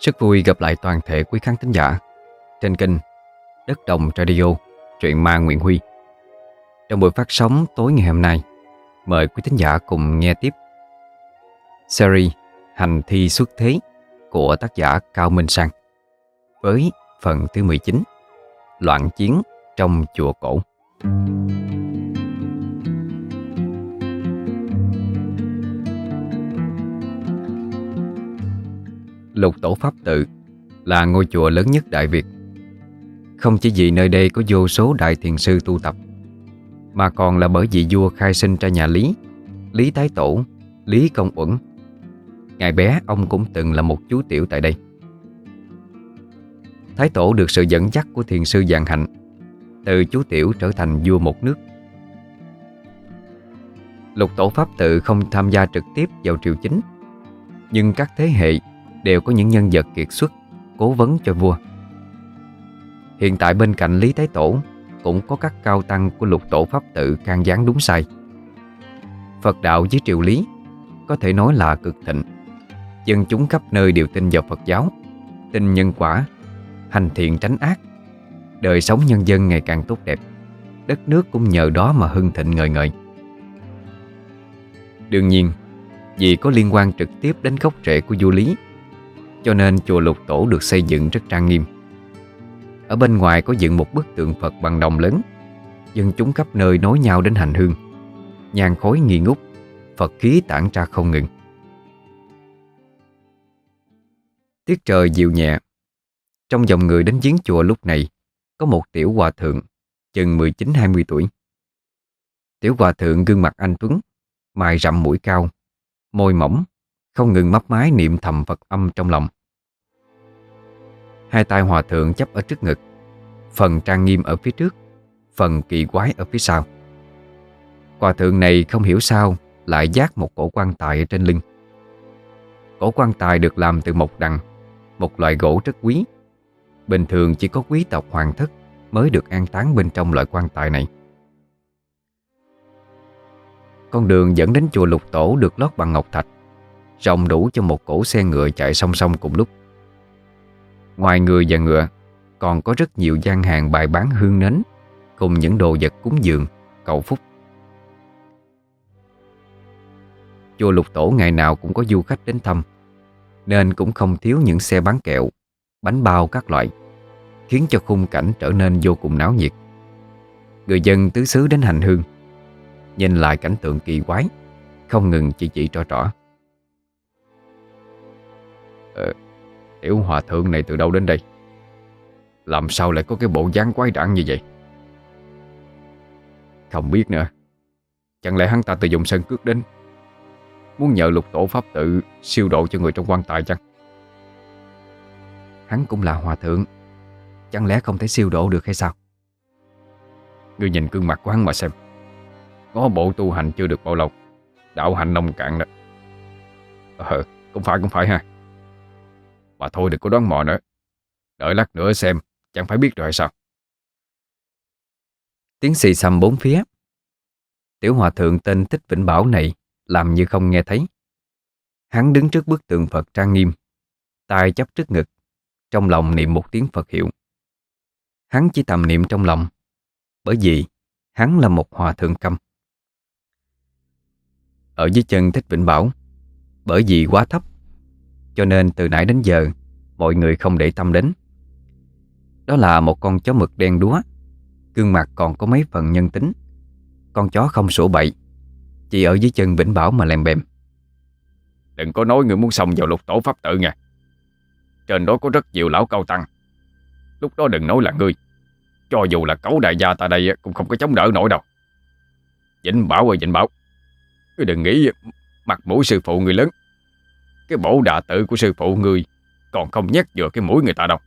Rất vui gặp lại toàn thể quý khán thính giả trên kênh Đất Đồng Radio, truyện ma Nguyễn Huy. Trong buổi phát sóng tối ngày hôm nay, mời quý thính giả cùng nghe tiếp series Hành thi xuất thế của tác giả Cao Minh Sang với phần thứ 19, Loạn chiến trong chùa cổ. Lục Tổ Pháp Tự là ngôi chùa lớn nhất Đại Việt. Không chỉ vì nơi đây có vô số đại thiền sư tu tập, mà còn là bởi vì vua khai sinh ra nhà Lý, Lý Thái Tổ, Lý Công Uẩn. Ngày bé ông cũng từng là một chú tiểu tại đây. Thái Tổ được sự dẫn dắt của thiền sư Vạn Hạnh, từ chú tiểu trở thành vua một nước. Lục Tổ Pháp Tự không tham gia trực tiếp vào triều chính, nhưng các thế hệ đều có những nhân vật kiệt xuất cố vấn cho vua. Hiện tại bên cạnh Lý Thái Tổ cũng có các cao tăng của Lục Tổ Pháp Tự can gián đúng sai. Phật đạo dưới triều Lý có thể nói là cực thịnh. Dân chúng khắp nơi đều tin vào Phật giáo, tin nhân quả, hành thiện tránh ác. Đời sống nhân dân ngày càng tốt đẹp, đất nước cũng nhờ đó mà hưng thịnh ngời ngời. Đương nhiên, vì có liên quan trực tiếp đến gốc rễ của vua Lý, cho nên chùa Lục Tổ được xây dựng rất trang nghiêm. Ở bên ngoài có dựng một bức tượng Phật bằng đồng lớn. Dân chúng khắp nơi nối nhau đến hành hương. Nhang khói nghi ngút, Phật khí tản ra không ngừng. Tiết trời dịu nhẹ. Trong dòng người đến viếng chùa lúc này có một tiểu hòa thượng chừng 19-20 tuổi. Tiểu hòa thượng gương mặt anh tuấn, mày rậm mũi cao, môi mỏng, không ngừng mấp máy niệm thầm Phật âm trong lòng. Hai tay hòa thượng chắp ở trước ngực, phần trang nghiêm ở phía trước, phần kỳ quái ở phía sau. Hòa thượng này không hiểu sao lại vác một cổ quan tài ở trên lưng. Cổ quan tài được làm từ mộc đằng, một loại gỗ rất quý. Bình thường chỉ có quý tộc hoàng thất mới được an táng bên trong loại quan tài này. Con đường dẫn đến chùa Lục Tổ được lót bằng ngọc thạch, rộng đủ cho một cỗ xe ngựa chạy song song cùng lúc. Ngoài người và ngựa, còn có rất nhiều gian hàng bày bán hương nến cùng những đồ vật cúng dường, cầu phúc. Chùa Lục Tổ ngày nào cũng có du khách đến thăm, nên cũng không thiếu những xe bán kẹo, bánh bao các loại, khiến cho khung cảnh trở nên vô cùng náo nhiệt. Người dân tứ xứ đến hành hương, nhìn lại cảnh tượng kỳ quái, không ngừng chỉ trỏ trỏ. Tiểu hòa thượng này từ đâu đến đây? Làm sao lại có cái bộ dáng quái đản như vậy? Không biết nữa. Chẳng lẽ hắn ta từ vùng sơn cước đến, muốn nhờ Lục Tổ Pháp Tự siêu độ cho người trong quan tài chăng? Hắn cũng là hòa thượng, chẳng lẽ không thể siêu độ được hay sao? Ngươi nhìn gương mặt của hắn mà xem. Ngó bộ tu hành chưa được bao lâu, đạo hạnh nông cạn đó. Cũng phải ha. Mà thôi đừng có đoán mò nữa. Đợi lát nữa xem, chẳng phải biết rồi hay sao? Tiếng xì xầm bốn phía. Tiểu hòa thượng tên Thích Vĩnh Bảo này làm như không nghe thấy. Hắn đứng trước bức tượng Phật trang nghiêm, tay chắp trước ngực, trong lòng niệm một tiếng Phật hiệu. Hắn chỉ thầm niệm trong lòng, bởi vì hắn là một hòa thượng câm. Ở dưới chân Thích Vĩnh Bảo, bởi vì quá thấp, cho nên từ nãy đến giờ mọi người không để tâm đến. Đó là một con chó mực đen đúa, gương mặt còn có mấy phần nhân tính. Con chó không sủa bậy, chỉ ở dưới chân Vĩnh Bảo mà lèm bèm. Đừng có nói người muốn xông vào Lục Tổ Pháp Tự nha. Trên đó có rất nhiều lão cao tăng. Lúc đó đừng nói là ngươi, cho dù là Cẩu đại gia ta đây cũng không có chống đỡ nổi đâu. Vĩnh Bảo ơi Vĩnh Bảo, ngươi đừng nghĩ mặt mũi sư phụ người lớn. Cái bộ đà tự của sư phụ ngươi còn không nhét vừa cái mũi người ta đâu.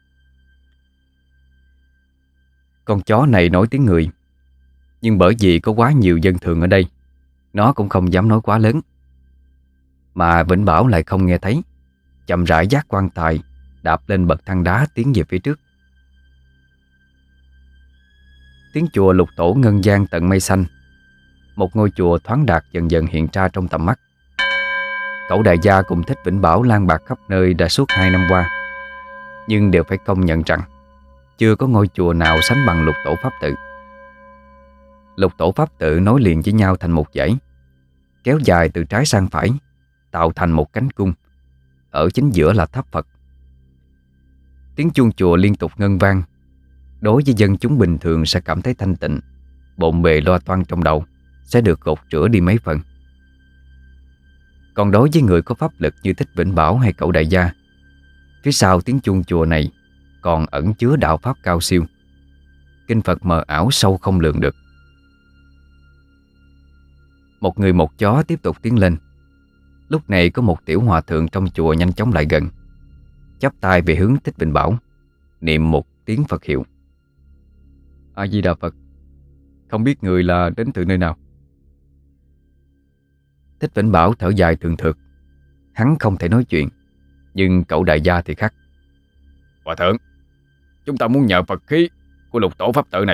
Con chó này nói tiếng người, nhưng bởi vì có quá nhiều dân thường ở đây, nó cũng không dám nói quá lớn. Mà Vĩnh Bảo lại không nghe thấy, chậm rãi vác quan tài, đạp lên bậc thang đá tiến về phía trước. Tiếng chùa Lục Tổ ngân vang tận mây xanh. Một ngôi chùa thoáng đạt dần dần hiện ra trong tầm mắt. Cẩu đại gia cùng Thích Vĩnh Bảo lang bạc khắp nơi đã suốt 2 năm qua, nhưng đều phải công nhận rằng chưa có ngôi chùa nào sánh bằng Lục Tổ Pháp Tự. Lục Tổ Pháp Tự nối liền với nhau thành một dãy, kéo dài từ trái sang phải, tạo thành một cánh cung. Ở chính giữa là tháp Phật. Tiếng chuông chùa liên tục ngân vang. Đối với dân chúng bình thường sẽ cảm thấy thanh tịnh, bộn bề lo toan trong đầu sẽ được gột rửa đi mấy phần. Còn đối với người có pháp lực như Thích Vĩnh Bảo hay Cẩu đại gia, phía sau tiếng chuông chùa này còn ẩn chứa đạo pháp cao siêu, kinh Phật mờ ảo sâu không lường được. Một người một chó tiếp tục tiến lên. Lúc này có một tiểu hòa thượng trong chùa nhanh chóng lại gần, chắp tay về hướng Thích Vĩnh Bảo, niệm một tiếng Phật hiệu. A Di Đà Phật. Không biết người là đến từ nơi nào? Thích Vĩnh Bảo thở dài thường thượt. Hắn không thể nói chuyện, nhưng Cẩu đại gia thì khác. Hòa thượng, chúng ta muốn nhờ Phật khí của Lục Tổ Pháp Tự này.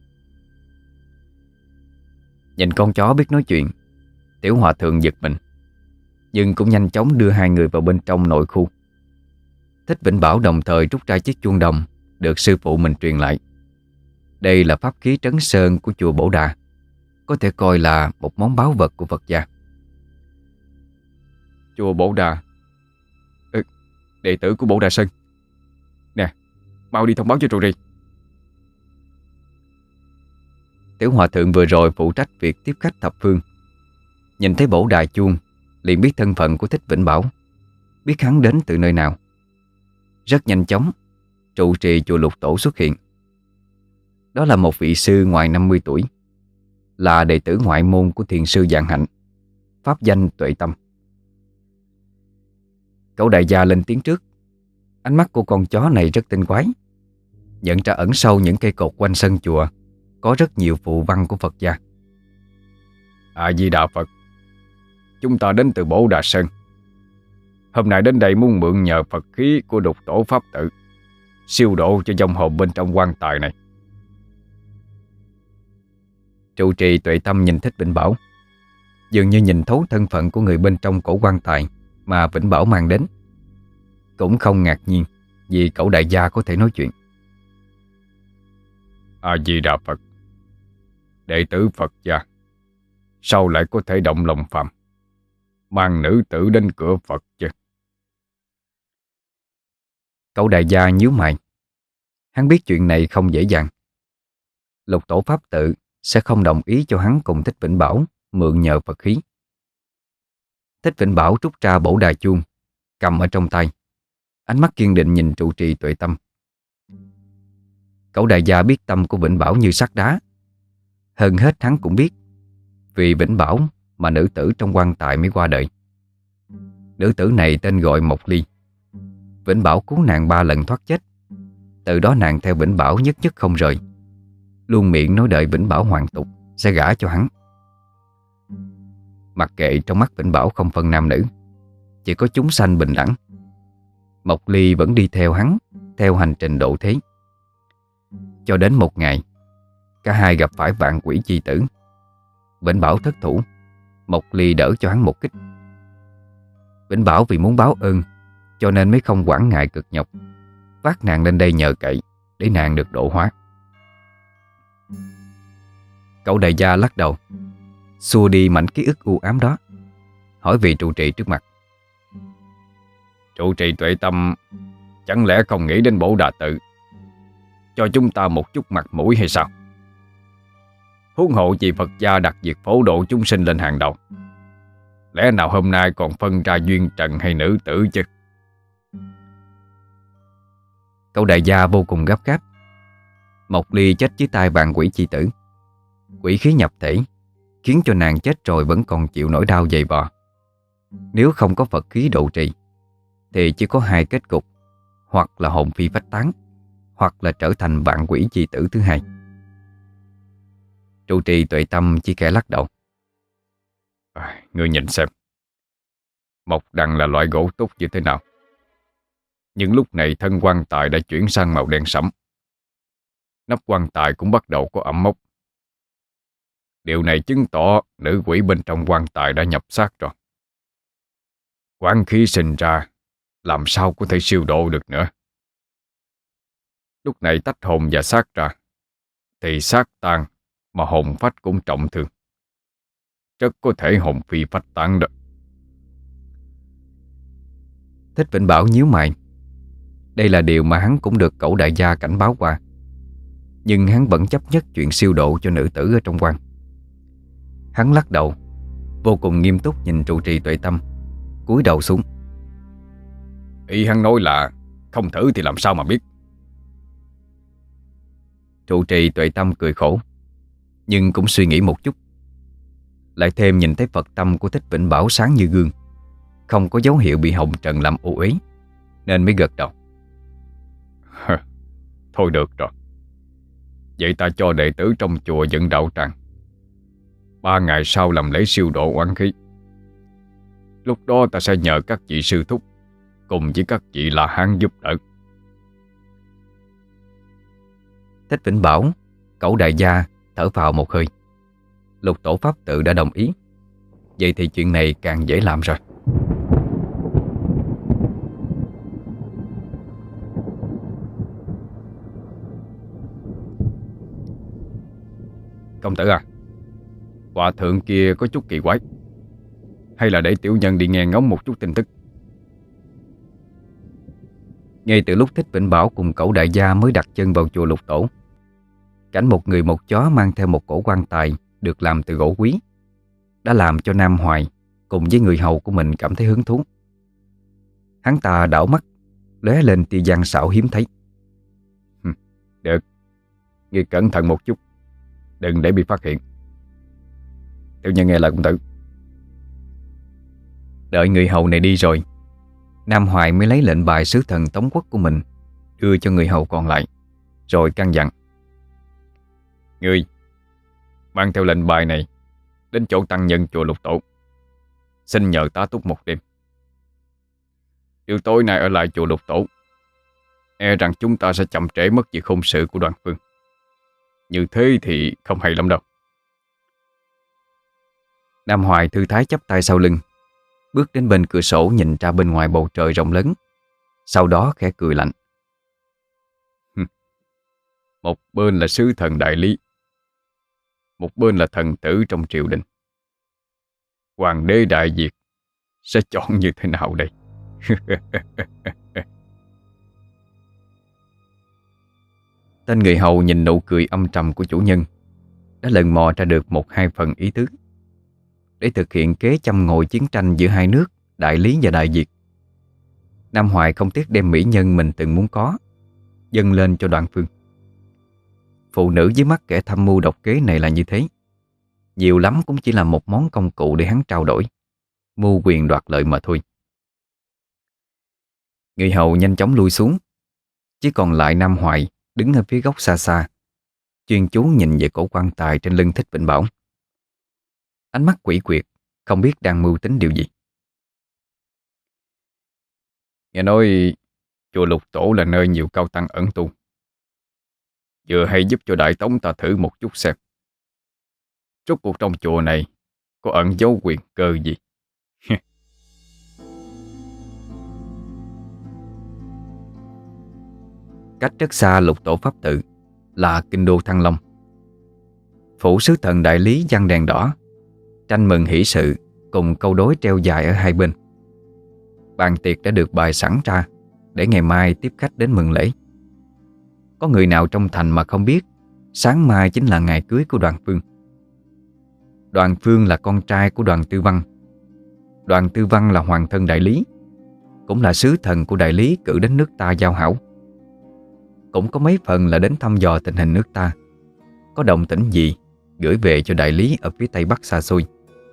Nhìn con chó biết nói chuyện, tiểu hòa thượng giật mình, nhưng cũng nhanh chóng đưa hai người vào bên trong nội khu. Thích Vĩnh Bảo đồng thời rút ra chiếc chuông đồng được sư phụ mình truyền lại. Đây là pháp khí trấn sơn của chùa Bổ Đà, có thể coi là một món báu vật của Phật gia. Chùa Bổ Đà? Đệ tử của Bổ Đà Sơn. Nè, mau đi thông báo cho trụ trì. Tiểu hòa thượng vừa rồi phụ trách việc tiếp khách thập phương, nhìn thấy bổ đài chuông liền biết thân phận của Thích Vĩnh Bảo, biết hắn đến từ nơi nào. Rất nhanh chóng, trụ trì chùa Lục Tổ xuất hiện. Đó là một vị sư ngoài 50 tuổi, là đệ tử ngoại môn của thiền sư Vạn Hạnh, pháp danh Tuệ Tâm. Cẩu đại gia lên tiếng trước. Ánh mắt của con chó này rất tinh quái, nhận ra ẩn sâu những cây cột quanh sân chùa có rất nhiều phù văn của Phật gia. A Di Đà Phật. Chúng ta đến từ Bổ Đà Sơn. Hôm nay đến đây muốn mượn nhờ Phật khí của Lục Tổ Pháp Tự, siêu độ cho vong hồn bên trong quan tài này. Trụ trì Tuệ Tâm nhìn Thích Vĩnh Bảo, dường như nhìn thấu thân phận của người bên trong cổ quan tài mà Vĩnh Bảo mang đến. Cũng không ngạc nhiên vì Cẩu đại gia có thể nói chuyện. A Di Đà Phật. Đệ tử Phật gia sao lại có thể động lòng phàm, mang nữ tử đến cửa Phật chứ? Cẩu đại gia nhíu mày. Hắn biết chuyện này không dễ dàng. Lục Tổ Pháp Tự sẽ không đồng ý cho hắn cùng Thích Vĩnh Bảo mượn nhờ Phật khí. Thích Vĩnh Bảo rút ra bổ đài chuông, cầm ở trong tay, ánh mắt kiên định nhìn trụ trì Tuệ Tâm. Cẩu đại gia biết tâm của Vĩnh Bảo như sắt đá. Hơn hết hắn cũng biết, vì Vĩnh Bảo mà nữ tử trong quan tài mới qua đời. Nữ tử này tên gọi Mộc Ly. Vĩnh Bảo cứu nàng 3 lần thoát chết. Từ đó nàng theo Vĩnh Bảo nhất nhất không rời, luôn miệng nói đợi Vĩnh Bảo hoàn tục sẽ gả cho hắn. Mặc kệ trong mắt Vĩnh Bảo không phân nam nữ, chỉ có chúng sanh bình đẳng, Mộc Ly vẫn đi theo hắn, theo hành trình độ thế. Cho đến một ngày, cả hai gặp phải vạn quỷ chi tử. Vĩnh Bảo thất thủ, Mộc Ly đỡ cho hắn một kích. Vĩnh Bảo vì muốn báo ơn cho nên mới không quản ngại cực nhọc, vác nàng lên đây nhờ cậy để nàng được độ hóa. Cẩu đại gia lắc đầu, xua đi mảnh ký ức u ám đó, hỏi vị trụ trì trước mặt. Trụ trì Tuệ Tâm chẳng lẽ không nghĩ đến Bổ Đà Tự, cho chúng ta một chút mặt mũi hay sao? Huống hộ vì Phật gia đặt việc phổ độ chúng sinh lên hàng đầu, lẽ nào hôm nay còn phân ra duyên trần hay nữ tử chứ? Cẩu đại gia vô cùng gấp gáp. Mộc Ly chết dưới tay vạn quỷ chi tử, quỷ khí nhập thể, khiến cho nàng chết rồi vẫn còn chịu nỗi đau dày vò. Nếu không có Phật khí độ trì thì chỉ có hai kết cục, hoặc là hồn phi phách tán, hoặc là trở thành vạn quỷ chi tử thứ hai. Trụ trì Tuệ Tâm chỉ khẽ lắc đầu. Ngươi nhìn xem, mộc đằng là loại gỗ tốt như thế nào, nhưng lúc này thân quan tài đã chuyển sang màu đen sẫm, nắp quan tài cũng bắt đầu có ẩm mốc. Điều này chứng tỏ nữ quỷ bên trong quan tài đã nhập xác rồi. Oán khí sinh ra, làm sao có thể siêu độ được nữa. Lúc này tách hồn và xác ra, thì xác tan mà hồn phách cũng trọng thương, rất có thể hồn phi phách tán đó. Thích Vĩnh Bảo nhíu mày. Đây là điều mà hắn cũng được Cẩu đại gia cảnh báo qua, nhưng hắn vẫn chấp nhất chuyện siêu độ cho nữ tử ở trong quan. Hắn lắc đầu, vô cùng nghiêm túc nhìn trụ trì Tuệ Tâm, cúi đầu xuống. Ý hắn nói là không thử thì làm sao mà biết. Trụ trì Tuệ Tâm cười khổ, nhưng cũng suy nghĩ một chút. Lại thêm nhìn thấy Phật tâm của Thích Vĩnh Bảo sáng như gương, không có dấu hiệu bị hồng trần làm ô uế, nên mới gật đầu. Thôi được rồi. Vậy ta cho đệ tử trong chùa dẫn đạo tràng, 3 ngày sau làm lễ siêu độ oán khí. Lúc đó ta sẽ nhờ các vị sư thúc cùng với các vị La Hán giúp đỡ. Thích Vĩnh Bảo, Cẩu đại gia thở vào một hơi. Lục tổ pháp tự đã đồng ý, vậy thì chuyện này càng dễ làm rồi. Công tử à, hòa thượng kia có chút kỳ quái, hay là để tiểu nhân đi nghe ngóng một chút tin tức? Ngay từ lúc Thích Vĩnh Bảo cùng Cẩu đại gia mới đặt chân vào chùa Lục Tổ, cảnh một người một chó mang theo một cổ quan tài được làm từ gỗ quý đã làm cho Nam Hoài cùng với người hầu của mình cảm thấy hứng thú. Hắn ta đảo mắt, lóe lên tia gian xảo hiếm thấy. Được, ngươi cẩn thận một chút, đừng để bị phát hiện. Tiểu nhân nghe lời công tử. Đợi người hầu này đi rồi, Nam Hoài mới lấy lệnh bài sứ thần Tống Quốc của mình đưa cho người hầu còn lại, rồi căn dặn. Ngươi mang theo lệnh bài này đến chỗ tăng nhân chùa Lục Tổ, xin nhờ tá túc một đêm. Chiều tối nay ở lại chùa Lục Tổ, e rằng chúng ta sẽ chậm trễ mất việc hôn sự của Đoàn Phương. Như thế thì không hay lắm đâu. Nam Hoài thư thái chắp tay sau lưng, bước đến bên cửa sổ nhìn ra bên ngoài bầu trời rộng lớn. Sau đó khẽ cười lạnh. Một bên là sứ thần đại lý, một bên là thần tử trong triều đình. Hoàng đế Đại Việt sẽ chọn như thế nào đây? Tên người hầu nhìn nụ cười âm trầm của chủ nhân, đã lần mò ra được 1-2 phần ý tứ. Để thực hiện kế châm ngòi chiến tranh giữa hai nước Đại Lý và Đại Việt, Nam Hoài không tiếc đem mỹ nhân mình từng muốn có dâng lên cho Đoàn Phương. Phụ nữ dưới mắt kẻ thâm mưu độc kế này là như thế, nhiều lắm cũng chỉ là một món công cụ để hắn trao đổi, mưu quyền đoạt lợi mà thôi. Người hầu nhanh chóng lui xuống, chỉ còn lại Nam Hoài đứng ở phía góc xa xa, chuyên chú nhìn về cổ quan tài trên lưng Thích Vĩnh Bảo. Ánh mắt quỷ quyệt, không biết đang mưu tính điều gì. Nghe nói chùa Lục Tổ là nơi nhiều cao tăng ẩn tu, vừa hay giúp cho Đại Tống ta thử một chút xem, rốt cuộc trong chùa này có ẩn dấu quyền cơ gì. Cách rất xa Lục Tổ pháp tự là kinh đô Thăng Long. Phủ sứ thần đại lý giăng đèn đỏ, tranh mừng hỷ sự cùng câu đối treo dài ở hai bên. Bàn tiệc đã được bày sẵn ra để ngày mai tiếp khách đến mừng lễ. Có người nào trong thành mà không biết sáng mai chính là ngày cưới của Đoàn Phương. Đoàn Phương là con trai của Đoàn Tư Văn. Đoàn Tư Văn là hoàng thân đại lý, cũng là sứ thần của đại lý cử đến nước ta giao hảo. Cũng có mấy phần là đến thăm dò tình hình nước ta, có động tĩnh gì gửi về cho đại lý ở phía Tây Bắc xa xôi.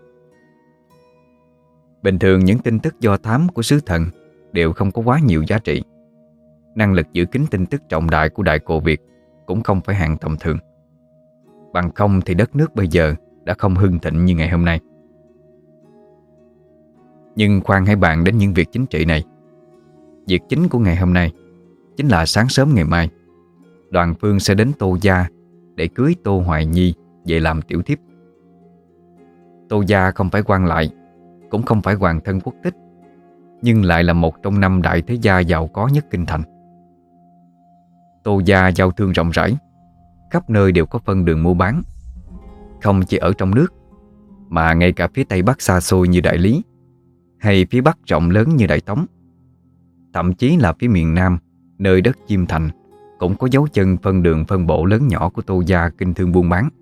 Bình thường những tin tức do thám của sứ thần đều không có quá nhiều giá trị. Năng lực giữ kín tin tức trọng đại của Đại Cồ Việt cũng không phải hạng tầm thường. Bằng không thì đất nước bây giờ đã không hưng thịnh như ngày hôm nay. Nhưng khoan hãy bàn đến những việc chính trị này. Việc chính của ngày hôm nay chính là sáng sớm ngày mai, Đoàn Phương sẽ đến Tô Gia để cưới Tô Hoài Nhi về làm tiểu thiếp. Tô Gia không phải quan lại, cũng không phải hoàng thân quốc thích, nhưng lại là một trong 5 đại thế gia giàu có nhất kinh thành. Tô gia giao thương rộng rãi, khắp nơi đều có phân đường mua bán. Không chỉ ở trong nước, mà ngay cả phía Tây Bắc xa xôi như Đại Lý, hay phía Bắc rộng lớn như Đại Tống, thậm chí là phía miền Nam, nơi đất Chiêm Thành, cũng có dấu chân phân đường phân bổ lớn nhỏ của Tô gia kinh thương buôn bán.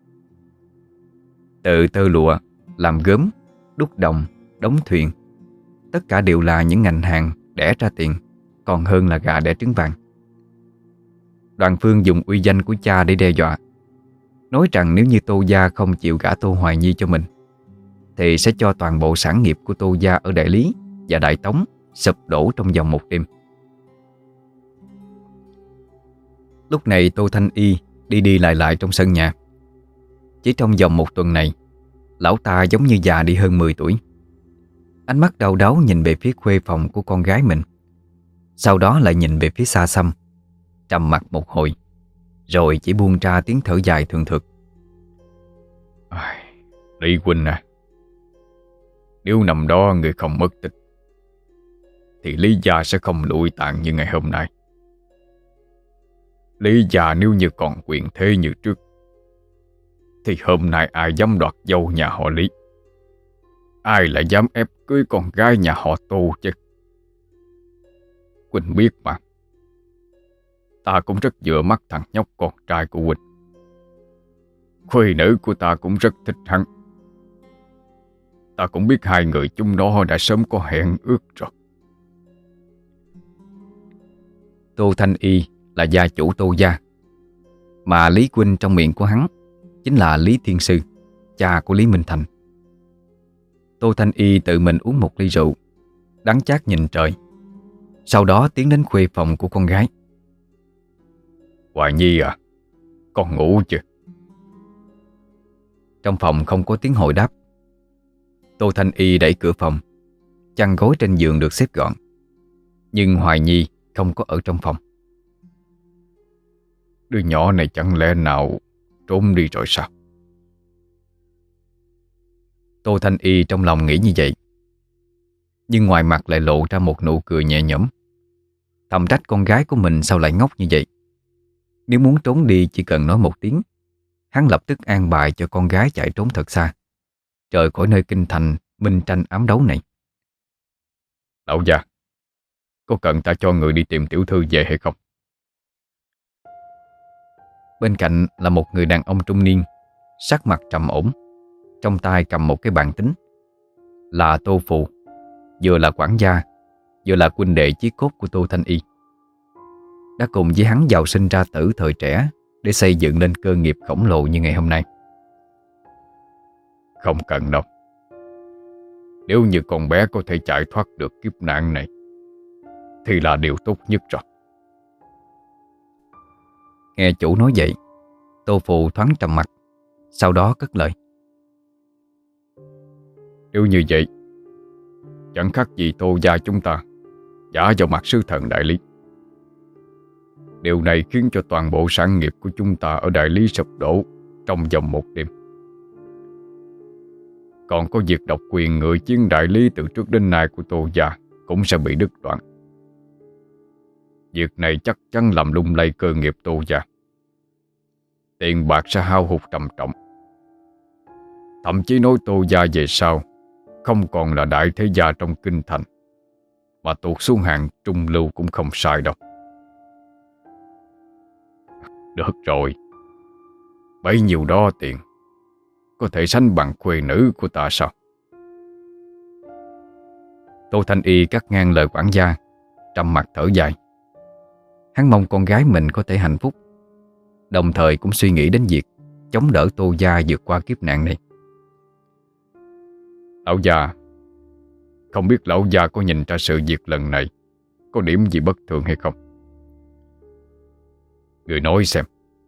Từ tơ lụa, làm gốm, đúc đồng, đóng thuyền, tất cả đều là những ngành hàng đẻ ra tiền còn hơn là gà đẻ trứng vàng. Đoàn Phương dùng uy danh của cha để đe dọa, nói rằng nếu như Tô gia không chịu gả Tô Hoài Nhi cho mình thì sẽ cho toàn bộ sản nghiệp của Tô gia ở Đại Lý và Đại Tống sụp đổ trong vòng một đêm. Lúc này Tô Thanh Y đi đi lại lại trong sân nhà. Chỉ trong vòng một tuần này, lão ta giống như già đi hơn 10 tuổi. Ánh mắt đau đáu nhìn về phía khuê phòng của con gái mình, sau đó lại nhìn về phía xa xăm, trầm mặc một hồi, rồi chỉ buông ra tiếng thở dài thường thực. Lý huynh à, nếu năm đó người không mất tích thì Lý gia sẽ không lụi tàn như ngày hôm nay. Lý gia nếu như còn quyền thế như trước thì hôm nay ai dám đoạt dâu nhà họ Lý? Ai lại dám ép cưới con gái nhà họ Tô chứ? Huynh biết mà, ta cũng rất vừa mắt thằng nhóc con trai của Huynh. Khuê nữ của ta cũng rất thích hắn. Ta cũng biết hai người chúng nó đã sớm có hẹn ước rồi. Tô Thanh Y là gia chủ Tô gia, mà Lý Huynh trong miệng của hắn chính là Lý Thiên Sư, cha của Lý Minh Thành. Tô Thanh Y tự mình uống một ly rượu, đắng chát nhìn trời, sau đó tiến đến khuê phòng của con gái. Hoài Nhi à, con ngủ chưa? Trong phòng không có tiếng hồi đáp. Tô Thanh Y đẩy cửa phòng, chăn gối trên giường được xếp gọn, nhưng Hoài Nhi không có ở trong phòng. Đứa nhỏ này chẳng lẽ nào trốn đi rồi sao? Tô Thanh Y trong lòng nghĩ như vậy, nhưng ngoài mặt lại lộ ra một nụ cười nhẹ nhõm, thầm trách con gái của mình sao lại ngốc như vậy. Nếu muốn trốn đi chỉ cần nói một tiếng, hắn lập tức an bài cho con gái chạy trốn thật xa, rời khỏi nơi kinh thành minh tranh ám đấu này. Lão già, có cần ta cho người đi tìm tiểu thư về hay không? Bên cạnh là một người đàn ông trung niên, sắc mặt trầm ổn, trong tay cầm một cái bàn tính. Là Tô Phù, vừa là quản gia, vừa là huynh đệ chí cốt của Tô Thanh Y, đã cùng với hắn giàu sinh ra tử thời trẻ để xây dựng lên cơ nghiệp khổng lồ như ngày hôm nay. Không cần đâu. Nếu như con bé có thể chạy thoát được kiếp nạn này thì là điều tốt nhất rồi. Nghe chủ nói vậy, Tô Phù thoáng trầm mặt, sau đó cất lời. Nếu như vậy, chẳng khác gì Tô gia chúng ta giả vào mặt sứ thần Đại Lý. Điều này khiến cho toàn bộ sản nghiệp của chúng ta ở Đại Lý sụp đổ trong vòng một đêm. Còn có việc độc quyền ngự chiến Đại Lý từ trước đến nay của Tô gia cũng sẽ bị đứt đoạn. Việc này chắc chắn làm lung lay cơ nghiệp Tô gia. Tiền bạc sẽ hao hụt trầm trọng. Thậm chí nói Tô gia về sau không còn là đại thế gia trong kinh thành, mà tụt xuống hạng trung lưu cũng không sai đâu. Được rồi, bấy nhiêu đó tiền có thể sánh bằng khuê nữ của ta sao? Tô Thanh Y cắt ngang lời quản gia, trầm mặt thở dài. Hắn mong con gái mình có thể hạnh phúc, đồng thời cũng suy nghĩ đến việc chống đỡ Tô gia vượt qua kiếp nạn này. Lão già, không biết lão già có nhìn ra sự việc lần này có điểm gì bất thường hay không? Người nói xem.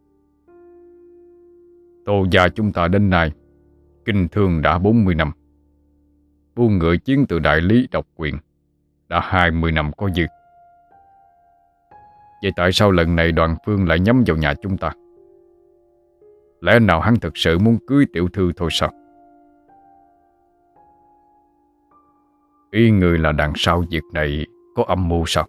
Tô gia chúng ta đến nay kinh thương đã 40 năm, buôn ngựa chiến từ Đại Lý độc quyền đã 20 năm có dư. Vậy tại sao lần này Đoàn Phương lại nhắm vào nhà chúng ta? Lẽ nào hắn thực sự muốn cưới tiểu thư thôi sao? Ý người là đằng sau việc này có âm mưu sao?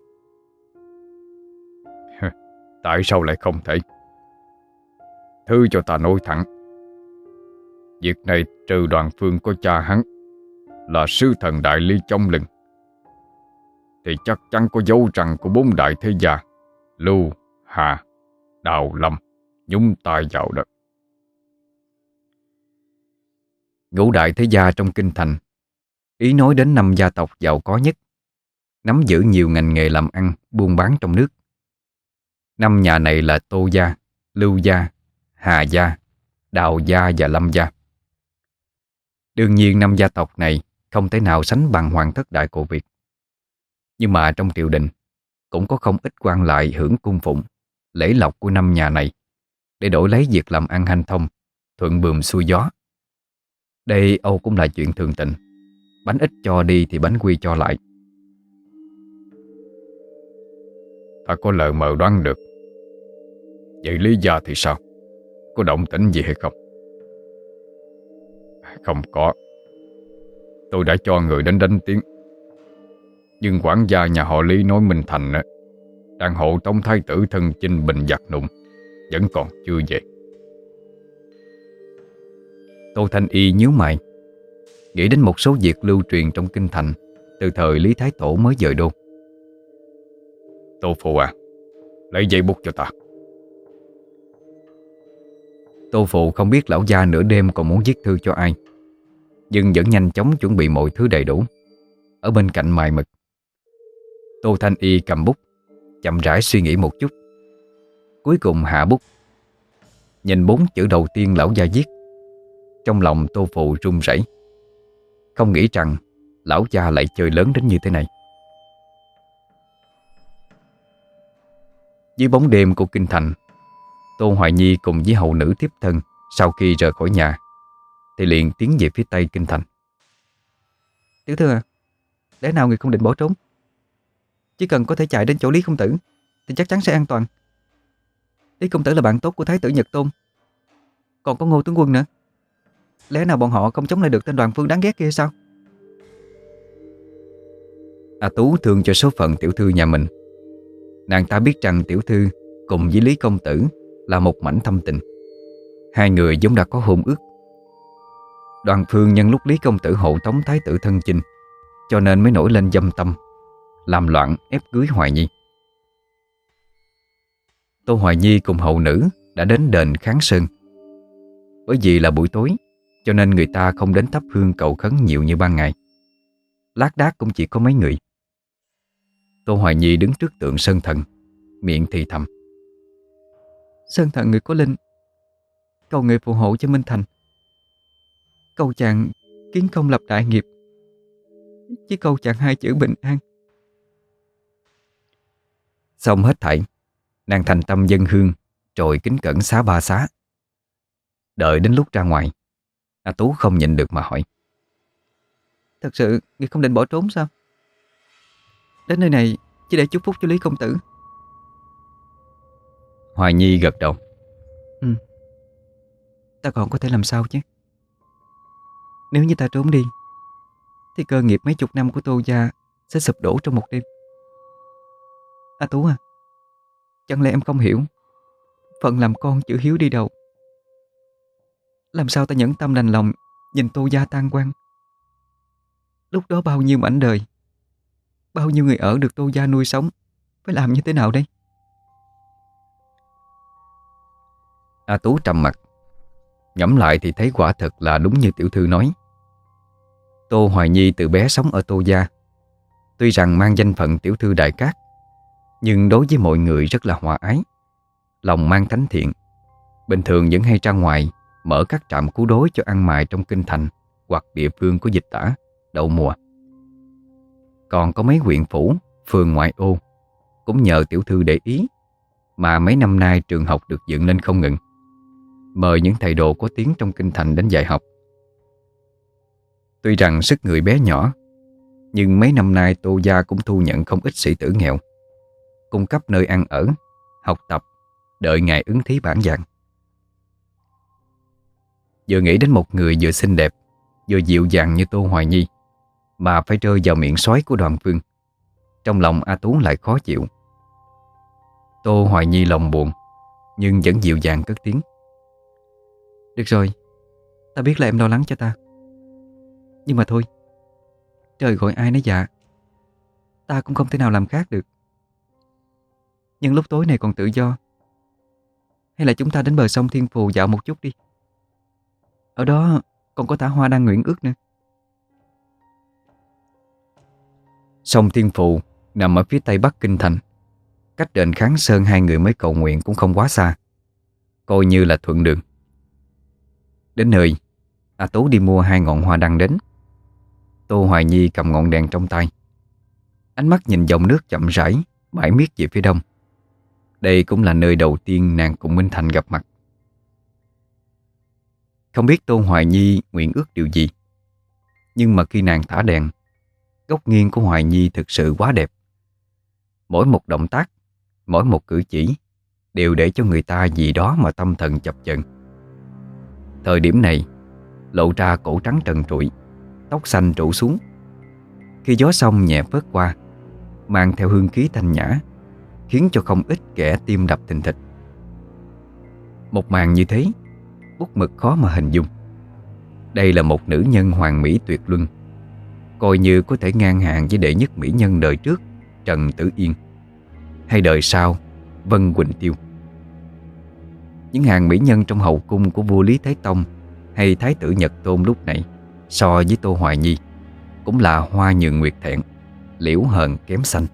Tại sao lại không thể? Thứ cho ta nói thẳng, việc này trừ Đoàn Phương có cha hắn là sứ thần đại ly trong lưng, thì chắc chắn có dấu răng của 4 đại thế gia Lưu, Hà, Đào, Lâm nhúng tay vào đó. Ngũ đại thế gia trong kinh thành, ý nói đến 5 gia tộc giàu có nhất, nắm giữ nhiều ngành nghề làm ăn, buôn bán trong nước. 5 nhà này là Tô gia, Lưu gia, Hà gia, Đào gia và Lâm gia. Đương nhiên 5 gia tộc này không thể nào sánh bằng Hoàng thất Đại Cộ Việt. Nhưng mà trong triều đình cũng có không ít quan lại hưởng cung phụng, lễ lộc của 5 nhà này để đổi lấy việc làm ăn hanh thông, thuận buồm xuôi gió. Đây Âu cũng là chuyện thường tình. Bánh ít cho đi thì bánh quy cho lại. Ta có lờ mờ đoán được. Vậy Lý gia thì sao? Có động tĩnh gì hay không? Không có. Tôi đã cho người đến đánh tiếng, nhưng quản gia nhà họ Lý nói Minh Thành đang hộ tống thái tử thân chinh bình giặc nụng, vẫn còn chưa về. Tô Thanh Y nhíu mày, nghĩ đến một số việc lưu truyền trong kinh thành từ thời Lý Thái Tổ mới dời đô. Tô phụ à, lấy giấy bút cho ta. Tô Phụ không biết lão gia nửa đêm còn muốn viết thư cho ai, nhưng vẫn nhanh chóng chuẩn bị mọi thứ đầy đủ. Ở bên cạnh mài mực, Tô Thanh Y cầm bút, chậm rãi suy nghĩ một chút, cuối cùng hạ bút. Nhìn 4 chữ đầu tiên lão gia viết, trong lòng Tô Phụ run rẩy. Không nghĩ rằng lão gia lại chơi lớn đến như thế này. Dưới bóng đêm của kinh thành, Tô Hoài Nhi cùng với hầu nữ tiếp thân sau khi rời khỏi nhà thì liền tiến về phía tây kinh thành. Tiểu thư à, lẽ nào người không định bỏ trốn? Chỉ cần có thể chạy đến chỗ Lý công tử thì chắc chắn sẽ an toàn. Lý công tử là bạn tốt của Thái tử Nhật Tôn, còn có Ngô tướng quân nữa. Lẽ nào bọn họ không chống lại được tên Đoàn Phương đáng ghét kia sao? A Tú thương cho số phận tiểu thư nhà mình. Nàng ta biết rằng tiểu thư cùng với Lý công tử là một mảnh thâm tình. Hai người giống đã có hôn ước. Đoàn Phương nhân lúc Lý công tử hộ tống thái tử thân chinh, cho nên mới nổi lên dâm tâm, làm loạn ép cưới Hoài Nhi. Tô Hoài Nhi cùng hậu nữ đã đến đền Kháng Sơn. Bởi vì là buổi tối, cho nên người ta không đến thắp hương cầu khấn nhiều như ban ngày. Lác đác cũng chỉ có mấy người. Tô Hoài Nhi đứng trước tượng Sơn Thần, miệng thì thầm: Sơn Thần người có linh, cầu người phù hộ cho Minh Thành. Cầu chàng kiến công lập đại nghiệp, chỉ cầu chàng 2 chữ bình an. Xong hết thảy, nàng thành tâm dâng hương, rồi kính cẩn xá 3 xá. Đợi đến lúc ra ngoài, A Tú không nhịn được mà hỏi: Thật sự người không định bỏ trốn sao? Đến nơi này chỉ để chúc phúc cho Lý công tử. Hoài Nhi gật đầu: Ta còn có thể làm sao chứ? Nếu như ta trốn đi thì cơ nghiệp mấy chục năm của Tô gia sẽ sụp đổ trong một đêm. A Tú à, chẳng lẽ em không hiểu phận làm con chữ hiếu đi đầu? Làm sao ta nhẫn tâm đành lòng nhìn Tô gia tan quang? Lúc đó bao nhiêu mảnh đời, bao nhiêu người ở được Tô gia nuôi sống, phải làm như thế nào đây? A Tú trầm mặt. Ngẫm lại thì thấy quả thật là đúng như tiểu thư nói. Tô Hoài Nhi từ bé sống ở Tô gia, tuy rằng mang danh phận tiểu thư đại cát, nhưng đối với mọi người rất là hòa ái, lòng mang thánh thiện. Bình thường vẫn hay ra ngoài mở các trạm cứu đói cho ăn mày trong kinh thành hoặc địa phương có dịch tả, đậu mùa. Còn có mấy huyện phủ, phường ngoại ô cũng nhờ tiểu thư để ý mà mấy năm nay trường học được dựng lên không ngừng, mời những thầy đồ có tiếng trong kinh thành đến dạy học. Tuy rằng sức người bé nhỏ, nhưng mấy năm nay Tô gia cũng thu nhận không ít sĩ tử nghèo, cung cấp nơi ăn ở, học tập, đợi ngày ứng thí bảng vàng. Vừa nghĩ đến một người vừa xinh đẹp vừa dịu dàng như Tô Hoài Nhi, mà phải rơi vào miệng sói của Đoàn Phương. Trong lòng A Tú lại khó chịu. Tô Hoài Nhi lòng buồn, nhưng vẫn dịu dàng cất tiếng: "Được rồi, ta biết là em lo lắng cho ta. Nhưng mà thôi, trời gọi ai nấy dạ, ta cũng không thể nào làm khác được. Nhưng lúc tối này còn tự do, hay là chúng ta đến bờ sông Thiên Phù dạo một chút đi. Ở đó còn có thả hoa đang nguyện ước nữa." Sông Thiên Phù nằm ở phía tây bắc kinh thành, cách đền Kháng Sơn hai người mới cầu nguyện cũng không quá xa, coi như là thuận đường. Đến nơi, A Tú đi mua 2 ngọn hoa đăng đến. Tô Hoài Nhi cầm ngọn đèn trong tay, ánh mắt nhìn dòng nước chậm rãi mãi miết về phía đông. Đây cũng là nơi đầu tiên nàng cùng Minh Thành gặp mặt. Không biết Tô Hoài Nhi nguyện ước điều gì, nhưng mà khi nàng thả đèn, góc nghiêng của Hoài Nhi thực sự quá đẹp. Mỗi một động tác, mỗi một cử chỉ đều để cho người ta gì đó mà tâm thần chập chờn. Thời điểm này, lộ ra cổ trắng trần trụi, tóc xanh rủ xuống. Khi gió sông nhẹ phớt qua, mang theo hương khí thanh nhã, khiến cho không ít kẻ tim đập thình thịch. Một màn như thế, bút mực khó mà hình dung. Đây là một nữ nhân hoàn mỹ tuyệt luân, coi như có thể ngang hàng với đệ nhất mỹ nhân đời trước Trần Tử Yên, hay đời sau Vân Quỳnh Tiêu. Những hàng mỹ nhân trong hậu cung của vua Lý Thái Tông hay Thái tử Nhật Tôn lúc này so với Tô Hoài Nhi cũng là hoa nhường nguyệt thẹn, liễu hờn kém xanh.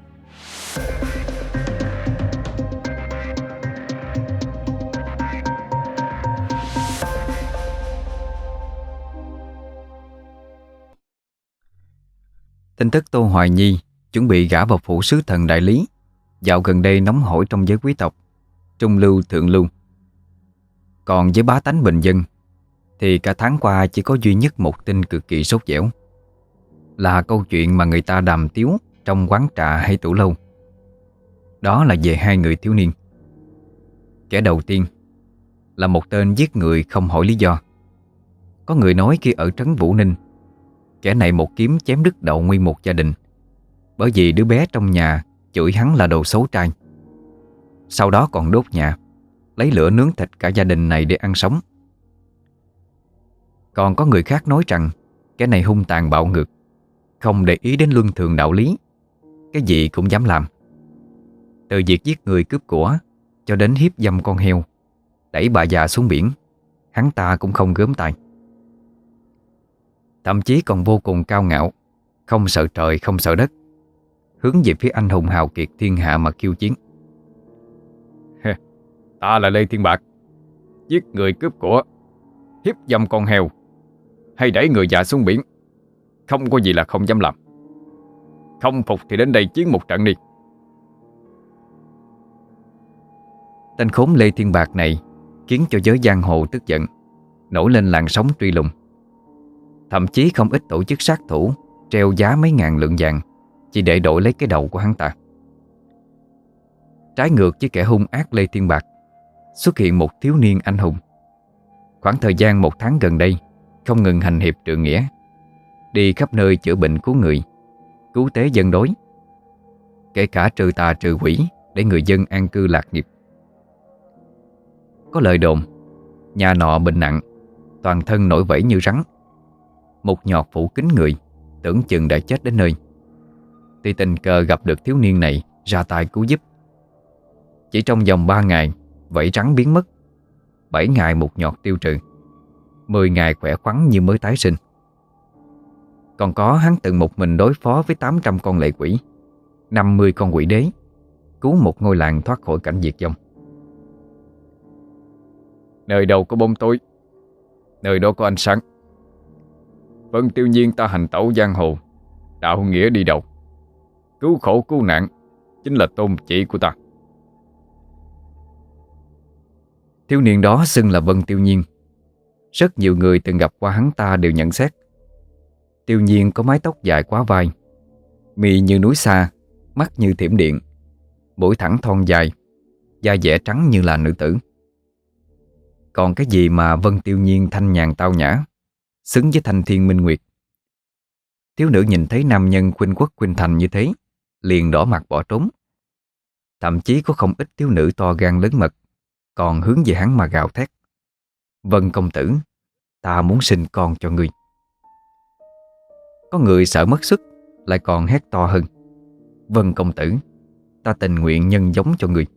Tin tức Tô Hoài Nhi chuẩn bị gả vào phủ sứ thần đại lý dạo gần đây nóng hổi trong giới quý tộc, trung lưu thượng lưu. Còn với bá tánh bình dân thì cả tháng qua chỉ có duy nhất một tin cực kỳ sốt dẻo, là câu chuyện mà người ta đàm tiếu trong quán trà hay tủ lâu. Đó là về 2 người thiếu niên. Kẻ đầu tiên là một tên giết người không hỏi lý do. Có người nói khi ở trấn Vũ Ninh, kẻ này một kiếm chém đứt đầu nguyên một gia đình, bởi vì đứa bé trong nhà chửi hắn là đồ xấu trai. Sau đó còn đốt nhà, lấy lửa nướng thịt cả gia đình này để ăn sống. Còn có người khác nói rằng kẻ này hung tàn bạo ngược, không để ý đến luân thường đạo lý, cái gì cũng dám làm. Từ việc giết người cướp của cho đến hiếp dâm con heo, đẩy bà già xuống biển, hắn ta cũng không gớm tay. Thậm chí còn vô cùng cao ngạo, không sợ trời không sợ đất, hướng về phía anh hùng hào kiệt thiên hạ mà khiêu chiến. Ta là Lê Thiên Bạc, giết người cướp của, hiếp dâm con heo, hay đẩy người già xuống biển, không có gì là không dám làm. Không phục thì đến đây chiến một trận đi. Tên khốn Lê Thiên Bạc này khiến cho giới giang hồ tức giận, nổi lên làn sóng truy lùng. Thậm chí không ít tổ chức sát thủ treo giá mấy ngàn lượng vàng chỉ để đổi lấy cái đầu của hắn ta. Trái ngược với kẻ hung ác Lê Thiên Bạc, xuất hiện một thiếu niên anh hùng. Khoảng thời gian 1 tháng gần đây, không ngừng hành hiệp trượng nghĩa, đi khắp nơi chữa bệnh cứu người, cứu tế dân đói, kể cả trừ tà trừ quỷ để người dân an cư lạc nghiệp. Có lời đồn, nhà nọ bệnh nặng, toàn thân nổi vẫy như rắn, một nhọt phủ kín người, tưởng chừng đã chết đến nơi, thì tình cờ gặp được thiếu niên này ra tay cứu giúp. Chỉ trong vòng 3 ngày, vảy rắn biến mất, 7 ngày một nhọt tiêu trừ, 10 ngày khỏe khoắn như mới tái sinh. Còn có hắn từng một mình đối phó với 800 con lệ quỷ, 50 con quỷ đế, cứu một ngôi làng thoát khỏi cảnh diệt vong. Nơi đâu có bóng tối, nơi đó có ánh sáng. Vân Tiêu Nhiên ta hành tẩu giang hồ, đạo nghĩa đi đầu, cứu khổ cứu nạn chính là tôn chỉ của ta. Thiếu niên đó xưng là Vân Tiêu Nhiên. Rất nhiều người từng gặp qua hắn ta đều nhận xét Tiêu Nhiên có mái tóc dài quá vai, mì như núi xa, mắt như thiểm điện, mũi thẳng thon dài, da dẻ trắng như là nữ tử. Còn cái gì mà Vân Tiêu Nhiên thanh nhàn tao nhã, xứng với thanh thiên minh nguyệt. Thiếu nữ nhìn thấy nam nhân khuynh quốc khuynh thành như thế, liền đỏ mặt bỏ trốn. Thậm chí có không ít thiếu nữ to gan lớn mật còn hướng về hắn mà gào thét: "Vân công tử, ta muốn sinh con cho ngươi." Có người sợ mất sức lại còn hét to hơn: "Vân công tử, ta tình nguyện nhân giống cho ngươi."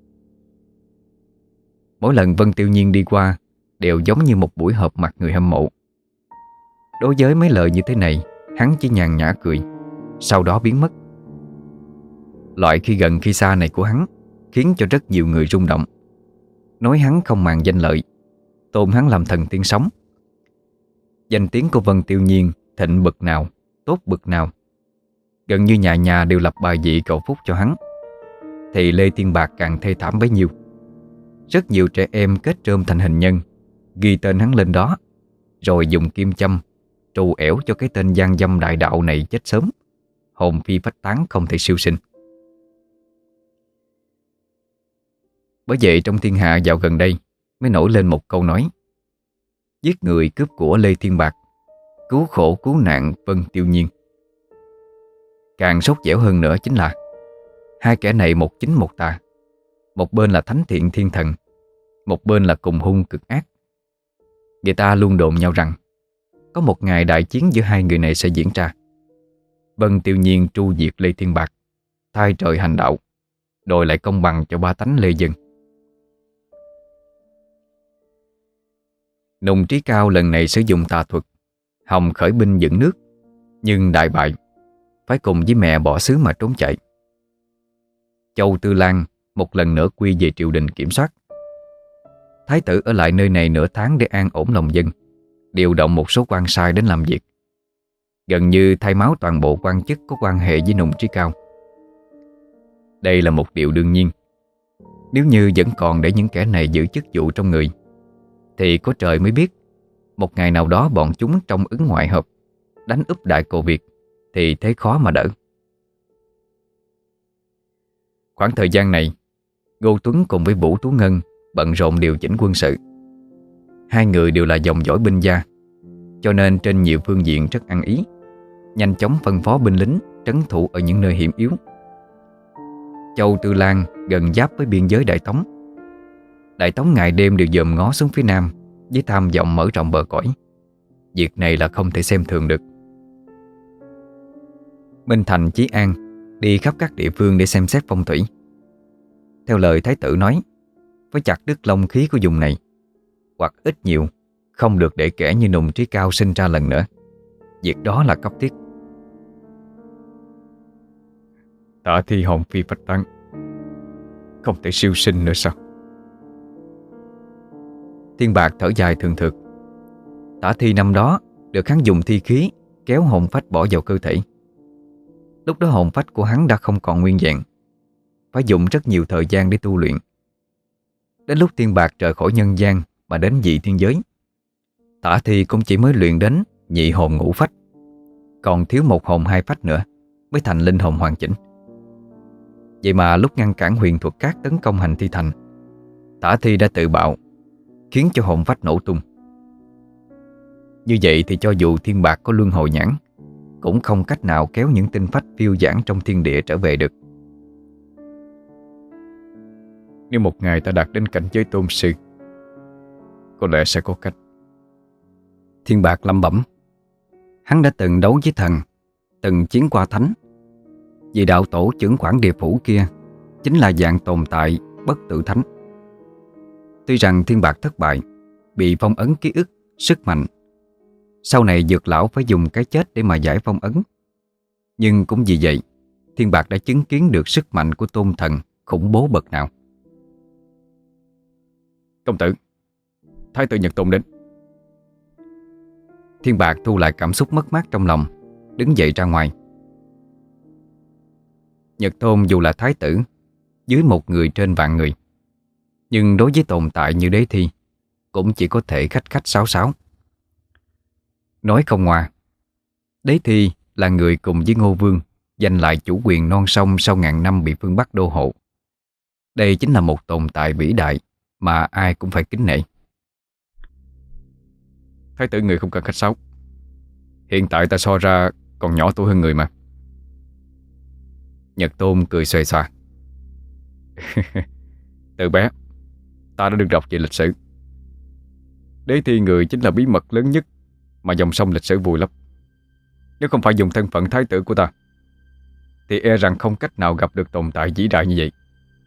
Mỗi lần Vân Tiêu Nhiên đi qua đều giống như một buổi họp mặt người hâm mộ. Đối với mấy lời như thế này, hắn chỉ nhàn nhã cười, sau đó biến mất. Loại khi gần khi xa này của hắn khiến cho rất nhiều người rung động, nói hắn không màng danh lợi, tôn hắn làm thần tiên sống. Danh tiếng của Vân Tiêu Nhiên thịnh bực nào, tốt bực nào, gần như nhà nhà đều lập bài vị cầu phúc cho hắn. Thì Lê Thiên Bạc càng thê thảm bấy nhiêu. Rất nhiều trẻ em kết rơm thành hình nhân, ghi tên hắn lên đó, rồi dùng kim châm trù ẻo cho cái tên gian dâm đại đạo này chết sớm, hồn phi phách tán không thể siêu sinh. Bởi vậy trong thiên hạ dạo gần đây mới nổi lên một câu nói: giết người cướp của Lê Thiên Bạc, cứu khổ cứu nạn Vân Tiêu Nhiên. Càng sốt dẻo hơn nữa chính là hai kẻ này một chính một tà. Một bên là thánh thiện thiên thần, một bên là cùng hung cực ác. Người ta luôn đồn nhau rằng có một ngày đại chiến giữa hai người này sẽ diễn ra. Vân Tiêu Nhiên tru diệt Lê Thiên Bạc, thay trời hành đạo, đòi lại công bằng cho ba tánh Lê dân. Nùng Trí Cao lần này sử dụng tà thuật, hòng khởi binh dựng nước, nhưng đại bại, phải cùng với mẹ bỏ xứ mà trốn chạy. Châu Tư Lan một lần nữa quy về triều đình kiểm soát. Thái tử ở lại nơi này nửa tháng để an ổn lòng dân, điều động một số quan sai đến làm việc, gần như thay máu toàn bộ quan chức có quan hệ với Nùng Trí Cao. Đây là một điều đương nhiên. Nếu như vẫn còn để những kẻ này giữ chức vụ trong người, thì có trời mới biết một ngày nào đó bọn chúng trong ứng ngoại hợp, đánh úp Đại Cồ Việt, thì thế khó mà đỡ. Khoảng thời gian này, Ngô Tuấn cùng với Vũ Tú Ngân bận rộn điều chỉnh quân sự. Hai người đều là dòng dõi binh gia, cho nên trên nhiều phương diện rất ăn ý, nhanh chóng phân phó binh lính trấn thủ ở những nơi hiểm yếu. Châu Tư Lan gần giáp với biên giới Đại Tống. Đại Tống ngày đêm đều dòm ngó xuống phía nam với tham vọng mở rộng bờ cõi. Việc này là không thể xem thường được. Minh Thành, Chí An đi khắp các địa phương để xem xét phong thủy. Theo lời Thái tử nói, phải chặt đứt long khí của vùng này, hoặc ít nhiều không được để kẻ như Nùng Trí Cao sinh ra lần nữa. Việc đó là cấp thiết. Tả Thi hồn phi phách tán, không thể siêu sinh nữa sao? Thiên Bạc thở dài thường thượt. Tả Thi năm đó được hắn dùng thi khí kéo hồn phách bỏ vào cơ thể. Lúc đó hồn phách của hắn đã không còn nguyên vẹn, phải dùng rất nhiều thời gian để tu luyện. Đến lúc Thiên Bạc rời khỏi nhân gian mà đến dị thiên giới, Tả Thi cũng chỉ mới luyện đến nhị hồn ngũ phách, còn thiếu một hồn hai phách nữa mới thành linh hồn hoàn chỉnh. Vậy mà lúc ngăn cản huyền thuật cát tấn công hành thi thành, Tả Thi đã tự bạo, khiến cho hồn phách nổ tung. Như vậy thì cho dù Thiên Bạc có luân hồi nhãn, cũng không cách nào kéo những tinh phách phiêu dãng trong thiên địa trở về được. Nếu một ngày ta đạt đến cảnh giới tôn sư, có lẽ sẽ có cách. Thiên Bạc lẩm bẩm. Hắn đã từng đấu với thần, từng chiến qua thánh. Vì đạo tổ chưởng quản địa phủ kia chính là dạng tồn tại bất tử thánh. Tuy rằng Thiên Bạc thất bại, bị phong ấn ký ức, sức mạnh, sau này Dược lão phải dùng cái chết để mà giải phong ấn. Nhưng cũng vì vậy, Thiên Bạc đã chứng kiến được sức mạnh của tôn thần khủng bố bậc nào. Công tử, Thái tử Nhật Tôn đến. Thiên Bạc thu lại cảm xúc mất mát trong lòng, đứng dậy ra ngoài. Nhật Tôn dù là thái tử, dưới một người trên vạn người, nhưng đối với tồn tại như Đế Thi cũng chỉ có thể khách khách sáo sáo. Nói không ngoa, Đế Thi là người cùng với Ngô Vương giành lại chủ quyền non sông sau ngàn năm bị phương Bắc đô hộ. Đây chính là một tồn tại vĩ đại mà ai cũng phải kính nể. Thái tử người không cần khách sáo. Hiện tại ta so ra còn nhỏ tuổi hơn người mà. Nhật Tôn cười xòe xòa. Từ bé ta đã được đọc về lịch sử. Đế thi người chính là bí mật lớn nhất mà dòng sông lịch sử vùi lấp. Nếu không phải dùng thân phận thái tử của ta thì e rằng không cách nào gặp được tồn tại vĩ đại như vậy.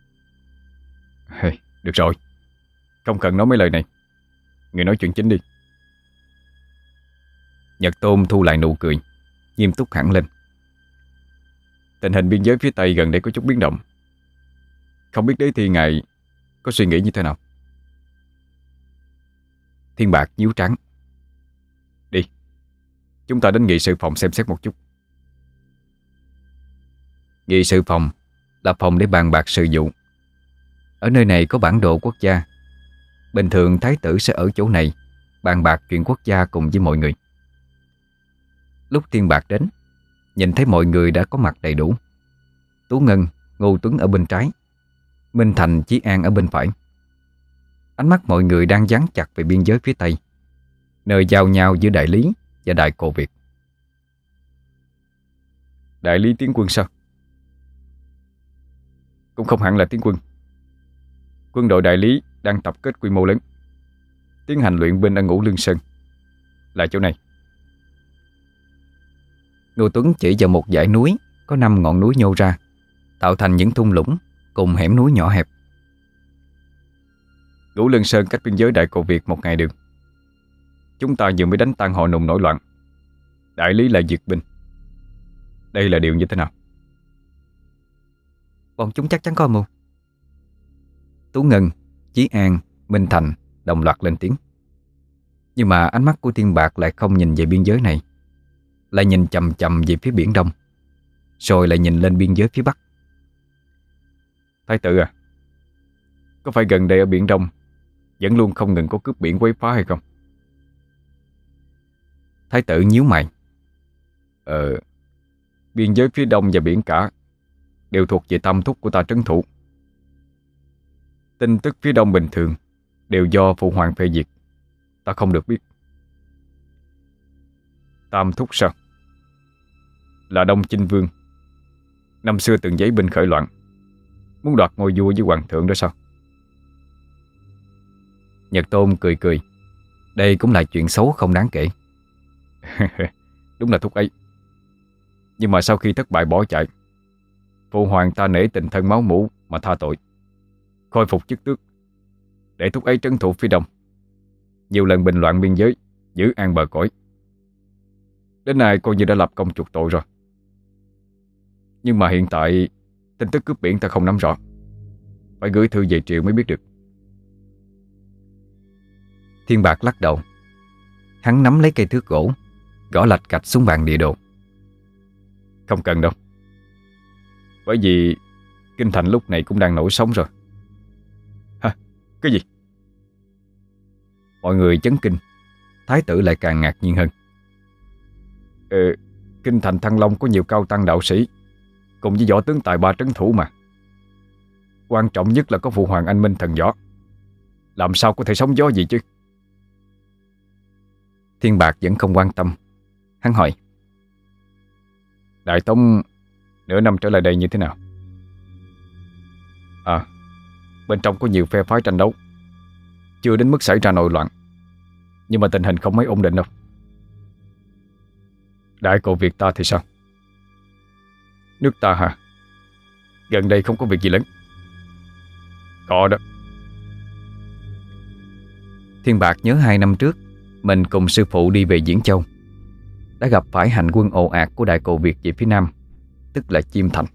Được rồi, không cần nói mấy lời này. Người nói chuyện chính đi. Nhật Tôn thu lại nụ cười, nghiêm túc hẳn lên. Tình hình biên giới phía Tây gần đây có chút biến động. Không biết đế thi ngài có suy nghĩ như thế nào? Thiên Bạc nhíu trắng. Đi, chúng ta đến nghị sự phòng xem xét một chút. Nghị sự phòng là phòng để bàn bạc sự vụ. Ở nơi này có bản đồ quốc gia. Bình thường thái tử sẽ ở chỗ này bàn bạc chuyện quốc gia cùng với mọi người. Lúc Thiên Bạc đến, nhìn thấy mọi người đã có mặt đầy đủ. Tú Ngân, Ngô Tuấn ở bên trái, Minh Thành, Chí An ở bên phải. Ánh mắt mọi người đang dán chặt về biên giới phía Tây, nơi giao nhau giữa Đại Lý và Đại Cồ Việt. Đại Lý tiến quân sao? Cũng không hẳn là tiến quân. Quân đội Đại Lý đang tập kết quy mô lớn, tiến hành luyện binh ở Ngũ Lương Sơn, là chỗ này. Ngô Tuấn chỉ vào một dãy núi có 5 ngọn núi nhô ra, tạo thành những thung lũng cùng hẻm núi nhỏ hẹp. Ngũ Lương Sơn cách biên giới Đại Cồ Việt 1 ngày đường. Chúng ta vừa mới đánh tan họ Nùng nổi loạn. Đại Lý lại duyệt binh. Đây là điều như thế nào? Bọn chúng chắc chắn có mưu. Tú Ngân, Chí An, Minh Thành đồng loạt lên tiếng. Nhưng mà ánh mắt của Thiên Bạc lại không nhìn về biên giới này, lại nhìn chằm chằm về phía biển Đông, rồi lại nhìn lên biên giới phía Bắc. Thái tử à, có phải gần đây ở biển Đông vẫn luôn không ngừng có cướp biển quấy phá hay không? Thái tử nhíu mày. Biên giới phía Đông và biển cả đều thuộc về tam thúc của ta trấn thủ. Tin tức phía Đông bình thường đều do phụ hoàng phê duyệt, ta không được biết. Tam thúc sao? Là Đông Chinh Vương, năm xưa từng giấy binh khởi loạn, muốn đoạt ngôi vua với hoàng thượng đó sao? Nhật Tôn cười cười. Đây cũng là chuyện xấu không đáng kể. Đúng là thúc ấy. Nhưng mà sau khi thất bại bỏ chạy, phụ hoàng ta nể tình thân máu mủ mà tha tội, khôi phục chức tước, để thúc ấy trấn thủ phía Đông, nhiều lần bình loạn biên giới, giữ an bờ cõi. Đến nay coi như đã lập công chuộc tội rồi. Nhưng mà hiện tại tin tức cướp biển ta không nắm rõ, phải gửi thư về triều mới biết được. Thiên Bạc lắc đầu. Hắn nắm lấy cây thước gỗ, gõ lạch cạch xuống bàn địa đồ. Không cần đâu, bởi vì kinh thành lúc này cũng đang nổi sóng rồi. Hả? Cái gì? Mọi người chấn kinh. Thái tử lại càng ngạc nhiên hơn. Kinh thành Thăng Long có nhiều cao tăng đạo sĩ cùng với võ tướng tài ba trấn thủ mà. Quan trọng nhất là có phụ hoàng anh minh thần võ, làm sao có thể sóng gió gì chứ? Thiên Bạc vẫn không quan tâm. Hắn hỏi: Đại Tống nửa năm trở lại đây như thế nào? Bên trong có nhiều phe phái tranh đấu, chưa đến mức xảy ra nội loạn, nhưng mà tình hình không mấy ổn định đâu. Đại Cồ Việt ta thì sao? Nước ta hả? Gần đây không có việc gì lớn. Có đó. Thiên Bạc nhớ 2 năm trước mình cùng sư phụ đi về Diễn Châu, đã gặp phải hành quân ồ ạt của Đại Cồ Việt về phía Nam, tức là Chiêm Thành.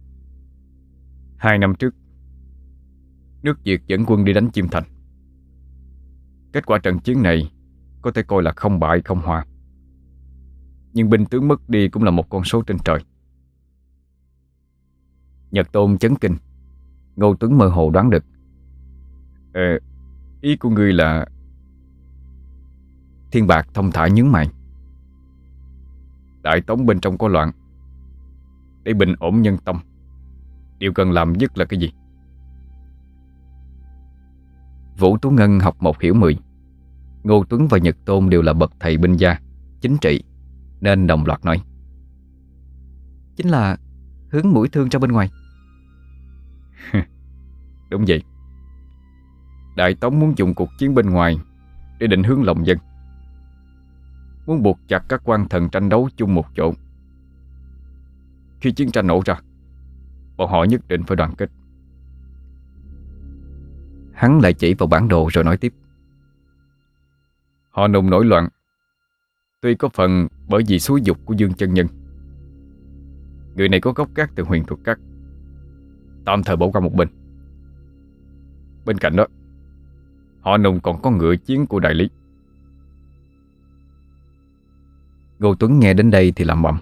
2 năm trước, nước Việt dẫn quân đi đánh Chiêm Thành. Kết quả trận chiến này có thể coi là không bại không hòa, nhưng binh tướng mất đi cũng là một con số trên trời. Nhật Tôn chấn kinh. Ngô Tuấn mơ hồ đoán được. Ý của ngươi là... Thiên Bạc thông thả nhướng mày. Đại Tống bên trong có loạn, để bình ổn nhân tâm, điều cần làm nhất là cái gì? Vũ Tú Ngân học 1 hiểu 10. Ngô Tuấn và Nhật Tôn đều là bậc thầy binh gia, chính trị, nên đồng loạt nói: chính là hướng mũi thương ra bên ngoài. Đúng vậy. Đại Tống muốn dùng cuộc chiến bên ngoài để định hướng lòng dân, muốn buộc chặt các quan thần tranh đấu chung một chỗ. Khi chiến tranh nổ ra, bọn họ nhất định phải đoàn kết. Hắn lại chỉ vào bản đồ rồi nói tiếp. Họ Nùng nổi loạn tuy có phần bởi vì xúi dục của Dương Chân Nhân. Người này có gốc gác từ Huyền Thuật Các, tạm thời bỏ qua một bên. Bên cạnh đó, họ Nùng còn có ngựa chiến của Đại Lý. Ngô Tuấn nghe đến đây thì làm bầm.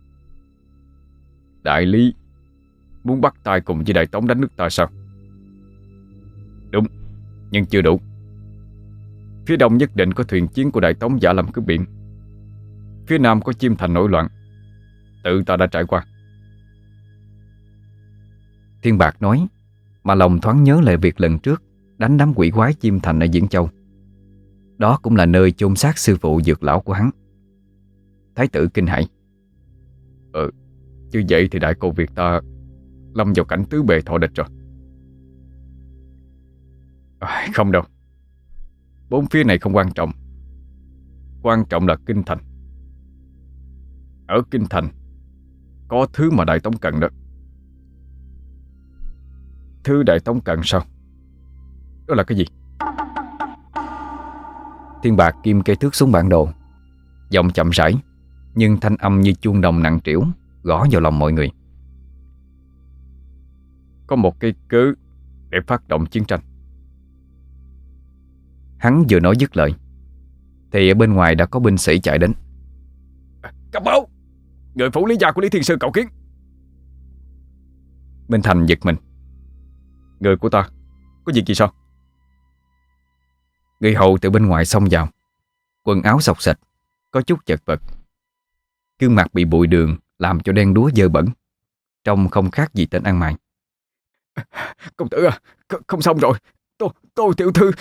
Đại Lý muốn bắt tay cùng với Đại Tống đánh nước ta sao? Đúng, nhưng chưa đủ. Phía đông nhất định có thuyền chiến của Đại Tống giả làm cướp biển. Phía nam có Chiêm Thành nổi loạn, tự ta đã trải qua. Thiên Bạc nói mà lòng thoáng nhớ lại việc lần trước đánh đám quỷ quái Chiêm Thành ở Diễn Châu. Đó cũng là nơi chôn xác sư phụ dược lão của hắn. Thái tử kinh hãi. Chứ vậy thì đại cô Việt ta lâm vào cảnh tứ bề thọ địch rồi. Không đâu. Bốn phía này không quan trọng. Quan trọng là Kinh Thành. Ở Kinh Thành có thứ mà Đại Tống cần đó. Thứ Đại Tống cần sao? Đó là cái gì? Thiên Bạc kim cây thước xuống bản đồ, giọng chậm rãi nhưng thanh âm như chuông đồng nặng trĩu gõ vào lòng mọi người. Có một cái cớ để phát động chiến tranh. Hắn vừa nói dứt lời thì ở bên ngoài đã có binh sĩ chạy đến. Cấp báo, người phủ lý gia của Lý Thiên Sư cầu kiến. Minh Thành giật mình. Người của ta có việc gì sao? Người hầu từ bên ngoài xông vào, quần áo xộc xệch, có chút chật vật, gương mặt bị bụi đường làm cho đen đúa dơ bẩn, trông không khác gì tên ăn mày. Công tử à, không xong rồi. Tô tiểu thư.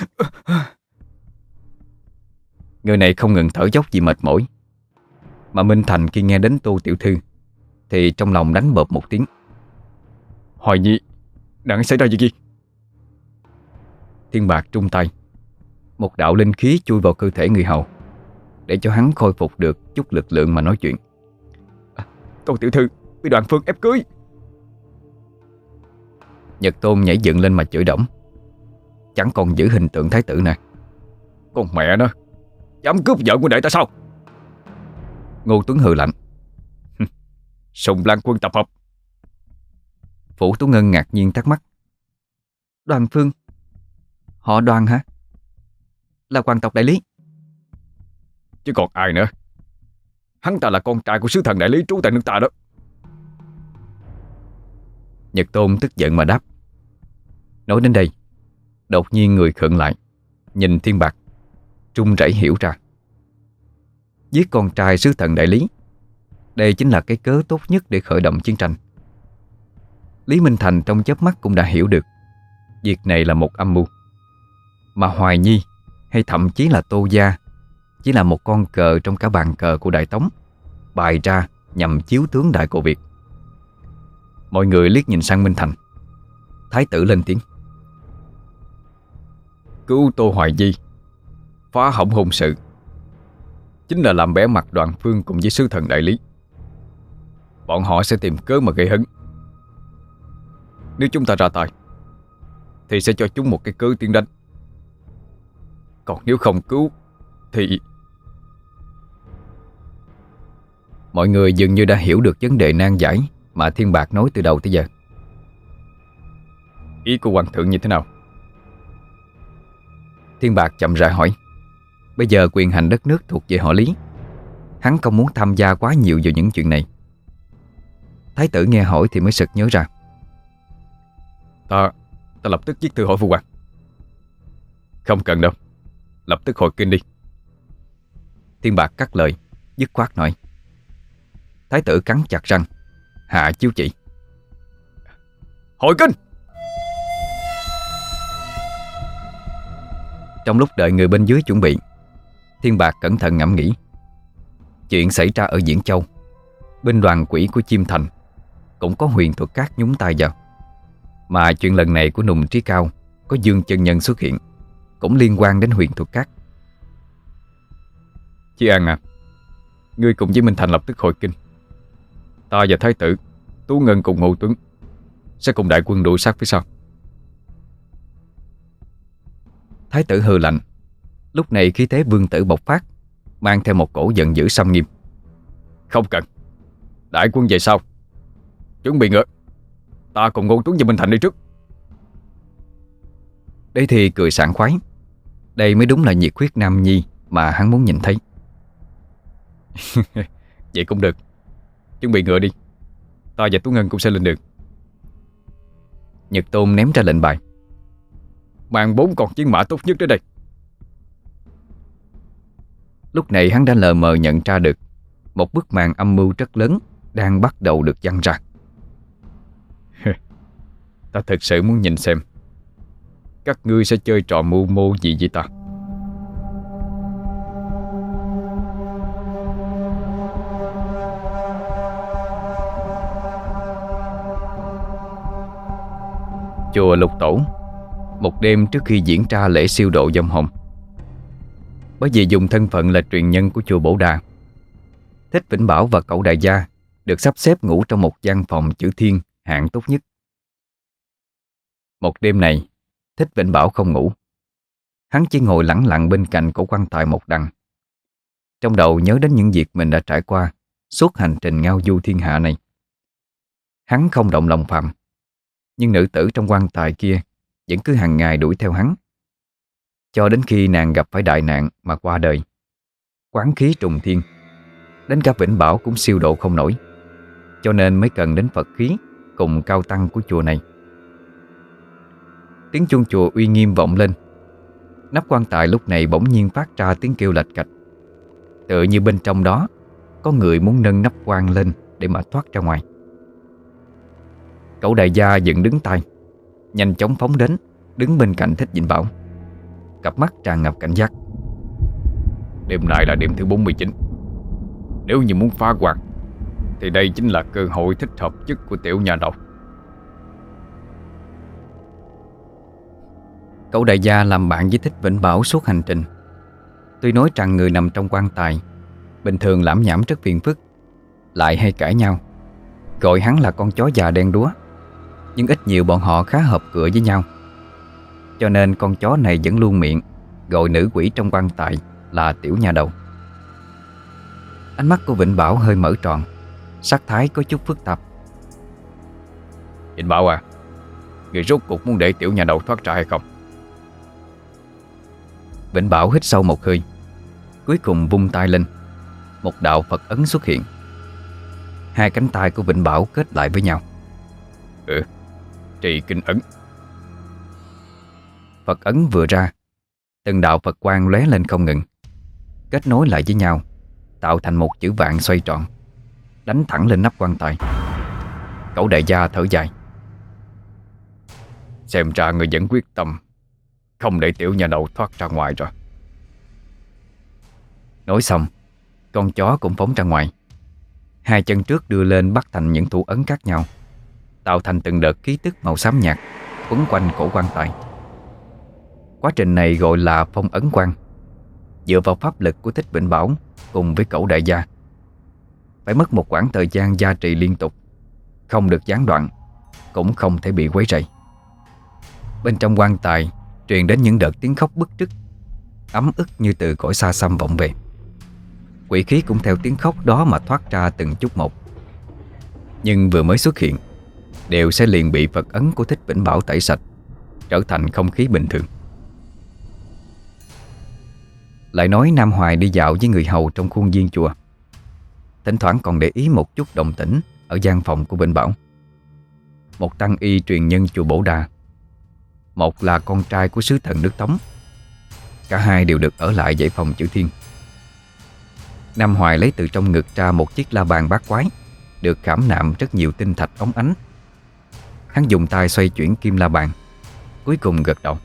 Người này không ngừng thở dốc vì mệt mỏi. Mà Minh Thành khi nghe đến Tô tiểu thư thì trong lòng đánh bợp một tiếng. Hoài Nhi, đang xảy ra gì kia? Thiên Bạc trung tay, một đạo linh khí chui vào cơ thể người hầu để cho hắn khôi phục được chút lực lượng mà nói chuyện. Tô tiểu thư bị Đoàn Phương ép cưới. Nhật Tôn nhảy dựng lên mà chửi đổng, chẳng còn giữ hình tượng thái tử nè. Con mẹ nó, dám cướp vợ của đệ ta sao? Ngô Tuấn hừ lạnh. Sùng Lan quân tập hợp. Phủ Tú Ngân ngạc nhiên thắc mắc. Đoàn Phương? Họ Đoàn hả? Là hoàng tộc Đại Lý? Chứ còn ai nữa. Hắn ta là con trai của sứ thần Đại Lý trú tại nước ta đó. Nhật Tôn tức giận mà đáp. Nói đến đây, đột nhiên người khựng lại, nhìn Thiên Bạc, trung rẩy hiểu ra. Giết con trai sứ thần Đại Lý, đây chính là cái cớ tốt nhất để khởi động chiến tranh. Lý Minh Thành trong chớp mắt cũng đã hiểu được việc này là một âm mưu. Mà Hoài Nhi hay thậm chí là Tô Gia chỉ là một con cờ trong cả bàn cờ của Đại Tống, bày ra nhằm chiếu tướng Đại Cổ Việt. Mọi người liếc nhìn sang Minh Thành. Thái tử lên tiếng. Cứu Tô Hoài Nhi, phá hỏng hôn sự, chính là làm bẽ mặt Đoàn Phương cùng với sứ thần Đại Lý. Bọn họ sẽ tìm cớ mà gây hấn. Nếu chúng ta ra tay thì sẽ cho chúng một cái cớ tiến đánh. Còn nếu không cứu thì... Mọi người dường như đã hiểu được vấn đề nan giải mà Thiên Bạc nói từ đầu tới giờ. Ý của hoàng thượng như thế nào? Thiên Bạc chậm rãi hỏi. Bây giờ quyền hành đất nước thuộc về họ Lý, hắn không muốn tham gia quá nhiều vào những chuyện này. Thái tử nghe hỏi thì mới sực nhớ ra. Ta lập tức viết thư hỏi phụ hoàng. Không cần đâu, lập tức hồi kinh đi. Thiên Bạc cắt lời, dứt khoát nói. Thái tử cắn chặt răng, hạ chiếu chỉ. Hồi kinh! Trong lúc đợi người bên dưới chuẩn bị, Thiên Bạc cẩn thận ngẫm nghĩ. Chuyện xảy ra ở Diễn Châu, binh đoàn quỷ của Chiêm Thành cũng có huyền thuật cát nhúng tay vào. Mà chuyện lần này của Nùng Trí Cao có Dương chân nhân xuất hiện cũng liên quan đến huyền thuật cát. Chí An à, ngươi cùng với Minh Thành lập tức hồi kinh. Ta và Thái tử Tú Ngân cùng Ngô Tuấn sẽ cùng đại quân đuổi sát phía sau. Thái tử hừ lạnh. Lúc này khí thế vương tử bộc phát, mang theo một cổ giận dữ xâm nghiêm. Không cần, đại quân về sau. Chuẩn bị ngựa, ta cùng Ngô Tuấn và Minh Thành đi trước. Đây thì cười sảng khoái. Đây mới đúng là nhiệt huyết nam nhi mà hắn muốn nhìn thấy. Vậy cũng được. Chuẩn bị ngựa đi, ta và Tú Ngân cũng sẽ lên đường. Nhật Tôn ném ra lệnh bài. Mang 4 con chiến mã tốt nhất đến đây. Lúc này hắn đã lờ mờ nhận ra được một bức màn âm mưu rất lớn đang bắt đầu được giăng ra. Ta thực sự muốn nhìn xem các ngươi sẽ chơi trò mưu mô gì với ta. Chùa Lục Tổ. Một đêm trước khi diễn ra lễ siêu độ vong hồn. Bởi vì dùng thân phận là truyền nhân của chùa Bổ Đà, Thích Vĩnh Bảo và cậu đại gia được sắp xếp ngủ trong một gian phòng chữ thiên hạng tốt nhất. Một đêm này, Thích Vĩnh Bảo không ngủ. Hắn chỉ ngồi lẳng lặng bên cạnh cổ quan tài một đằng, trong đầu nhớ đến những việc mình đã trải qua suốt hành trình ngao du thiên hạ này. Hắn không động lòng phàm, nhưng nữ tử trong quan tài kia vẫn cứ hàng ngày đuổi theo hắn, cho đến khi nàng gặp phải đại nạn mà qua đời. Quán khí trùng thiên, đến cả Vĩnh Bảo cũng siêu độ không nổi, cho nên mới cần đến Phật khí cùng cao tăng của chùa này. Tiếng chuông chùa uy nghiêm vọng lên. Nắp quan tài lúc này bỗng nhiên phát ra tiếng kêu lạch cạch, tựa như bên trong đó có người muốn nâng nắp quan lên để mà thoát ra ngoài. Cậu đại gia dựng đứng tay, nhanh chóng phóng đến, đứng bên cạnh Thích Vĩnh Bảo, cặp mắt tràn ngập cảnh giác. Đêm nay là đêm thứ 49. Nếu như muốn phá quan thì đây chính là cơ hội thích hợp nhất của tiểu nhà đầu. Cậu đại gia làm bạn với Thích Vĩnh Bảo suốt hành trình. Tuy nói rằng người nằm trong quan tài bình thường lảm nhảm rất phiền phức, lại hay cãi nhau, gọi hắn là con chó già đen đúa, nhưng ít nhiều bọn họ khá hợp cựa với nhau. Cho nên con chó này vẫn luôn miệng gọi nữ quỷ trong quan tài là tiểu nhà đầu. Ánh mắt của Vĩnh Bảo hơi mở tròn, sắc thái có chút phức tạp. Vĩnh Bảo à, người rốt cuộc muốn để tiểu nhà đầu thoát ra hay không? Vĩnh Bảo hít sâu một hơi, cuối cùng vung tay lên. Một đạo Phật ấn xuất hiện. Hai cánh tay của Vĩnh Bảo kết lại với nhau. Trì kinh ấn. Phật ấn vừa ra, từng đạo Phật quang lóe lên không ngừng, kết nối lại với nhau, tạo thành một chữ vạn xoay tròn, đánh thẳng lên nắp quan tài. Cậu đại gia thở dài. Xem ra người vẫn quyết tâm không để tiểu nhà đầu thoát ra ngoài rồi. Nói xong, con chó cũng phóng ra ngoài. Hai chân trước đưa lên bắt thành những thủ ấn khác nhau, tạo thành từng đợt khí tức màu xám nhạt quấn quanh cổ quan tài. Quá trình này gọi là phong ấn quan, dựa vào pháp lực của Thích Vĩnh Bảo cùng với cậu đại gia. Phải mất một quãng thời gian gia trì liên tục, không được gián đoạn, cũng không thể bị quấy rầy. Bên trong quan tài truyền đến những đợt tiếng khóc bức rứt, ấm ức như từ cõi xa xăm vọng về. Quỷ khí cũng theo tiếng khóc đó mà thoát ra từng chút một. Nhưng vừa mới xuất hiện, đều sẽ liền bị Phật ấn của Thích Vĩnh Bảo tẩy sạch, trở thành không khí bình thường. Lại nói Nam Hoài đi dạo với người hầu trong khuôn viên chùa, thỉnh thoảng còn để ý một chút động tĩnh ở gian phòng của Vĩnh Bảo. Một tăng y truyền nhân chùa Bổ Đà, một là con trai của sứ thần nước Tống. Cả hai đều được ở lại dãy phòng chữ thiên. Nam Hoài lấy từ trong ngực ra một chiếc la bàn bát quái, được khảm nạm rất nhiều tinh thạch óng ánh. Hắn dùng tay xoay chuyển kim la bàn, cuối cùng gật đầu.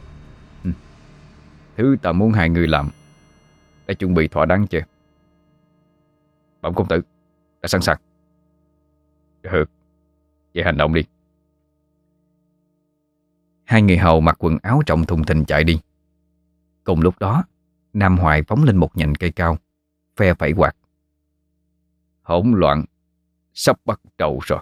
Thứ ta muốn hai người làm đã chuẩn bị thỏa đáng chưa? Bẩm công tử, đã sẵn sàng. Được, Vậy hành động đi. Hai người hầu mặc quần áo trọng thùng thình chạy đi. Cùng lúc đó, Nam Hoài phóng lên một nhành cây cao, phe phẩy quạt. Hỗn loạn sắp bắt đầu rồi.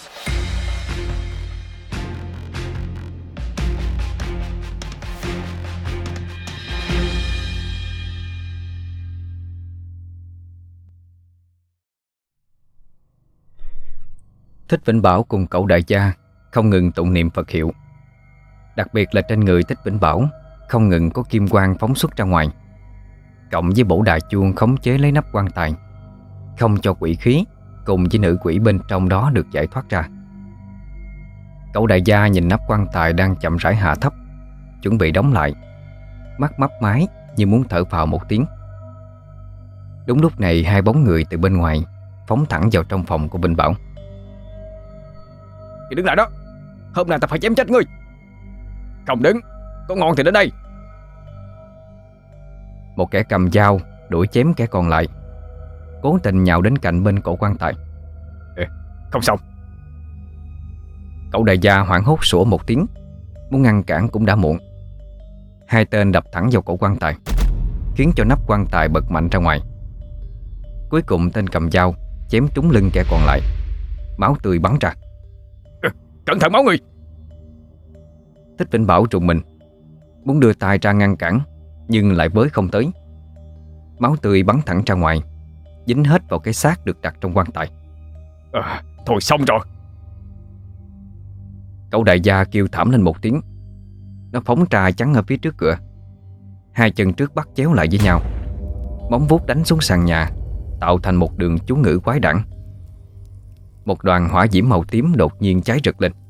Thích Vĩnh Bảo cùng cậu đại gia không ngừng tụng niệm Phật hiệu. Đặc biệt là trên người Thích Vĩnh Bảo không ngừng có kim quang phóng xuất ra ngoài, cộng với bổ đà chuông khống chế lấy nắp quan tài, không cho quỷ khí cùng với nữ quỷ bên trong đó được giải thoát ra. Cậu đại gia nhìn nắp quan tài đang chậm rãi hạ thấp, chuẩn bị đóng lại, mắt mấp máy như muốn thở phào một tiếng. Đúng lúc này, hai bóng người từ bên ngoài phóng thẳng vào trong phòng của Vĩnh Bảo. Thì đứng lại đó, hôm nay ta phải chém chết ngươi. Không đứng, có ngon thì đến đây. Một kẻ cầm dao đuổi chém kẻ còn lại, cố tình nhào đến cạnh bên cổ quan tài. Không xong. Cậu đại gia hoảng hốt sủa một tiếng, muốn ngăn cản cũng đã muộn. Hai tên đập thẳng vào cổ quan tài, khiến cho nắp quan tài bật mạnh ra ngoài. Cuối cùng tên cầm dao chém trúng lưng kẻ còn lại, máu tươi bắn ra. Cẩn thận máu người! Thích Vĩnh Bảo trùng mình, muốn đưa tay ra ngăn cản, nhưng lại với không tới. Máu tươi bắn thẳng ra ngoài, dính hết vào cái xác được đặt trong quan tài. Thôi xong rồi. Cậu đại gia kêu thảm lên một tiếng. Nó phóng ra chắn ở phía trước cửa. Hai chân trước bắt chéo lại với nhau, móng vuốt đánh xuống sàn nhà, tạo thành một đường chú ngữ quái đản. Một đoàn hỏa diễm màu tím đột nhiên cháy rực lên.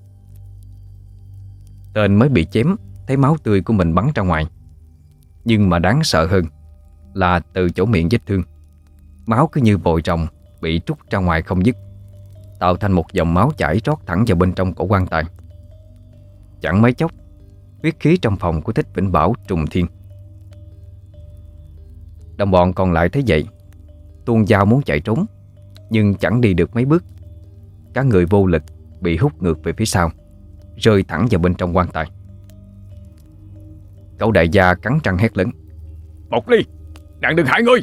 Tên mới bị chém thấy máu tươi của mình bắn ra ngoài, nhưng mà đáng sợ hơn là từ chỗ miệng vết thương, máu cứ như vòi rồng bị trút ra ngoài không dứt, tạo thành một dòng máu chảy rót thẳng vào bên trong cổ quan tài. Chẳng mấy chốc, huyết khí trong phòng của Thích Vĩnh Bảo trùng thiên. Đồng bọn còn lại thấy vậy, tuôn dao muốn chạy trốn, nhưng chẳng đi được mấy bước, cả người vô lực bị hút ngược về phía sau, rơi thẳng vào bên trong quan tài. Cậu đại gia cắn răng hét lớn: Một Ly, nàng đừng hại ngươi!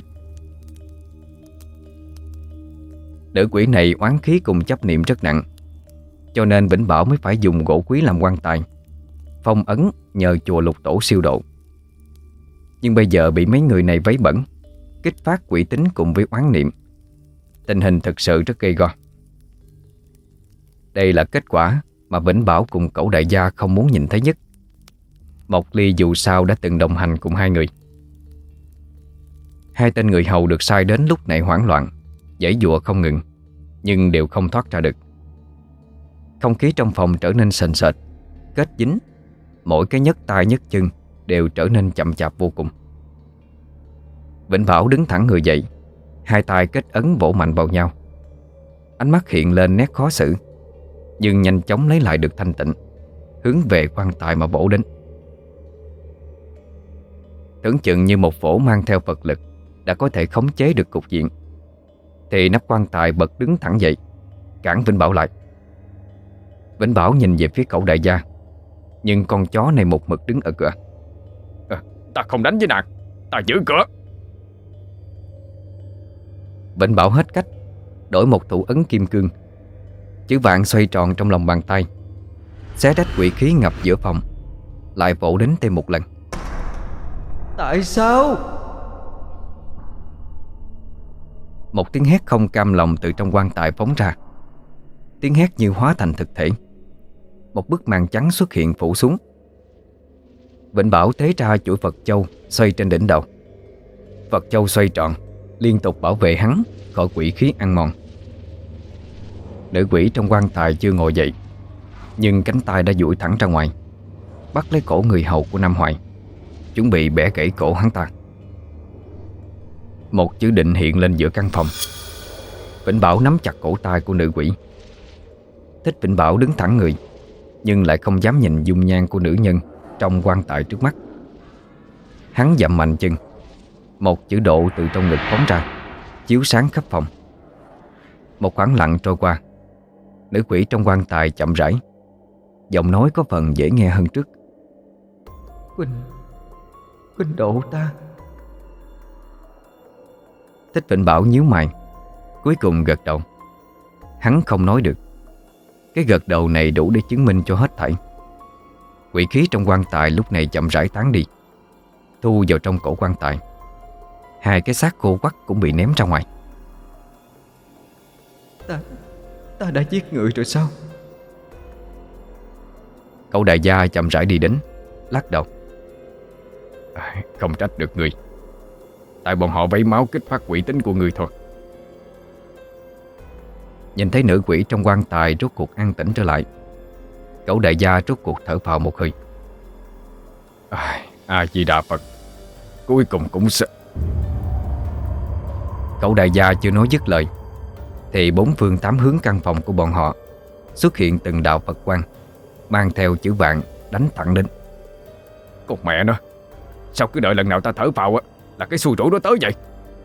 Nữ quỷ này oán khí cùng chấp niệm rất nặng, cho nên Vĩnh Bảo mới phải dùng gỗ quý làm quan tài, phong ấn nhờ chùa Lục Tổ siêu độ. Nhưng bây giờ bị mấy người này vấy bẩn, kích phát quỷ tính cùng với oán niệm, tình hình thực sự rất gây go. Đây là kết quả mà Vĩnh Bảo cùng cậu đại gia không muốn nhìn thấy nhất. Mộc Ly dù sao đã từng đồng hành cùng hai người. Hai tên người hầu được sai đến lúc này hoảng loạn, giãy giụa không ngừng, nhưng đều không thoát ra được. Không khí trong phòng trở nên sền sệt, kết dính, mỗi cái nhấc tay nhấc chân đều trở nên chậm chạp vô cùng. Vĩnh Bảo đứng thẳng người dậy, hai tay kết ấn vỗ mạnh vào nhau. Ánh mắt hiện lên nét khó xử, nhưng nhanh chóng lấy lại được thanh tịnh, hướng về quan tài mà vỗ đến. Tưởng chừng như một vỗ mang theo Phật lực đã có thể khống chế được cục diện, thì nắp quan tài bật đứng thẳng dậy, cản Vĩnh Bảo lại. Vĩnh Bảo nhìn về phía cậu đại gia, nhưng con chó này một mực đứng ở cửa. Ta không đánh với nàng, ta giữ cửa. Vĩnh Bảo hết cách, đổi một thủ ấn kim cương. Chữ vạn xoay tròn trong lòng bàn tay, xé rách quỷ khí ngập giữa phòng, lại vỗ đến thêm một lần. Tại sao? Một tiếng hét không cam lòng từ trong quan tài phóng ra. Tiếng hét như hóa thành thực thể. Một bức màn trắng xuất hiện phủ xuống. Vĩnh Bảo tế ra chuỗi Phật châu xoay trên đỉnh đầu. Phật châu xoay tròn, liên tục bảo vệ hắn khỏi quỷ khí ăn mòn. Nữ quỷ trong quan tài chưa ngồi dậy, nhưng cánh tay đã duỗi thẳng ra ngoài, bắt lấy cổ người hầu của Nam Hoài, chuẩn bị bẻ gãy cổ hắn ta. Một chữ định hiện lên giữa căn phòng. Vĩnh Bảo nắm chặt cổ tay của nữ quỷ. Thích Vĩnh Bảo đứng thẳng người, nhưng lại không dám nhìn dung nhan của nữ nhân trong quan tài trước mắt. Hắn dậm mạnh chân, một chữ độ từ trong ngực phóng ra, chiếu sáng khắp phòng. Một khoảng lặng trôi qua, Nữ quỷ trong quan tài chậm rãi, giọng nói có phần dễ nghe hơn trước. Huynh, huynh độ ta. Thích Vĩnh Bảo nhíu mày, cuối cùng gật đầu. Hắn không nói được. Cái gật đầu này đủ để chứng minh cho hết thảy. Quỷ khí trong quan tài lúc này chậm rãi tán đi, thu vào trong cổ quan tài. Hai cái xác khô quắt cũng bị ném ra ngoài. Ta đã giết người rồi sao? Cậu đại gia chậm rãi đi đến, lắc đầu. Không trách được người, tại bọn họ vấy máu kích phát quỷ tính của người thôi. Nhìn thấy nữ quỷ trong quan tài rốt cuộc an tĩnh trở lại, cậu đại gia rốt cuộc thở phào một hơi. A Di Đà Phật, cuối cùng cũng sợ. Cậu đại gia chưa nói dứt lời thì bốn phương tám hướng căn phòng của bọn họ xuất hiện từng đạo Phật quang mang theo chữ vạn đánh thẳng đến. Con mẹ nó, sao cứ đợi lần nào ta thở phào là cái xui rủi đó tới vậy?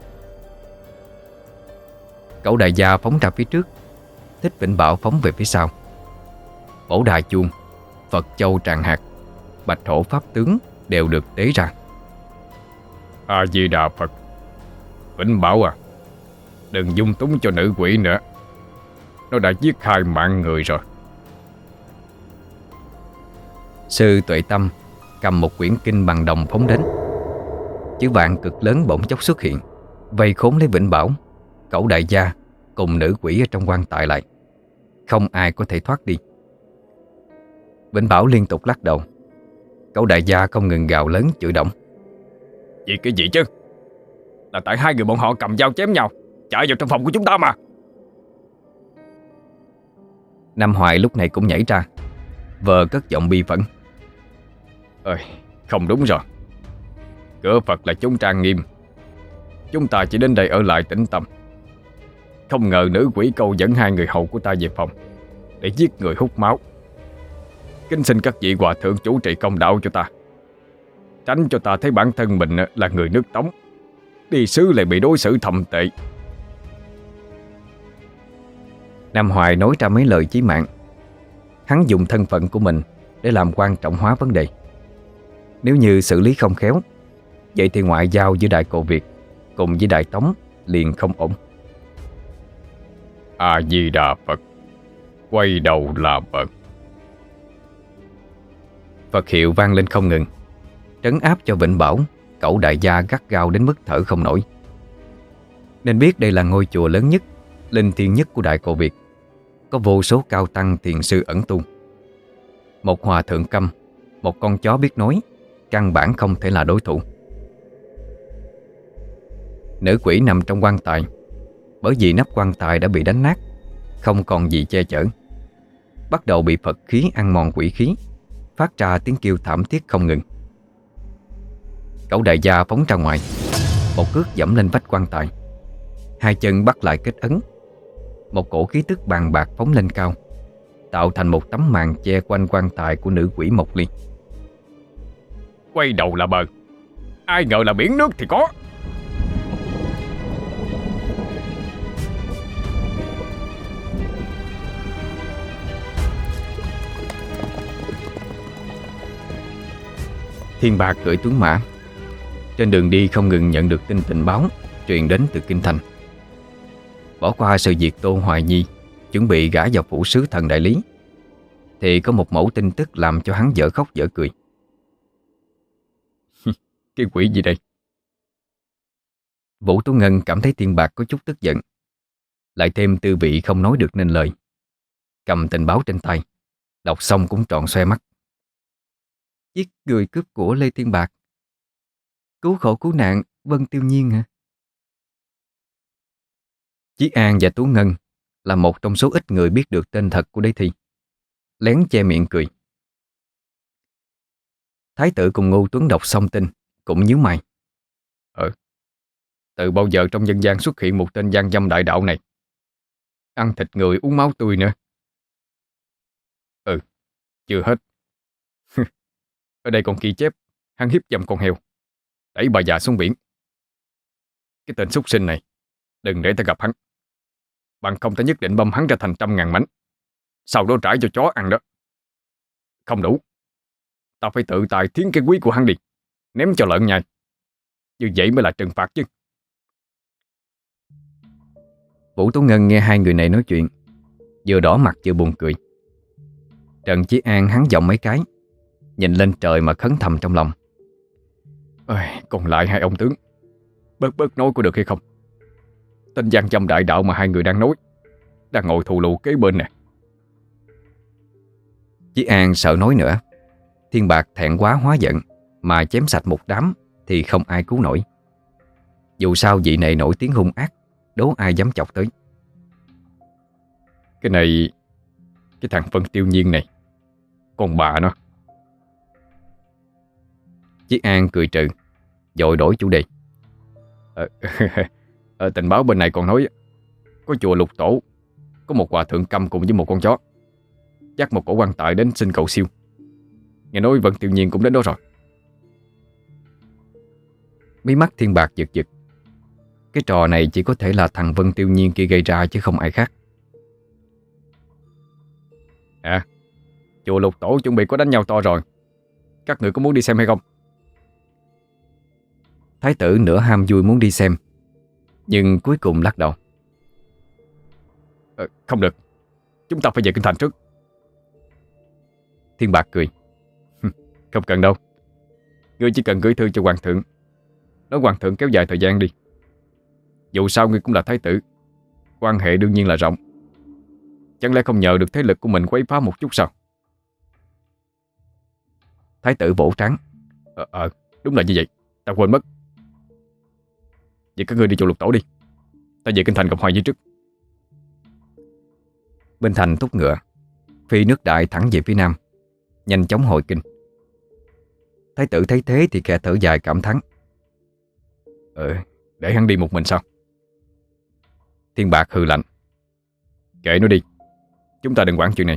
Cậu đại gia phóng ra phía trước, Thích Vĩnh Bảo phóng về phía sau. Bổ đài chuông, Phật châu tràng hạt, bạch hổ pháp tướng đều được tế ra. A Di Đà Phật. Vĩnh Bảo à, đừng dung túng cho nữ quỷ nữa. Nó đã giết 2 mạng người rồi. Sư Tuệ Tâm cầm một quyển kinh bằng đồng phóng đến. Chữ vạn cực lớn bỗng chốc xuất hiện, vây khốn lấy Vĩnh Bảo, cậu đại gia cùng nữ quỷ ở trong quan tài lại. Không ai có thể thoát đi. Vĩnh Bảo liên tục lắc đầu. Cậu đại gia không ngừng gào lớn chửi động. Vì cái gì chứ? Là tại 2 người bọn họ cầm dao chém nhau, chạy vào trong phòng của chúng ta mà. Nam Hoài lúc này cũng nhảy ra, vờ cất giọng bi phẫn. Không đúng rồi. Cửa Phật là chúng trang nghiêm, chúng ta chỉ đến đây ở lại tĩnh tâm. Không ngờ nữ quỷ câu dẫn 2 người hầu của ta về phòng để giết người hút máu. Kính xin các vị hòa thượng chủ trì công đạo cho ta, tránh cho ta thấy bản thân mình là người nước Tống, đi sứ lại bị đối xử thậm tệ. Nam Hoài nói ra mấy lời chí mạng. Hắn dùng thân phận của mình để làm quan trọng hóa vấn đề. Nếu như xử lý không khéo, vậy thì ngoại giao giữa Đại Cồ Việt cùng với Đại Tống liền không ổn. A Di Đà Phật, quay đầu là bờ. Phật hiệu vang lên không ngừng, trấn áp cho Vĩnh Bảo, cậu đại gia gắt gao đến mức thở không nổi. Nên biết đây là ngôi chùa lớn nhất, linh thiêng nhất của Đại Cồ Việt, có vô số cao tăng thiền sư ẩn tu. Một hòa thượng câm, một con chó biết nói, căn bản không thể là đối thủ. Nữ quỷ nằm trong quan tài, bởi vì nắp quan tài đã bị đánh nát, không còn gì che chở, bắt đầu bị Phật khí ăn mòn quỷ khí, phát ra tiếng kêu thảm thiết không ngừng. Cậu đại gia phóng ra ngoài, một cước dẫm lên vách quan tài, 2 chân bắt lại kết ấn. Một cổ khí tức bàn bạc phóng lên cao, tạo thành một tấm màn che quanh quan tài của nữ quỷ Mộc Ly. Quay đầu là bờ, ai ngờ là biển nước thì có. Thiên Bạc cưỡi tuấn mã, trên đường đi không ngừng nhận được tin tình báo truyền đến từ Kinh Thành. Bỏ qua sự việc Tô Hoài Nhi chuẩn bị gả vào phủ sứ thần đại lý, thì có một mẩu tin tức làm cho hắn dở khóc dở cười. Cái quỷ gì đây? Vũ Tú Ngân cảm thấy Thiên Bạc có chút tức giận, lại thêm tư vị không nói được nên lời. Cầm tình báo trên tay, đọc xong cũng tròn xoe mắt. Giết người cướp của Lê Thiên Bạc, cứu khổ cứu nạn Vân Tiêu Nhiên hả? Chí An và Tú Ngân là một trong số ít người biết được tên thật của Đế Thi, lén che miệng cười. Thái tử cùng Ngô Tuấn đọc xong tin cũng nhíu mày. Từ bao giờ trong dân gian xuất hiện một tên gian dâm đại đạo này, ăn thịt người uống máu tươi nữa? Chưa hết. Ở đây còn ghi chép hắn hiếp dâm con heo, đẩy bà già xuống biển. Cái tên súc sinh này, đừng để ta gặp hắn, bằng không ta nhất định băm hắn ra thành 100.000 mảnh, Sau đó trải cho chó ăn đó. Không đủ, ta phải tự tài thiến cái quý của hắn đi, ném cho lợn nhai. Như vậy mới là trừng phạt chứ. Vũ Tố Ngân nghe hai người này nói chuyện, vừa đỏ mặt vừa buồn cười. Trần Chí An hắn giọng mấy cái, nhìn lên trời mà khấn thầm trong lòng. Ôi, còn lại hai ông tướng, bớt nói có được hay không? Tên gian dâm đại đạo mà hai người đang nói đang ngồi thù lù kế bên nè. Chí An sợ nói nữa, Thiên Bạc thẹn quá hóa giận mà chém sạch một đám thì không ai cứu nổi. Dù sao vị này nổi tiếng hung ác, đố ai dám chọc tới. Cái thằng Vân Tiêu Nhiên này, con bà nó. Chí An cười trừ, vội đổi chủ đề. Tình báo bên này còn nói có chùa Lục Tổ có một hòa thượng câm cùng với một con chó dắt một cổ quan tài đến xin cầu siêu. Nghe nói Vân Tiêu Nhiên cũng đến đó rồi. Mí mắt Thiên Bạc giật giật. Cái trò này chỉ có thể là thằng Vân Tiêu Nhiên kia gây ra chứ không ai khác. Chùa Lục Tổ chuẩn bị có đánh nhau to rồi. Các người có muốn đi xem hay không? Thái tử nửa ham vui muốn đi xem, nhưng cuối cùng lắc đầu. Không được, chúng ta phải về kinh thành trước. Thiên Bạc cười. Không cần đâu. Ngươi chỉ cần gửi thư cho hoàng thượng, nói hoàng thượng kéo dài thời gian đi. Dù sao ngươi cũng là thái tử, quan hệ đương nhiên là rộng. Chẳng lẽ không nhờ được thế lực của mình quấy phá một chút sao? Thái tử vỗ trán. Đúng là như vậy, ta quên mất. Vậy các ngươi đi chùa Lục Tổ đi, ta về kinh thành gặp Hoài Nhi trước. Bên thành thúc ngựa, phi nước đại thẳng về phía nam, nhanh chóng hồi kinh. Thái tử thấy thế thì khẽ thở dài cảm thán. Để hắn đi một mình sao? Thiên Bạc hừ lạnh. Kệ nó đi, chúng ta đừng quản chuyện này.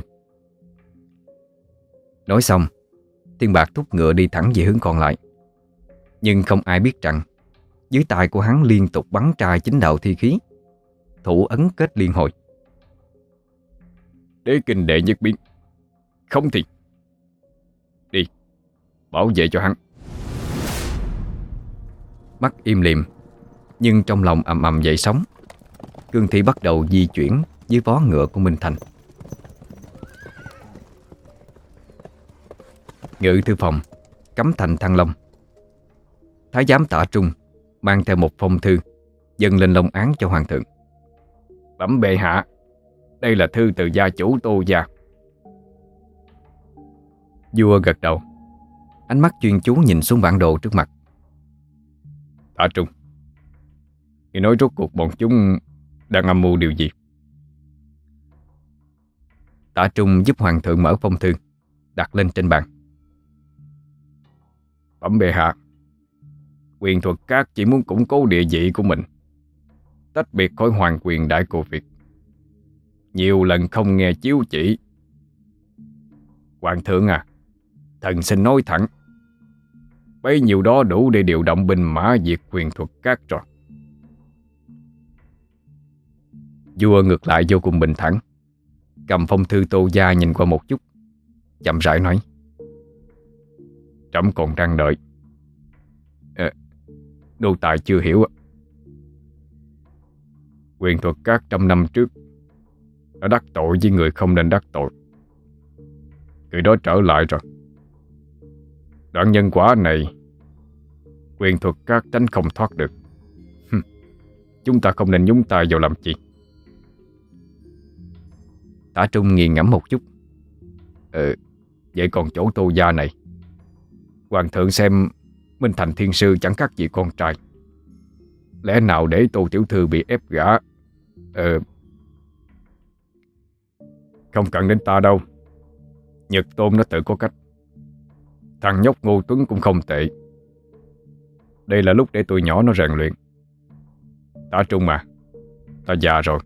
Nói xong, Thiên Bạc thúc ngựa đi thẳng về hướng còn lại. Nhưng không ai biết rằng dưới tay của hắn liên tục bắn ra 9 đạo thi khí, thủ ấn kết liên hồi. Đế kinh đệ nhất biến, không thì đi, bảo vệ cho hắn. Mắt im lìm, nhưng trong lòng ầm ầm dậy sóng. Cương thi bắt đầu di chuyển dưới vó ngựa của Minh Thành. Ngự thư phòng, cấm thành Thăng Long. Thái giám Tạ Trung mang theo một phong thư dâng lên long án cho hoàng thượng. Bẩm bệ hạ, đây là thư từ gia chủ Tô gia. Vua gật đầu, ánh mắt chuyên chú nhìn xuống bản đồ trước mặt. Tạ Trung, ngươi nói rốt cuộc bọn chúng đang âm mưu điều gì? Tạ Trung giúp hoàng thượng mở phong thư, đặt lên trên bàn. Bẩm bệ hạ, Quyền Thuật Các chỉ muốn củng cố địa vị của mình, tách biệt khỏi hoàng quyền Đại Cồ Việt. Nhiều lần không nghe chiếu chỉ. Hoàng thượng à, thần xin nói thẳng, bấy nhiêu đó đủ để điều động binh mã diệt Quyền Thuật Các rồi. Vua ngược lại vô cùng bình thản, cầm phong thư Tô gia nhìn qua một chút, chậm rãi nói. Trẫm còn đang đợi. Nô tài chưa hiểu. Quyền Thuật Các 100 năm trước đã đắc tội với người không nên đắc tội. Người đó trở lại rồi. Đoạn nhân quả này Quyền Thuật Các tránh không thoát được. Chúng ta không nên nhúng tay vào làm chi. Tạ Trung nghiền ngẫm một chút. Vậy còn chỗ Tô gia này, hoàng thượng xem Minh Thành Thiên Sư chẳng khác gì con trai. Lẽ nào để Tô tiểu thư bị ép gả? Không cần đến ta đâu. Nhật Tôn nó tự có cách. Thằng nhóc Ngô Tuấn cũng không tệ. Đây là lúc để tụi nhỏ nó rèn luyện. Tạ Trung mà, ta già rồi.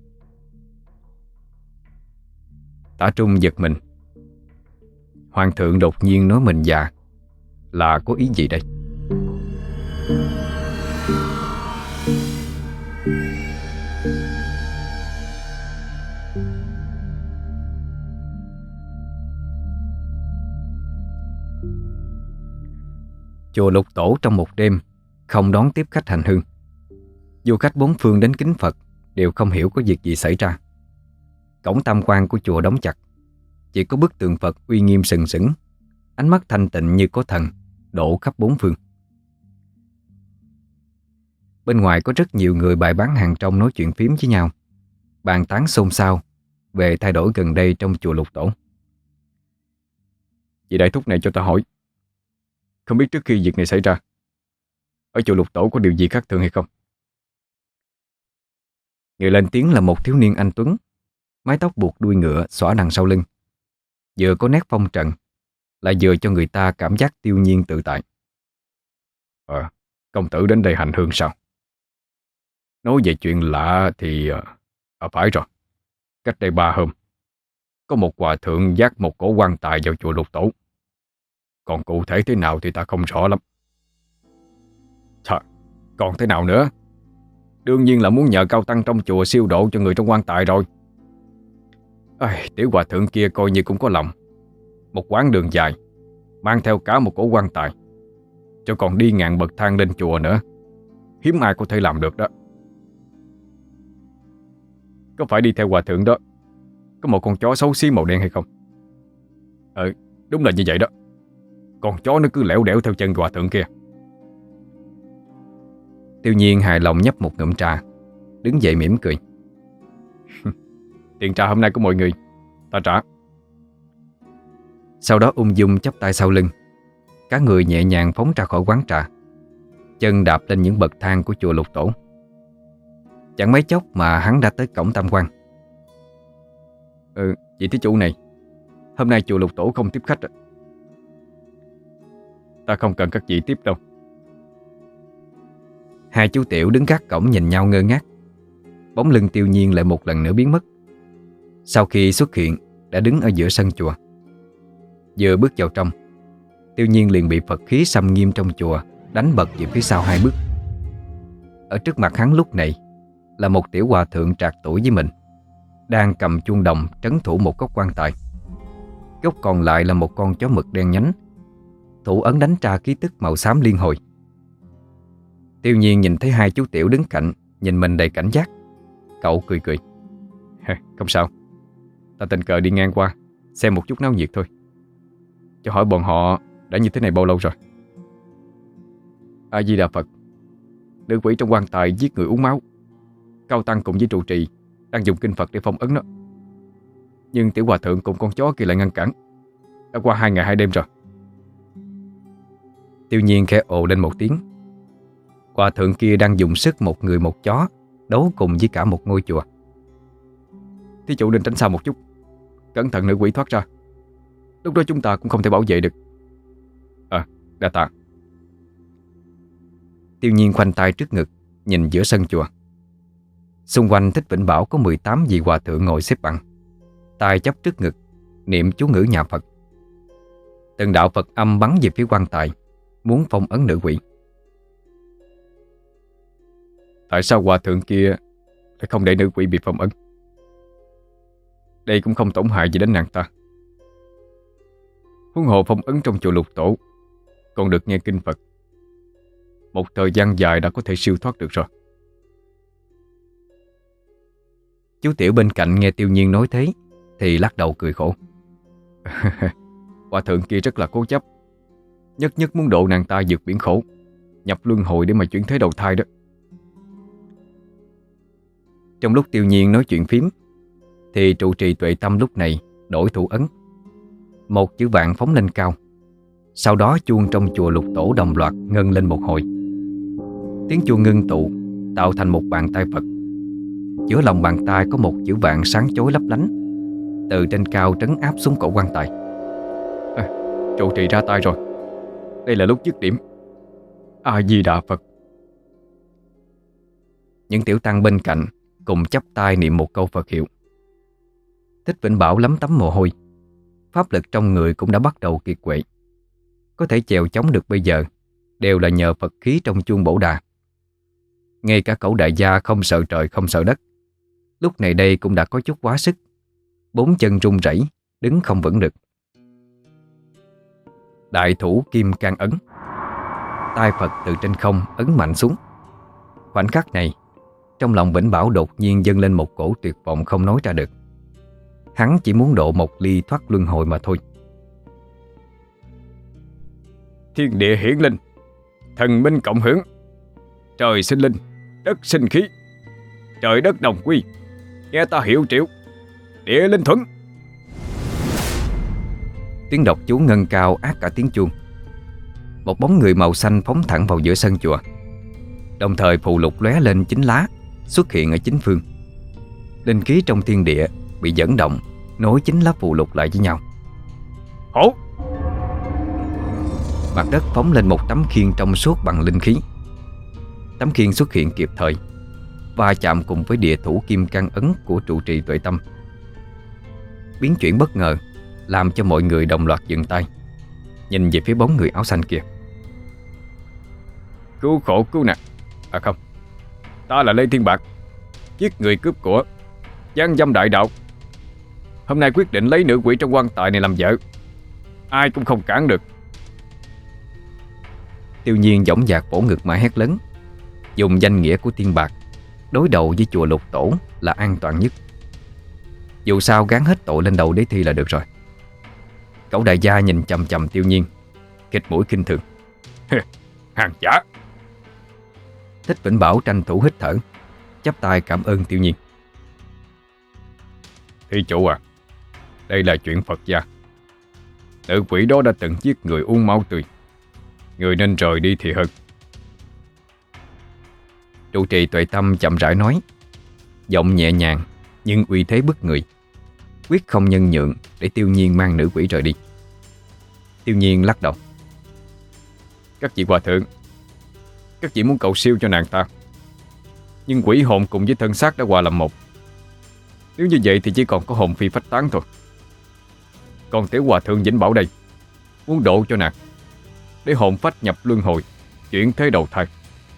Tạ Trung giật mình. Hoàng thượng đột nhiên nói mình già là có ý gì đây? Chùa Lục Tổ trong một đêm không đón tiếp khách hành hương. Du khách bốn phương đến kính Phật đều không hiểu có việc gì xảy ra. Cổng tam quan của chùa đóng chặt, chỉ có bức tượng Phật uy nghiêm sừng sững, ánh mắt thanh tịnh như có thần đổ khắp bốn phương. Bên ngoài có rất nhiều người bày bán hàng rong nói chuyện phím với nhau, bàn tán xôn xao về thay đổi gần đây trong chùa Lục Tổ. Chị đại thúc này cho ta hỏi, không biết trước khi việc này xảy ra, ở chùa Lục Tổ có điều gì khác thường hay không? Người lên tiếng là một thiếu niên anh tuấn, mái tóc buộc đuôi ngựa xõa đằng sau lưng, vừa có nét phong trần, lại vừa cho người ta cảm giác tiêu nhiên tự tại. Công tử đến đây hành hương sao? Nói về chuyện lạ thì phải rồi. Cách đây 3 hôm, có một hòa thượng vác một cổ quan tài vào chùa Lục Tổ. Còn cụ thể thế nào thì ta không rõ lắm. Còn thế nào nữa? Đương nhiên là muốn nhờ cao tăng trong chùa siêu độ cho người trong quan tài rồi. Tiểu hòa thượng kia coi như cũng có lòng. Một quãng đường dài, mang theo cả một cổ quan tài, cho còn đi ngàn bậc thang lên chùa nữa. Hiếm ai có thể làm được đó. Có phải đi theo hòa thượng đó có một con chó xấu xí màu đen hay không? Đúng là như vậy đó. Con chó nó cứ lẻo đẻo theo chân hòa thượng kia. Tiêu nhiên hài lòng nhấp một ngụm trà, đứng dậy mỉm cười. Tiền trà hôm nay của mọi người ta trả. Sau đó ung dung chắp tay sau lưng, cả người nhẹ nhàng phóng ra khỏi quán trà, chân đạp lên những bậc thang của chùa Lục Tổ. Chẳng mấy chốc mà hắn đã tới cổng tam quan. Chị thí chủ này, hôm nay chùa Lục Tổ không tiếp khách. Ta không cần các chị tiếp đâu. Hai chú tiểu đứng gác cổng nhìn nhau ngơ ngác. Bóng lưng Tiêu nhiên lại một lần nữa biến mất. Sau khi xuất hiện đã đứng ở giữa sân chùa. Vừa bước vào trong, Tiêu nhiên liền bị Phật khí xâm nghiêm trong chùa đánh bật về phía sau 2 bước. Ở trước mặt hắn lúc này là một tiểu hòa thượng trạc tuổi với mình, đang cầm chuông đồng trấn thủ một góc quan tài. Góc còn lại là một con chó mực đen nhánh, thủ ấn đánh tra ký tức màu xám liên hồi. Tiêu nhiên nhìn thấy hai chú tiểu đứng cạnh, nhìn mình đầy cảnh giác. Cậu cười cười. Không sao, ta tình cờ đi ngang qua xem một chút náo nhiệt thôi. Cho hỏi bọn họ đã như thế này bao lâu rồi? A Di Đà Phật. Nữ quỷ trong quan tài giết người uống máu. Cao tăng cùng với trụ trì đang dùng kinh Phật để phong ấn nó. Nhưng tiểu hòa thượng cùng con chó kia lại ngăn cản. Đã qua 2 ngày 2 đêm rồi. Tiêu nhiên khẽ ồ lên một tiếng. Hòa thượng kia đang dùng sức một người một chó đấu cùng với cả một ngôi chùa. Thí chủ nên tránh xa một chút, cẩn thận nữ quỷ thoát ra. Lúc đó chúng ta cũng không thể bảo vệ được. Đa tạ. Tiêu nhiên khoanh tay trước ngực, nhìn giữa sân chùa. Xung quanh Thích Vĩnh Bảo có 18 vị hòa thượng ngồi xếp bằng, tay chắp trước ngực, niệm chú ngữ nhà Phật. Từng đạo Phật âm bắn về phía quan tài, muốn phong ấn nữ quỷ. Tại sao hòa thượng kia lại không để nữ quỷ bị phong ấn? Đây cũng không tổn hại gì đến nàng ta. Huống hồ phong ấn trong chùa Lục Tổ còn được nghe kinh Phật, một thời gian dài đã có thể siêu thoát được rồi. Chú tiểu bên cạnh nghe Tiêu nhiên nói thế thì lắc đầu cười khổ. Hòa thượng kia rất là cố chấp, nhất nhất muốn độ nàng ta vượt biển khổ, nhập luân hồi để mà chuyển thế đầu thai đó. Trong lúc Tiêu nhiên nói chuyện phím thì trụ trì Tuệ Tâm lúc này đổi thủ ấn. Một chữ vạn phóng lên cao. Sau đó chuông trong chùa Lục Tổ đồng loạt ngân lên một hồi. Tiếng chuông ngưng tụ tạo thành một bàn tay Phật. Giữa lòng bàn tay có một chữ vạn sáng chói lấp lánh, từ trên cao trấn áp xuống cổ quan tài. Trụ trì ra tay rồi. Đây là lúc dứt điểm. A Di Đà Phật. Những tiểu tăng bên cạnh cùng chắp tay niệm một câu Phật hiệu. Thích Vĩnh Bảo lấm tấm mồ hôi. Pháp lực trong người cũng đã bắt đầu kiệt quệ. Có thể chèo chống được bây giờ đều là nhờ Phật khí trong chuông Bổ Đà. Ngay cả cẩu đại gia không sợ trời không sợ đất, lúc này đây cũng đã có chút quá sức, 4 chân run rẩy, đứng không vững được. Đại thủ Kim Cang Ấn. tay Phật từ trên không ấn mạnh xuống. Khoảnh khắc này, trong lòng Vĩnh Bảo đột nhiên dâng lên một cỗ tuyệt vọng không nói ra được. Hắn chỉ muốn độ một ly thoát luân hồi mà thôi. Thiên địa hiển linh, thần minh cộng hưởng, trời sinh linh, đất sinh khí, trời đất đồng quy, nghe ta hiệu triệu, địa linh thuẫn. Tiếng đọc chú ngân cao át cả tiếng chuông. Một bóng người màu xanh phóng thẳng vào giữa sân chùa. Đồng thời phù lục lóe lên 9 lá, xuất hiện ở chính phương. Linh khí trong thiên địa bị dẫn động, nối 9 lá phù lục lại với nhau. Hổ! Mặt đất phóng lên một tấm khiên trong suốt bằng linh khí. Tấm khiên xuất hiện kịp thời, va chạm cùng với địa thủ kim cang ấn của trụ trì Tuệ Tâm. Biến chuyển bất ngờ làm cho mọi người đồng loạt dừng tay, nhìn về phía bóng người áo xanh kia. Cứu khổ cứu nạn. À không, ta là Lê Thiên Bạc, giết người cướp của, gian dâm đại đạo. Hôm nay quyết định lấy nữ quỷ trong quan tài này làm vợ, ai cũng không cản được. Tiêu Nhiên dõng dạc vỗ ngực mà hét lớn, dùng danh nghĩa của Thiên Bạc đối đầu với chùa Lục Tổ là an toàn nhất. Dù sao gán hết tội lên đầu đế thi là được rồi. Cẩu đại gia nhìn chằm chằm Tiêu Nhiên, khịt mũi kinh thường. Hàng giả. Thích Vĩnh Bảo tranh thủ hít thở, chắp tay cảm ơn Tiêu Nhiên. Thí chủ à, đây là chuyện Phật gia. Nữ quỷ đó đã từng giết người uống máu tươi, người nên rời đi thì hơn. Trụ trì Tuệ Tâm chậm rãi nói, giọng nhẹ nhàng nhưng uy thế bức người, quyết không nhân nhượng để Tiêu Nhiên mang nữ quỷ rời đi. Tiêu Nhiên lắc đầu. Các vị hòa thượng, các vị muốn cầu siêu cho nàng ta, nhưng quỷ hồn cùng với thân xác đã hòa làm một. Nếu như vậy thì chỉ còn có hồn phi phách tán thôi. Còn tiểu hòa thượng Vĩnh Bảo đây muốn độ cho nàng, để hồn phách nhập luân hồi, chuyển thế đầu thai.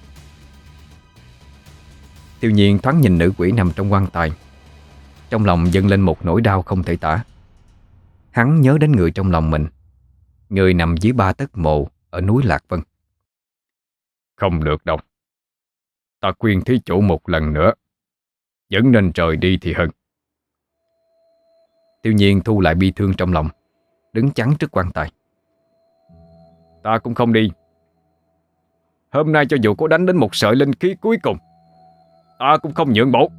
Tiêu Nhiên thoáng nhìn nữ quỷ nằm trong quan tài, trong lòng dâng lên một nỗi đau không thể tả. Hắn nhớ đến người trong lòng mình, người nằm dưới 3 tấc mộ ở núi Lạc Vân. Không được đâu. Ta khuyên thí chủ một lần nữa, vẫn nên rời đi thì hơn. Tiêu Nhiên thu lại bi thương trong lòng, đứng chắn trước quan tài. Ta cũng không đi. Hôm nay cho dù có đánh đến một sợi linh khí cuối cùng, ta cũng không nhượng bộ.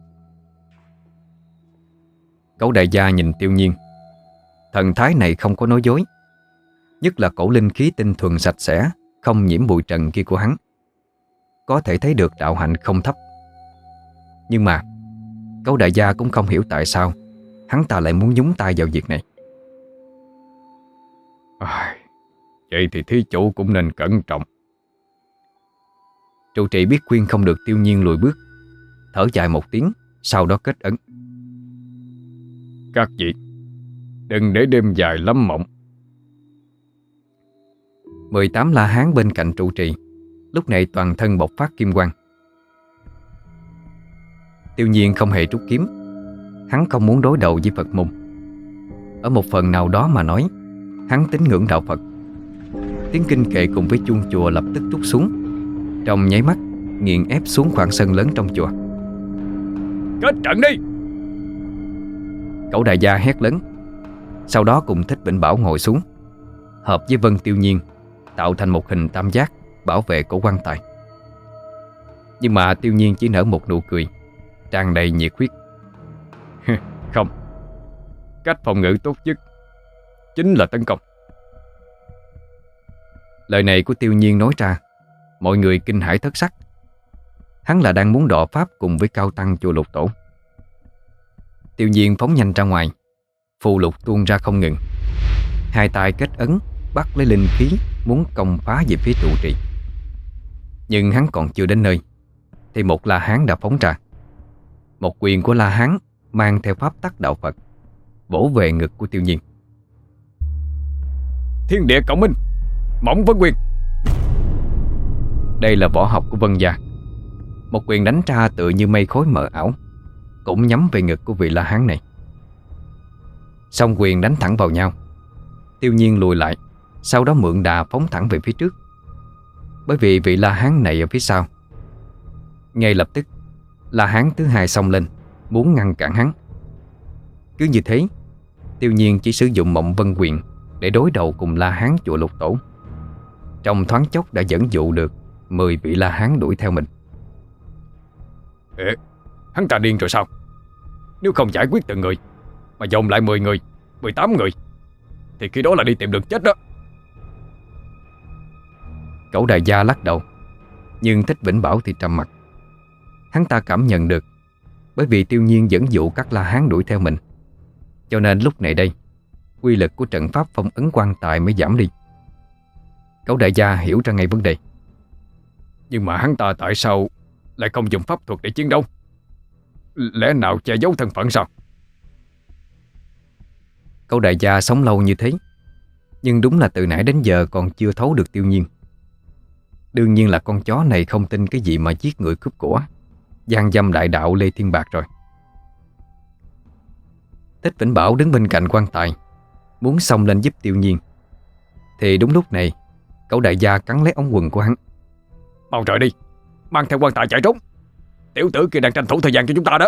Cẩu đại gia nhìn Tiêu Nhiên, thần thái này không có nói dối, nhất là cổ linh khí tinh thuần sạch sẽ, không nhiễm bụi trần kia của hắn. Có thể thấy được đạo hạnh không thấp. Nhưng mà Cẩu đại gia cũng không hiểu tại sao hắn ta lại muốn nhúng tay vào việc này. Vậy thì thí chủ cũng nên cẩn trọng. Trụ trì biết khuyên không được Tiêu Nhiên lùi bước, thở dài một tiếng, sau đó kết ấn. Các vị, đừng để đêm dài lắm mộng. 18 la hán bên cạnh trụ trì lúc này toàn thân bộc phát kim quang. Tiêu Nhiên không hề rút kiếm. Hắn không muốn đối đầu với Phật môn. Ở một phần nào đó mà nói, hắn tín ngưỡng đạo Phật. Tiếng kinh kệ cùng với chuông chùa lập tức trút xuống, trong nháy mắt nghiền ép xuống khoảng sân lớn trong chùa. Kết trận đi! Cẩu đại gia hét lớn, sau đó cùng Thích Vĩnh Bảo ngồi xuống, hợp với Vân Tiêu Nhiên tạo thành một hình tam giác bảo vệ cổ quan tài. Nhưng mà Tiêu Nhiên chỉ nở một nụ cười tràn đầy nhiệt huyết. Không, cách phòng ngự tốt nhất chính là tấn công. Lời này của Tiêu Nhiên nói ra, mọi người kinh hãi thất sắc. Hắn là đang muốn đọ pháp cùng với cao tăng chùa Lục Tổ. Tiêu Nhiên phóng nhanh ra ngoài, phù lục tuôn ra không ngừng. Hai tay kết ấn bắt lấy linh khí, muốn công phá về phía trụ trì. Nhưng hắn còn chưa đến nơi thì một La Hán đã phóng ra. Một quyền của La Hán mang theo pháp tắc đạo Phật vỗ về ngực của Tiêu Nhiên. Thiên địa cộng minh, mỏng vấn quyền. Đây là võ học của Vân gia. Một quyền đánh ra tựa như mây khói mờ ảo, cũng nhắm về ngực của vị La Hán này. Song quyền đánh thẳng vào nhau. Tiêu Nhiên lùi lại, sau đó mượn đà phóng thẳng về phía trước. bởi vì vị La Hán này ở phía sau. Ngay lập tức, La Hán thứ hai xông lên, muốn ngăn cản hắn. Cứ như thế, Tiêu Nhiên chỉ sử dụng Mộng Vân Quyền để đối đầu cùng La Hán chùa Lục Tổ. Trong thoáng chốc đã dẫn dụ được 10 vị La Hán đuổi theo mình. Ê, hắn ta điên rồi sao? Nếu không giải quyết từng người mà dồn lại 10 người, 18 người thì khi đó là đi tìm đường chết đó. Cẩu Đại Gia lắc đầu, nhưng Thích Vĩnh Bảo thì trầm mặc. Hắn ta cảm nhận được, bởi vì Tiêu Nhiên dẫn dụ các La Hán đuổi theo mình, cho nên lúc này đây uy lực của trận pháp phong ấn quan tài mới giảm đi. Cẩu Đại Gia hiểu ra ngay vấn đề. Nhưng mà hắn ta tại sao lại không dùng pháp thuật để chiến đấu? Lẽ nào che giấu thân phận sao? Cẩu Đại Gia sống lâu như thế, nhưng đúng là từ nãy đến giờ còn chưa thấu được Tiêu Nhiên. Đương nhiên là con chó này không tin cái gì mà giết người cướp của, gian dâm đại đạo Lê Thiên Bạc rồi. Thích Vĩnh Bảo đứng bên cạnh quan tài, muốn xông lên giúp Tiêu Nhiên. Thì đúng lúc này, Cẩu Đại Gia cắn lấy ống quần của hắn. Mau trời đi, mang theo quan tài chạy trốn. Tiểu tử kia đang tranh thủ thời gian cho chúng ta đó.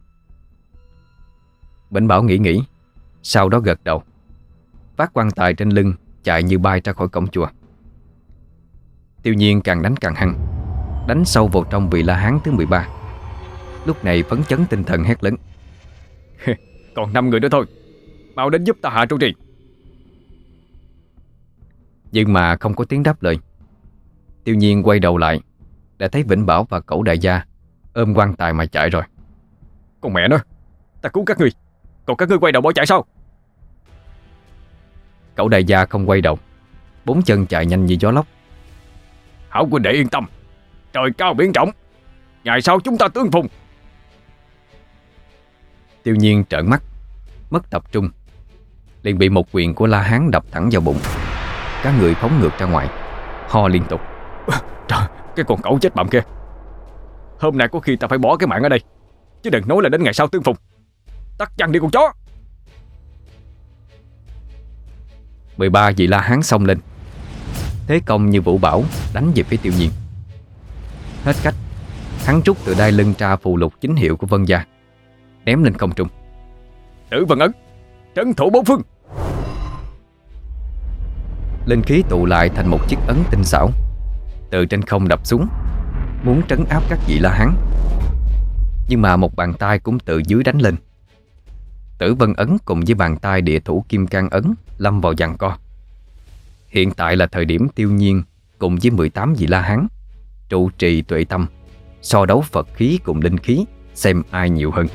Vĩnh Bảo nghĩ, sau đó gật đầu, vác quan tài trên lưng chạy như bay ra khỏi cổng chùa. Tiêu Nhiên càng đánh càng hăng, đánh sâu vào trong vị La Hán thứ 13. Lúc này phấn chấn tinh thần hét lớn. Còn 5 người nữa thôi, mau đến giúp ta hạ trụ trì. Nhưng mà không có tiếng đáp lời. Tiêu Nhiên quay đầu lại, đã thấy Vĩnh Bảo và Cẩu Đại Gia ôm quan tài mà chạy rồi. Con mẹ nó, ta cứu các ngươi, còn các ngươi quay đầu bỏ chạy sao? Cẩu Đại Gia không quay đầu, 4 chân chạy nhanh như gió lốc. Hảo huynh đệ yên tâm, trời cao biển rộng, ngày sau chúng ta tương phùng. Tiêu Nhiên trợn mắt, mất tập trung, liền bị một quyền của La Hán đập thẳng vào bụng. Cả người phóng ngược ra ngoài, ho liên tục. Trời, cái con cẩu chết bặm kia, hôm nay có khi ta phải bỏ cái mạng ở đây, chứ đừng nói là đến ngày sau tương phùng. Tắt chăn đi con chó. 13 vị La Hán xông lên, thế công như vũ bão đánh về phía Tiêu Nhiên. Hết cách, hắn rút từ đai lưng ra phù lục chính hiệu của Vân Gia, ném lên không trung. Tử Vân Ấn, trấn thủ bốn phương. Linh khí tụ lại thành một chiếc ấn tinh xảo, từ trên không đập xuống, muốn trấn áp các vị La Hán. Nhưng mà một bàn tay cũng từ dưới đánh lên. Tử Vân Ấn cùng với bàn tay địa thủ Kim Cang Ấn lâm vào giằng co. Hiện tại là thời điểm Tiêu Nhiên cùng với 18 vị La Hán trụ trì tuệ tâm, so đấu Phật khí cùng linh khí, xem ai nhiều hơn.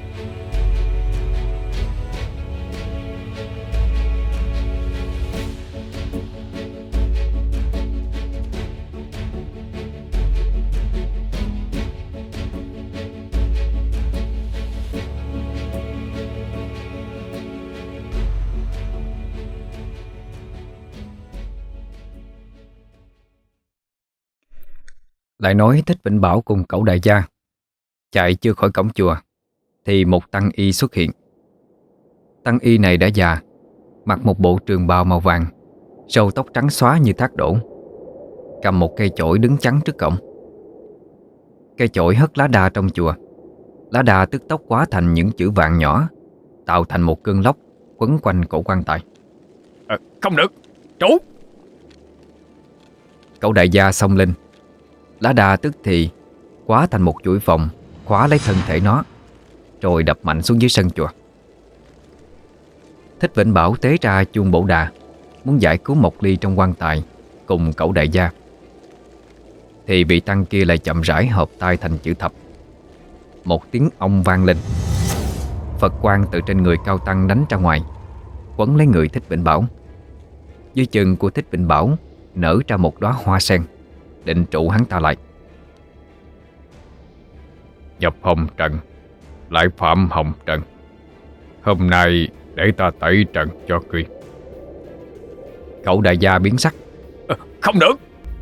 Lại nói Thích Vĩnh Bảo cùng Cẩu Đại Gia chạy chưa khỏi cổng chùa thì một tăng y xuất hiện. Tăng y này đã già, mặc một bộ trường bào màu vàng, râu tóc trắng xóa như thác đổ, cầm một cây chổi đứng chắn trước cổng. Cây chổi hất lá đa trong chùa. Lá đa tức tốc hóa thành những chữ vàng nhỏ, tạo thành một cơn lốc quấn quanh cổ quan tài. Không được, chủ. Cẩu Đại Gia xông lên. Lá đa tức thì hóa thành một chuỗi vòng khóa lấy thân thể nó, rồi đập mạnh xuống dưới sân chùa. Thích Vĩnh Bảo tế ra chuông bổ đà, muốn giải cứu Mộc Ly trong quan tài cùng Cẩu Đại Gia, thì vị tăng kia lại chậm rãi hợp tay thành chữ thập. Một tiếng ong vang lên, Phật quang từ trên người cao tăng đánh ra ngoài, quấn lấy người Thích Vĩnh Bảo. Dưới chân của Thích Vĩnh Bảo nở ra một đóa hoa sen, định trụ hắn ta lại. Nhập hồng trần, lại phạm hồng trần. Hôm nay để ta tẩy trần cho ngươi. Cẩu Đại Gia biến sắc. Không được.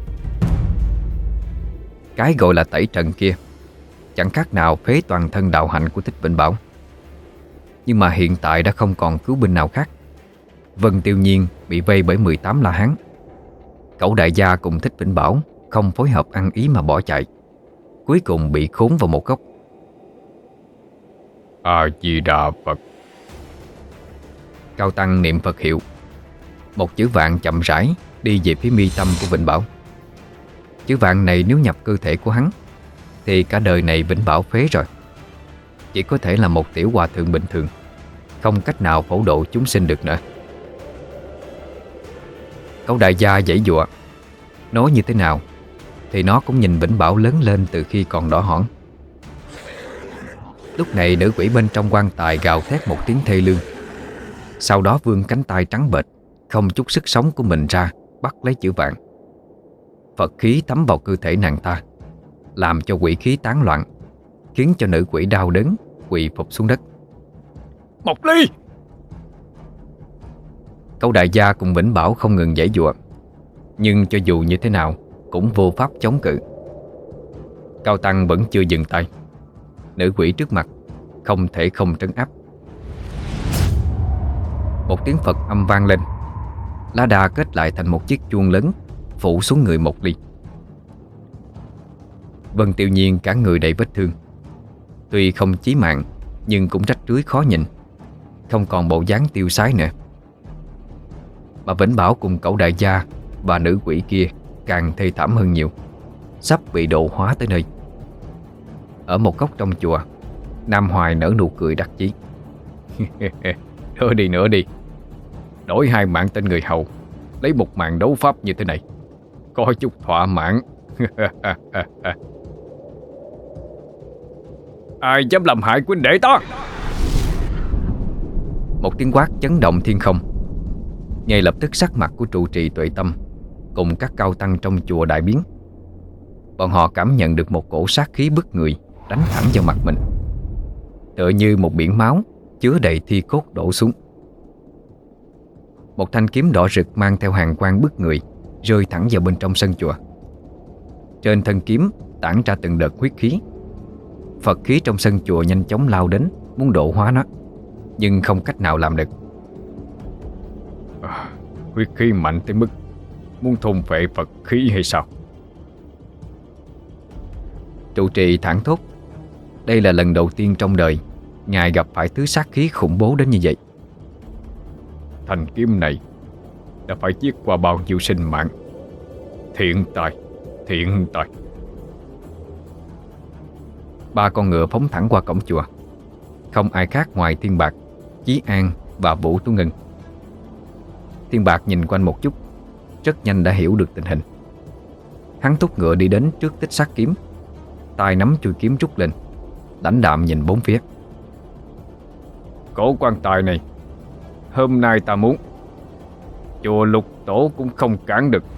Cái gọi là tẩy trần kia chẳng khác nào phế toàn thân đạo hạnh của Thích Vĩnh Bảo. Nhưng mà hiện tại đã không còn cứu binh nào khác. Vân Tiêu Nhiên bị vây bởi 18 La Hán. Cẩu Đại Gia cùng Thích Vĩnh Bảo không phối hợp ăn ý mà bỏ chạy, cuối cùng bị khốn vào một góc. A Di Đà Phật. Cao Tăng niệm Phật hiệu. Một chữ vạn chậm rãi đi về phía mi tâm của Vĩnh Bảo. Chữ vạn này nếu nhập cơ thể của hắn thì cả đời này Vĩnh Bảo phế rồi. Chỉ có thể là một tiểu hòa thượng bình thường, không cách nào phổ độ chúng sinh được nữa. Cẩu đại gia giãy giụa. Nói như thế nào thì nó cũng nhìn Vĩnh Bảo lớn lên từ khi còn đỏ hỏn. Lúc này nữ quỷ bên trong quan tài gào thét một tiếng thê lương, sau đó vươn cánh tay trắng bệch không chút sức sống của mình ra, bắt lấy chữ vạn. Phật khí thấm vào cơ thể nàng ta, làm cho quỷ khí tán loạn, khiến cho nữ quỷ đau đớn quỳ phục xuống đất. Mộc Ly! Cẩu đại gia cùng Vĩnh Bảo không ngừng giãy giụa, nhưng cho dù như thế nào cũng vô pháp chống cự. Cao Tăng vẫn chưa dừng tay. Nữ quỷ trước mặt không thể không trấn áp. Một tiếng Phật âm vang lên, lá đa kết lại thành một chiếc chuông lớn phủ xuống người Mộc Ly. Vân Tiêu Nhiên cả người đầy vết thương, tuy không chí mạng nhưng cũng rách rưới khó nhìn, không còn bộ dáng tiêu sái nữa. Mà Vĩnh Bảo cùng cẩu đại gia và nữ quỷ kia càng thê thảm hơn nhiều, sắp bị độ hóa tới nơi. Ở một góc trong chùa, Nam Hoài nở nụ cười đắc chí. Nữa đi, đổi 2 mạng tên người hầu, lấy 1 mạng đấu pháp như thế này, có chút thỏa mãn. Ai dám làm hại huynh đệ ta? Một tiếng quát chấn động thiên không. Ngay lập tức sắc mặt của trụ trì Tuệ Tâm cùng các cao tăng trong chùa đại biến. Bọn họ cảm nhận được một cổ sát khí bức người đánh thẳng vào mặt mình, tựa như một biển máu chứa đầy thi cốt đổ xuống. Một thanh kiếm đỏ rực mang theo hàn quang bức người rơi thẳng vào bên trong sân chùa. Trên thân kiếm tản ra từng đợt huyết khí. Phật khí trong sân chùa nhanh chóng lao đến muốn độ hóa nó, nhưng không cách nào làm được. Huyết khí mạnh tới mức muốn thôn phệ Phật khí hay sao? Trụ trì thảng thốt. Đây là lần đầu tiên trong đời ngài gặp phải thứ sát khí khủng bố đến như vậy. Thanh kiếm này đã phải giết qua bao nhiêu sinh mạng. Thiện tài, thiện tài. 3 con ngựa phóng thẳng qua cổng chùa. Không ai khác ngoài Thiên Bạc, Chí An và Vũ Tú Ngân. Thiên Bạc nhìn quanh một chút, rất nhanh đã hiểu được tình hình. Hắn thúc ngựa đi đến trước tích sát kiếm, tay nắm chuôi kiếm rút lên, lãnh đạm nhìn bốn phía. Cổ quan tài này hôm nay ta muốn, chùa Lục Tổ cũng không cản được.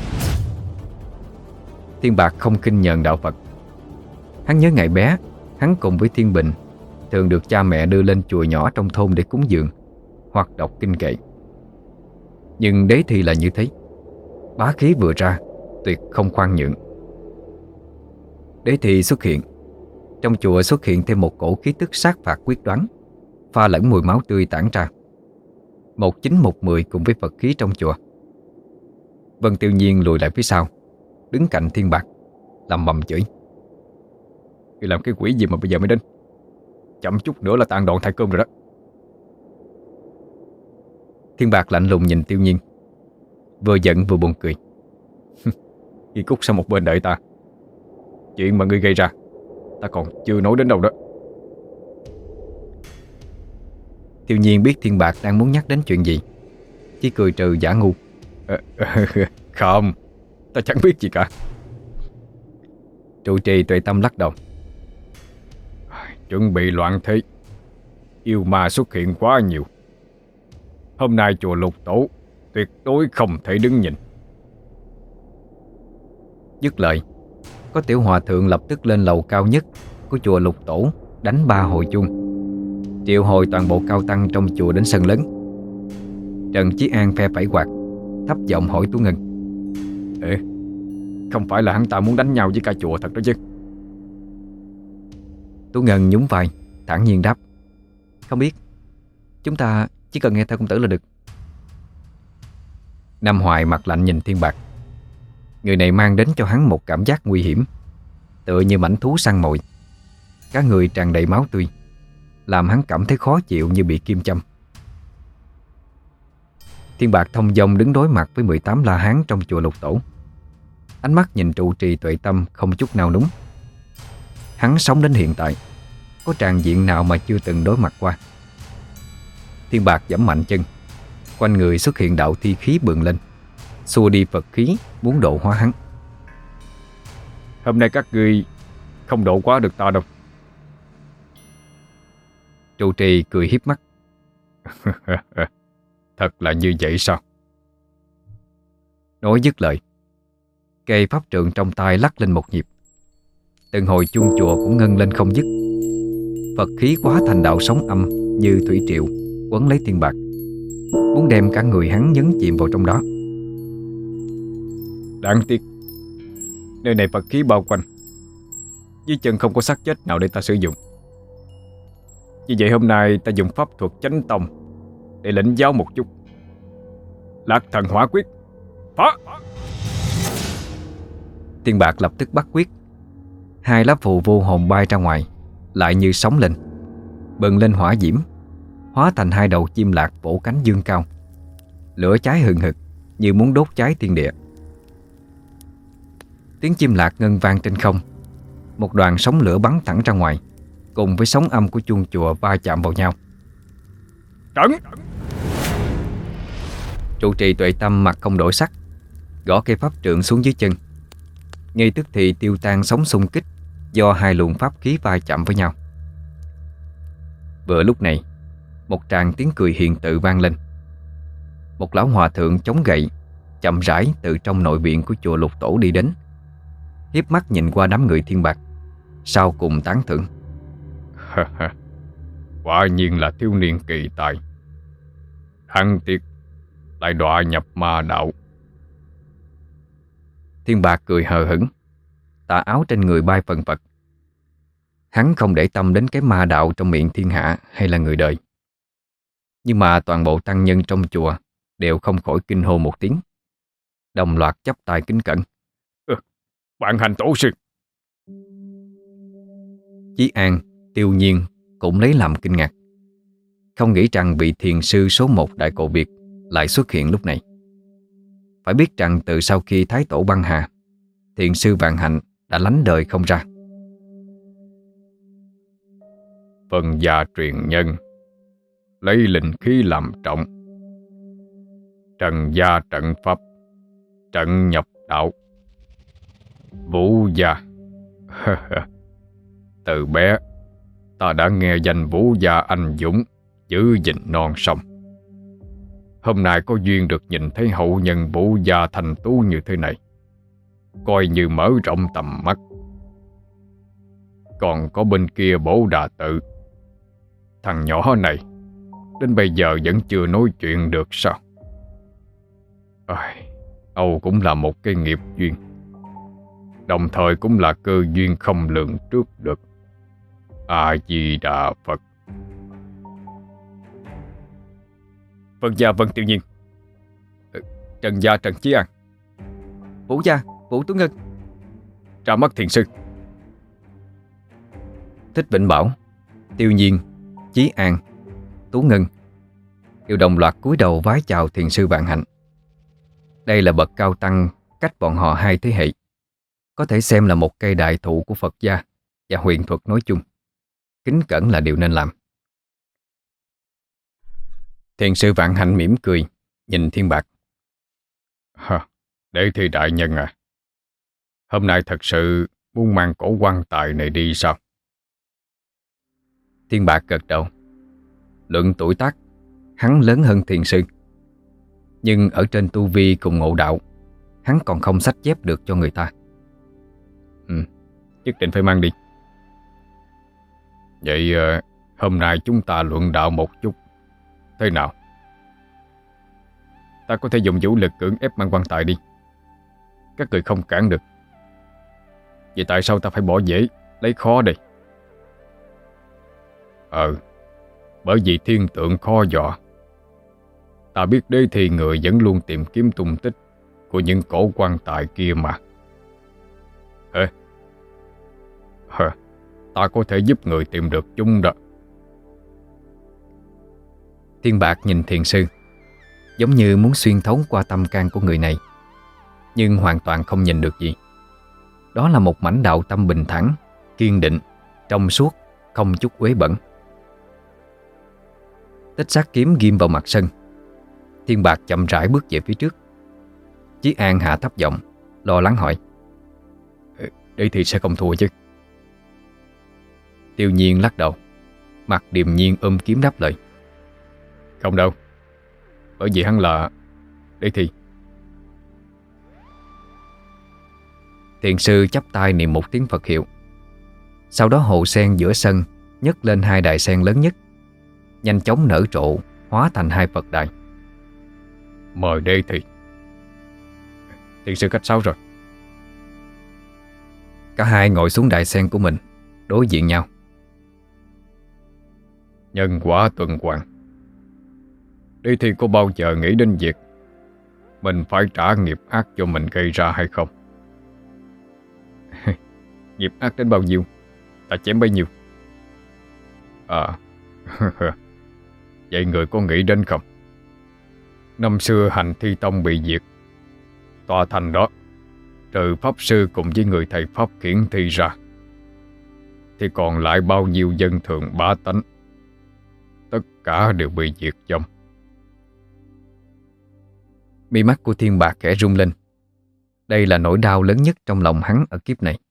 Thiên Bạc không khinh nhờn đạo Phật. Hắn nhớ ngày bé, hắn cùng với Thiên Bình thường được cha mẹ đưa lên chùa nhỏ trong thôn để cúng dường hoặc đọc kinh kệ. Nhưng đế thì là như thế, bá khí vừa ra, tuyệt không khoan nhượng. Đế thì xuất hiện. Trong chùa xuất hiện thêm một cổ khí tức sát phạt quyết đoán, pha lẫn mùi máu tươi tản ra. 19-1-10 cùng với Phật khí trong chùa. Vân Tiêu Nhiên lùi lại phía sau, đứng cạnh Thiên Bạc, lầm bầm chửi. Ngươi làm cái quỷ gì mà bây giờ mới đến? Chậm chút nữa là tàn đoạn thay cơm rồi đó. Thiên Bạc lạnh lùng nhìn Tiêu Nhiên, vừa giận vừa buồn cười. Ngươi cút sang một bên đợi ta. Chuyện mà ngươi gây ra ta còn chưa nói đến đâu đó. Tiêu Nhiên biết Thiên Bạc đang muốn nhắc đến chuyện gì, chỉ cười trừ giả ngu. Không, ta chẳng biết gì cả. Trụ trì Tuệ Tâm lắc đầu. Chuẩn bị loạn thế, yêu ma xuất hiện quá nhiều. Hôm nay chùa Lục Tổ tuyệt đối không thể đứng nhìn. Dứt lời, có tiểu hòa thượng lập tức lên lầu cao nhất của chùa Lục Tổ, đánh 3 hồi chuông, triệu hồi toàn bộ cao tăng trong chùa đến sân lớn. Trần Chí An phe phẩy quạt, thấp giọng hỏi Tú Ngân. Không phải là hắn ta muốn đánh nhau với cả chùa thật đó chứ? Tú Ngân nhún vai, thản nhiên đáp. Không biết, chúng ta chỉ cần nghe theo công tử là được. Nam Hoài mặt lạnh nhìn Thiên Bạc. Người này mang đến cho hắn một cảm giác nguy hiểm, tựa như mãnh thú săn mồi. Cả người tràn đầy máu tươi, làm hắn cảm thấy khó chịu như bị kim châm. Thiên Bạc thông dong đứng đối mặt với 18 la hán trong chùa Lục Tổ. Ánh mắt nhìn trụ trì Tuệ Tâm không chút nào núng. Hắn sống đến hiện tại, có tràng diện nào mà chưa từng đối mặt qua. Thiên Bạc giẫm mạnh chân, quanh người xuất hiện đạo thi khí bừng lên, xua đi Phật khí muốn độ hóa hắn. Hôm nay các ngươi không độ quá được ta đâu. Trụ trì cười hiếp mắt. Thật là như vậy sao? Nói dứt lời, cây pháp trượng trong tay lắc lên một nhịp. Từng hồi chuông chùa cũng ngân lên không dứt. Phật khí hóa thành đạo sóng âm như thủy triều quấn lấy Thiên Bạc, muốn đem cả người hắn nhấn chìm vào trong đó. Đáng tiếc, nơi này Phật khí bao quanh, dưới chân không có xác chết nào để ta sử dụng. Vì vậy hôm nay ta dùng pháp thuật chánh tông để lĩnh giáo một chút. Lạc thần hỏa quyết, phá! Thiên Bạc lập tức bắt quyết. Hai lá phù vô hồn bay ra ngoài, lại như sóng lên, bừng lên hỏa diễm, hóa thành hai đầu chim lạc vỗ cánh dương cao. Lửa cháy hừng hực như muốn đốt cháy thiên địa. Tiếng chim lạc ngân vang trên không. Một đoàn sóng lửa bắn thẳng ra ngoài, cùng với sóng âm của chuông chùa va chạm vào nhau. Trấn! Trụ trì Tuệ Tâm mặt không đổi sắc, gõ cây pháp trượng xuống dưới chân. Ngay tức thì tiêu tan sóng xung kích do hai luồng pháp khí va chạm với nhau. Vừa lúc này, một tràng tiếng cười hiền tự vang lên. Một lão hòa thượng chống gậy chậm rãi từ trong nội viện của chùa Lục Tổ đi đến, hiếp mắt nhìn qua đám người Thiên Bạc, sau cùng tán thưởng. Quả nhiên là thiếu niên kỳ tài. Hăng tiếc lại đọa nhập ma đạo. Thiên Bạc cười hờ hững, tà áo trên người bay phần phật. Hắn không để tâm đến cái ma đạo trong miệng thiên hạ hay là người đời. Nhưng mà toàn bộ tăng nhân trong chùa đều không khỏi kinh hô một tiếng, đồng loạt chắp tay kính cẩn. Bạn hành tổ sư. Chí An, Tiêu Nhiên cũng lấy làm kinh ngạc, không nghĩ rằng vị thiền sư số 1 Đại Cộ Việt lại xuất hiện lúc này. Phải biết rằng từ sau khi Thái Tổ băng hà, thiền sư Vạn Hạnh đã lánh đời không ra. Phân gia truyền nhân, lấy linh khí làm trọng. Trần gia trận pháp, trận nhập đạo. Vũ gia. Từ bé ta đã nghe danh Vũ gia anh dũng, giữ gìn non sông. Hôm nay có duyên được nhìn thấy hậu nhân Vũ gia thành tú như thế này, coi như mở rộng tầm mắt. Còn có bên kia Bổ Đà Tự, thằng nhỏ này đến bây giờ vẫn chưa nói chuyện được sao? Âu cũng là một cái nghiệp duyên, đồng thời cũng là cơ duyên không lường trước được. A Di Đà Phật. Vân gia Vân Tiêu Nhiên, Trần gia Trần Chí An, Vũ gia Vũ Tú Ngân, ra mắt thiền sư. Thích Vĩnh Bảo, Tiêu Nhiên, Chí An, Tú Ngân đều đồng loạt cúi đầu vái chào thiền sư Vạn Hạnh. Đây là bậc cao tăng cách bọn họ hai thế hệ, có thể xem là một cây đại thụ của Phật gia và huyền thuật nói chung. Kính cẩn là điều nên làm. Thiền sư Vạn Hạnh mỉm cười nhìn Thiên Bạc. Để thi đại nhân à, hôm nay thật sự muốn mang cổ quan tài này đi sao? Thiên Bạc gật đầu. Luận tuổi tác, hắn lớn hơn thiền sư, nhưng ở trên tu vi cùng ngộ đạo, hắn còn không xách chép được cho người ta. Nhất định phải mang đi. Vậy hôm nay chúng ta luận đạo một chút, thế nào? Ta có thể dùng vũ lực cưỡng ép mang quan tài đi, các người không cản được. Vậy tại sao ta phải bỏ dễ lấy khó đây? Bởi vì thiên tượng khó dò. Ta biết đế thì người vẫn luôn tìm kiếm tung tích của những cổ quan tài kia mà. Ta có thể giúp người tìm được chúng đó. Thiên Bạc nhìn thiền sư, giống như muốn xuyên thấu qua tâm can của người này, nhưng hoàn toàn không nhìn được gì. Đó là một mảnh đạo tâm bình thản, kiên định, trong suốt, không chút uế bẩn. Tích sát kiếm ghim vào mặt sân. Thiên Bạc chậm rãi bước về phía trước. Chí An hạ thấp giọng, lo lắng hỏi: Đây thì sẽ không thua chứ? Tiêu Nhiên lắc đầu, mặt điềm nhiên ôm kiếm đáp lời: Không đâu, bởi vì hắn là... Đây thì... Thiền sư chắp tay niệm một tiếng Phật hiệu. Sau đó hồ sen giữa sân nhấc lên hai đài sen lớn nhất, nhanh chóng nở rộ, hóa thành hai Phật đài. Mời đây thì... Thiền sư khách sáo rồi. Cả hai ngồi xuống đài sen của mình, đối diện nhau. Nhân quả tuần hoàn. Đi thì có bao giờ nghĩ đến việc mình phải trả nghiệp ác cho mình gây ra hay không? Nghiệp ác đến bao nhiêu, ta chém bấy nhiêu. Vậy người có nghĩ đến không? Năm xưa Hành Thi Tông bị diệt, tòa thành đó trừ pháp sư cùng với người thầy pháp khiển thi ra, thì còn lại bao nhiêu dân thường bá tánh, tất cả đều bị diệt vong. Mi mắt của Thiên Bạc khẽ rung lên. Đây là nỗi đau lớn nhất trong lòng hắn ở kiếp này.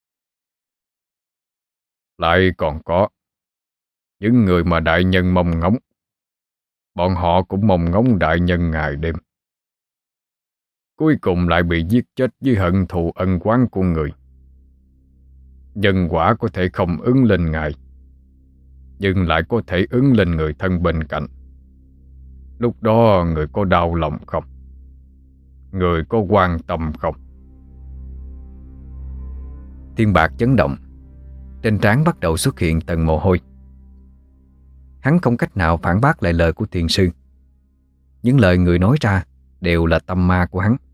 Lại còn có những người mà đại nhân mong ngóng. Bọn họ cũng mong ngóng đại nhân ngày đêm, cuối cùng lại bị giết chết với hận thù ân oán của người. Nhân quả có thể không ứng lên ngài, nhưng lại có thể ứng lên người thân bên cạnh. Lúc đó người có đau lòng không? Người có quan tâm không? Thiên Bạc chấn động, trên trán bắt đầu xuất hiện tầng mồ hôi. Hắn không cách nào phản bác lại lời của thiền sư. Những lời người nói ra đều là tâm ma của hắn.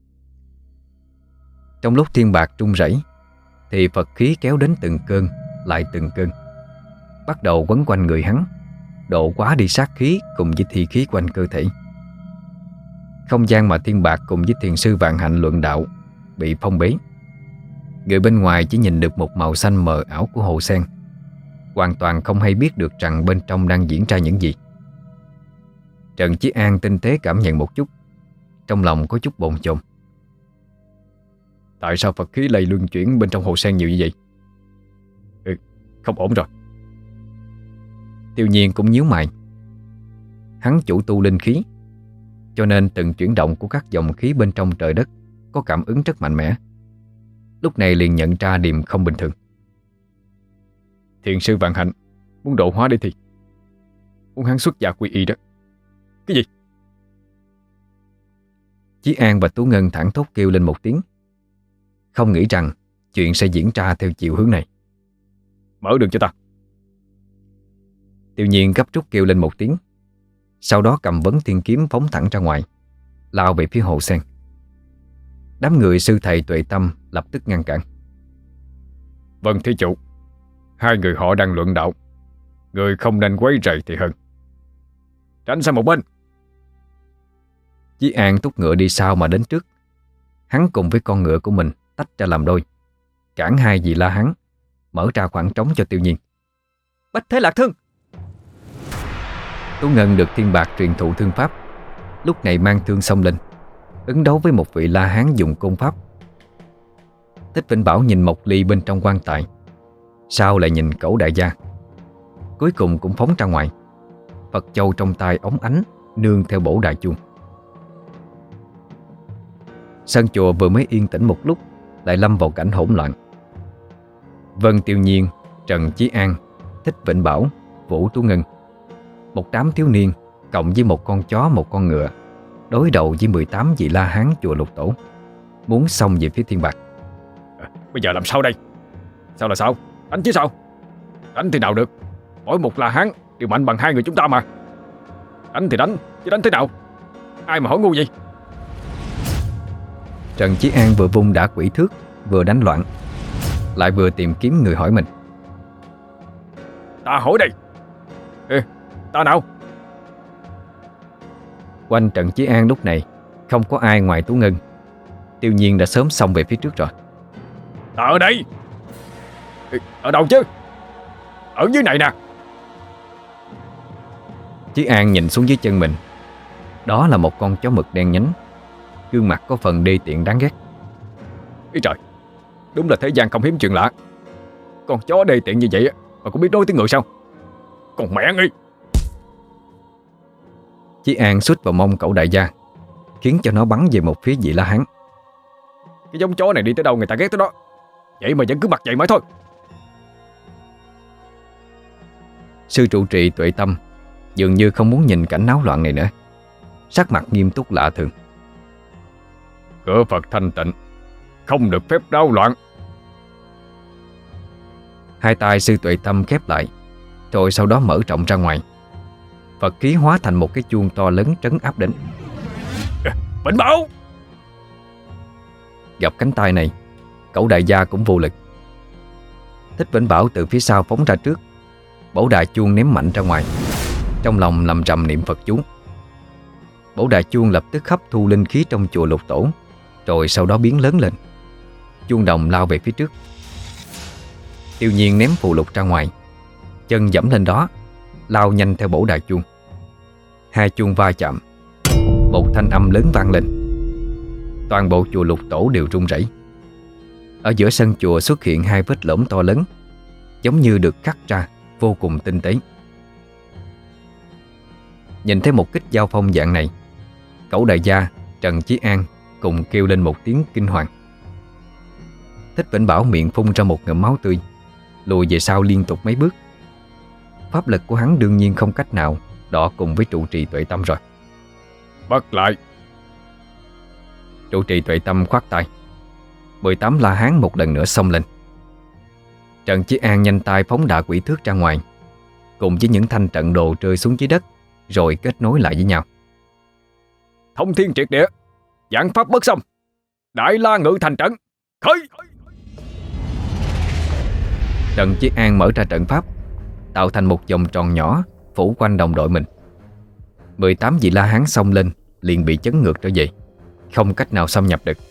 Trong lúc Thiên Bạc run rẩy, thì Phật khí kéo đến từng cơn, lại từng cơn, bắt đầu quấn quanh người hắn, độ quá đi sát khí cùng với thi khí quanh cơ thể. Không gian mà Thiên Bạc cùng với thiền sư Vạn Hạnh luận đạo bị phong bế. Người bên ngoài chỉ nhìn được một màu xanh mờ ảo của hồ sen, hoàn toàn không hay biết được rằng bên trong đang diễn ra những gì. Trần Chí An tinh tế cảm nhận một chút, trong lòng có chút bồn chồn. Tại sao Phật khí lại luân chuyển bên trong hồ sen nhiều như vậy? Không ổn rồi. Tiêu Nhiên cũng nhíu mày. Hắn chủ tu linh khí, cho nên từng chuyển động của các dòng khí bên trong trời đất có cảm ứng rất mạnh mẽ. Lúc này liền nhận ra điểm không bình thường. Thiền sư Vạn Hạnh muốn độ hóa đi thì muốn hắn xuất gia quy y đó. Cái gì? Chí An và Tú Ngân thẳng thốt kêu lên một tiếng, không nghĩ rằng chuyện sẽ diễn ra theo chiều hướng này. Mở đường cho ta. Tiêu Nhiên gấp rút kêu lên một tiếng, sau đó cầm vấn thiên kiếm phóng thẳng ra ngoài, lao về phía hồ sen. Đám người sư thầy tuệ tâm lập tức ngăn cản. Vâng thí chủ, hai người họ đang luận đạo, người không nên quấy rầy thì hơn. Tránh sang một bên. Chí An thúc ngựa đi sau mà đến trước. Hắn cùng với con ngựa của mình tách ra làm đôi, cản hai vị La Hán, mở ra khoảng trống cho Tiêu Nhiên. Bách Thế Lạc Thương. Tú Ngân được Thiên Bạc truyền thụ thương pháp, lúc này mang thương xông lên, ứng đấu với một vị La Hán dùng côn pháp. Thích Vĩnh Bảo nhìn Mộc Ly bên trong quan tài, sau lại nhìn Cẩu đại gia, cuối cùng cũng phóng ra ngoài. Phật châu trong tay óng ánh, nương theo bổ đại chuông. Sân chùa vừa mới yên tĩnh một lúc, lại lâm vào cảnh hỗn loạn. Vân Tiêu Nhiên, Trần Chí An, Thích Vĩnh Bảo, Vũ Tú Ngân, một đám thiếu niên cộng với một con chó một con ngựa, đối đầu với 18 vị La Hán chùa Lục Tổ, muốn xông về phía Thiên Bạc. Bây giờ làm sao đây? Sao là sao? Đánh chứ sao? Đánh thì nào được, mỗi một La Hán đều mạnh bằng hai người chúng ta mà. Đánh thì đánh, chứ đánh thế nào? Ai mà hỏi ngu vậy? Trần Chí An vừa vung đả quỷ thước, vừa đánh loạn, lại vừa tìm kiếm người hỏi mình. Ta hỏi đây. Ê, ta nào? Quanh Trần Chí An lúc này không có ai ngoài Tú Ngân. Tiêu Nhiên đã sớm xông về phía trước rồi. Ta ở đây. Ê, ở đâu chứ? Ở dưới này nè. Chí An nhìn xuống dưới chân mình. Đó là một con chó mực đen nhánh, gương mặt có phần đê tiện đáng ghét. Ý trời, đúng là thế gian không hiếm chuyện lạ. Con chó đê tiện như vậy mà cũng biết nói tiếng người sao? Còn mẹ ngươi. Chí An sút vào mông cẩu đại gia, khiến cho nó bắn về một phía vị La Hán. Cái giống chó này đi tới đâu người ta ghét tới đó. Vậy mà vẫn cứ mặc vậy mãi thôi. Sư trụ trì Tuệ Tâm dường như không muốn nhìn cảnh náo loạn này nữa, sắc mặt nghiêm túc lạ thường. Cửa Phật thanh tịnh, không được phép ráo loạn. Hai tay sư Tuệ Tâm khép lại, rồi sau đó mở rộng ra ngoài. Phật khí hóa thành một cái chuông to lớn trấn áp đến. Vĩnh Bảo! Gặp cánh tay này, cẩu đại gia cũng vô lực. Thích Vĩnh Bảo từ phía sau phóng ra trước, bổ đà chuông ném mạnh ra ngoài, trong lòng lầm rầm niệm Phật chú. Bổ đà chuông lập tức hấp thu linh khí trong chùa Lục Tổ, rồi sau đó biến lớn lên. Chuông đồng lao về phía trước. Tiêu Nhiên ném phù lục ra ngoài, chân dẫm lên đó, lao nhanh theo bổ đà chuông. Hai chuông va chạm, một thanh âm lớn vang lên. Toàn bộ chùa Lục Tổ đều rung rẩy. Ở giữa sân chùa xuất hiện hai vết lõm to lớn, giống như được cắt ra, vô cùng tinh tế. Nhìn thấy một kích giao phong dạng này, cẩu đại gia, Trần Chí An cùng kêu lên một tiếng kinh hoàng. Thích Vĩnh Bảo miệng phun ra một ngụm máu tươi, lùi về sau liên tục mấy bước. Pháp lực của hắn đương nhiên không cách nào đọ cùng với trụ trì Tuệ Tâm rồi. Bắt lại! Trụ trì Tuệ Tâm khoát tay. 18 La Hán một lần nữa xông lên. Trần Chí An nhanh tay phóng đả quỷ thước ra ngoài, cùng với những thanh trận đồ rơi xuống dưới đất, rồi kết nối lại với nhau. Thông thiên triệt địa, vạn pháp bất xâm, Đại La Ngự Thành trận, khởi! Trần Chí An mở ra trận pháp, tạo thành một vòng tròn nhỏ phủ quanh đồng đội mình. 18 vị La Hán xông lên liền bị chấn ngược trở về, không cách nào xâm nhập được.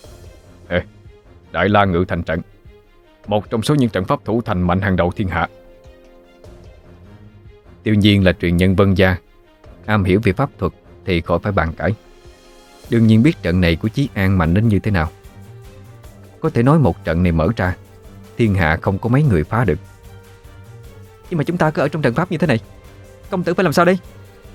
Đại La Ngự Thành trận, một trong số những trận pháp thủ thành mạnh hàng đầu thiên hạ. Tiêu Nhiên là truyền nhân Vân gia, am hiểu về pháp thuật thì khỏi phải bàn cãi. Đương nhiên biết trận này của Chí An mạnh đến như thế nào. Có thể nói một trận này mở ra, thiên hạ không có mấy người phá được. Nhưng mà chúng ta cứ ở trong trận pháp như thế này, công tử phải làm sao đây?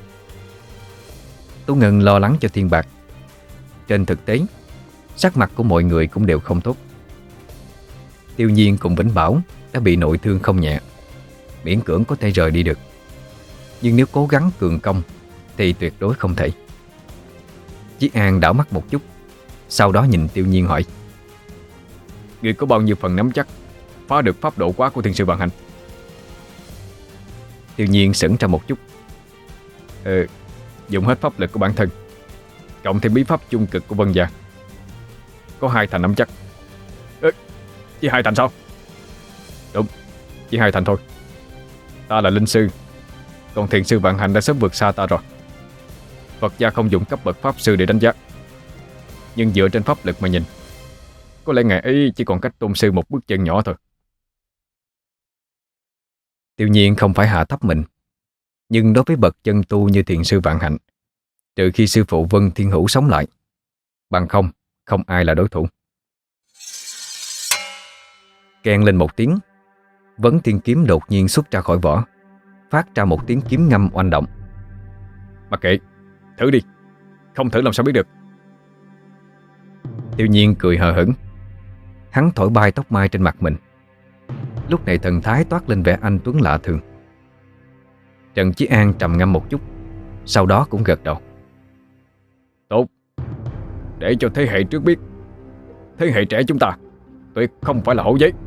Tú Ngân lo lắng cho Thiên Bạc. Trên thực tế, sắc mặt của mọi người cũng đều không tốt. Tiêu Nhiên cùng Vĩnh Bảo đã bị nội thương không nhẹ, miễn cưỡng có thể rời đi được. Nhưng nếu cố gắng cường công thì tuyệt đối không thể. Chí An đảo mắt một chút, sau đó nhìn Tiêu Nhiên hỏi: Ngươi có bao nhiêu phần nắm chắc phá được pháp độ quá của thiên sư Vạn Hành? Tiêu Nhiên sững ra một chút. Dùng hết pháp lực của bản thân, cộng thêm bí pháp chung cực của Vân gia, có 2 thành nắm chắc. Chỉ 2 thành sao? Đúng, chỉ 2 thành thôi. Ta là linh sư, còn thiền sư Vạn Hành đã sớm vượt xa ta rồi. Phật gia không dùng cấp bậc pháp sư để đánh giá, nhưng dựa trên pháp lực mà nhìn, có lẽ ngày ấy chỉ còn cách tôn sư một bước chân nhỏ thôi. Tiêu Nhiên không phải hạ thấp mình, nhưng đối với bậc chân tu như thiền sư Vạn Hạnh, trừ khi sư phụ Vân Thiên Hữu sống lại, bằng không, không ai là đối thủ. Keng lên một tiếng, Vấn Thiên kiếm đột nhiên xuất ra khỏi vỏ, phát ra một tiếng kiếm ngâm oanh động. Mặc kệ, thử đi, không thử làm sao biết được. Tiêu Nhiên cười hờ hững. Hắn thổi bay tóc mai trên mặt mình. Lúc này thần thái toát lên vẻ anh tuấn lạ thường. Trần Chí An trầm ngâm một chút, sau đó cũng gật đầu. Tốt, để cho thế hệ trước biết, thế hệ trẻ chúng ta tuyệt không phải là hổ giấy.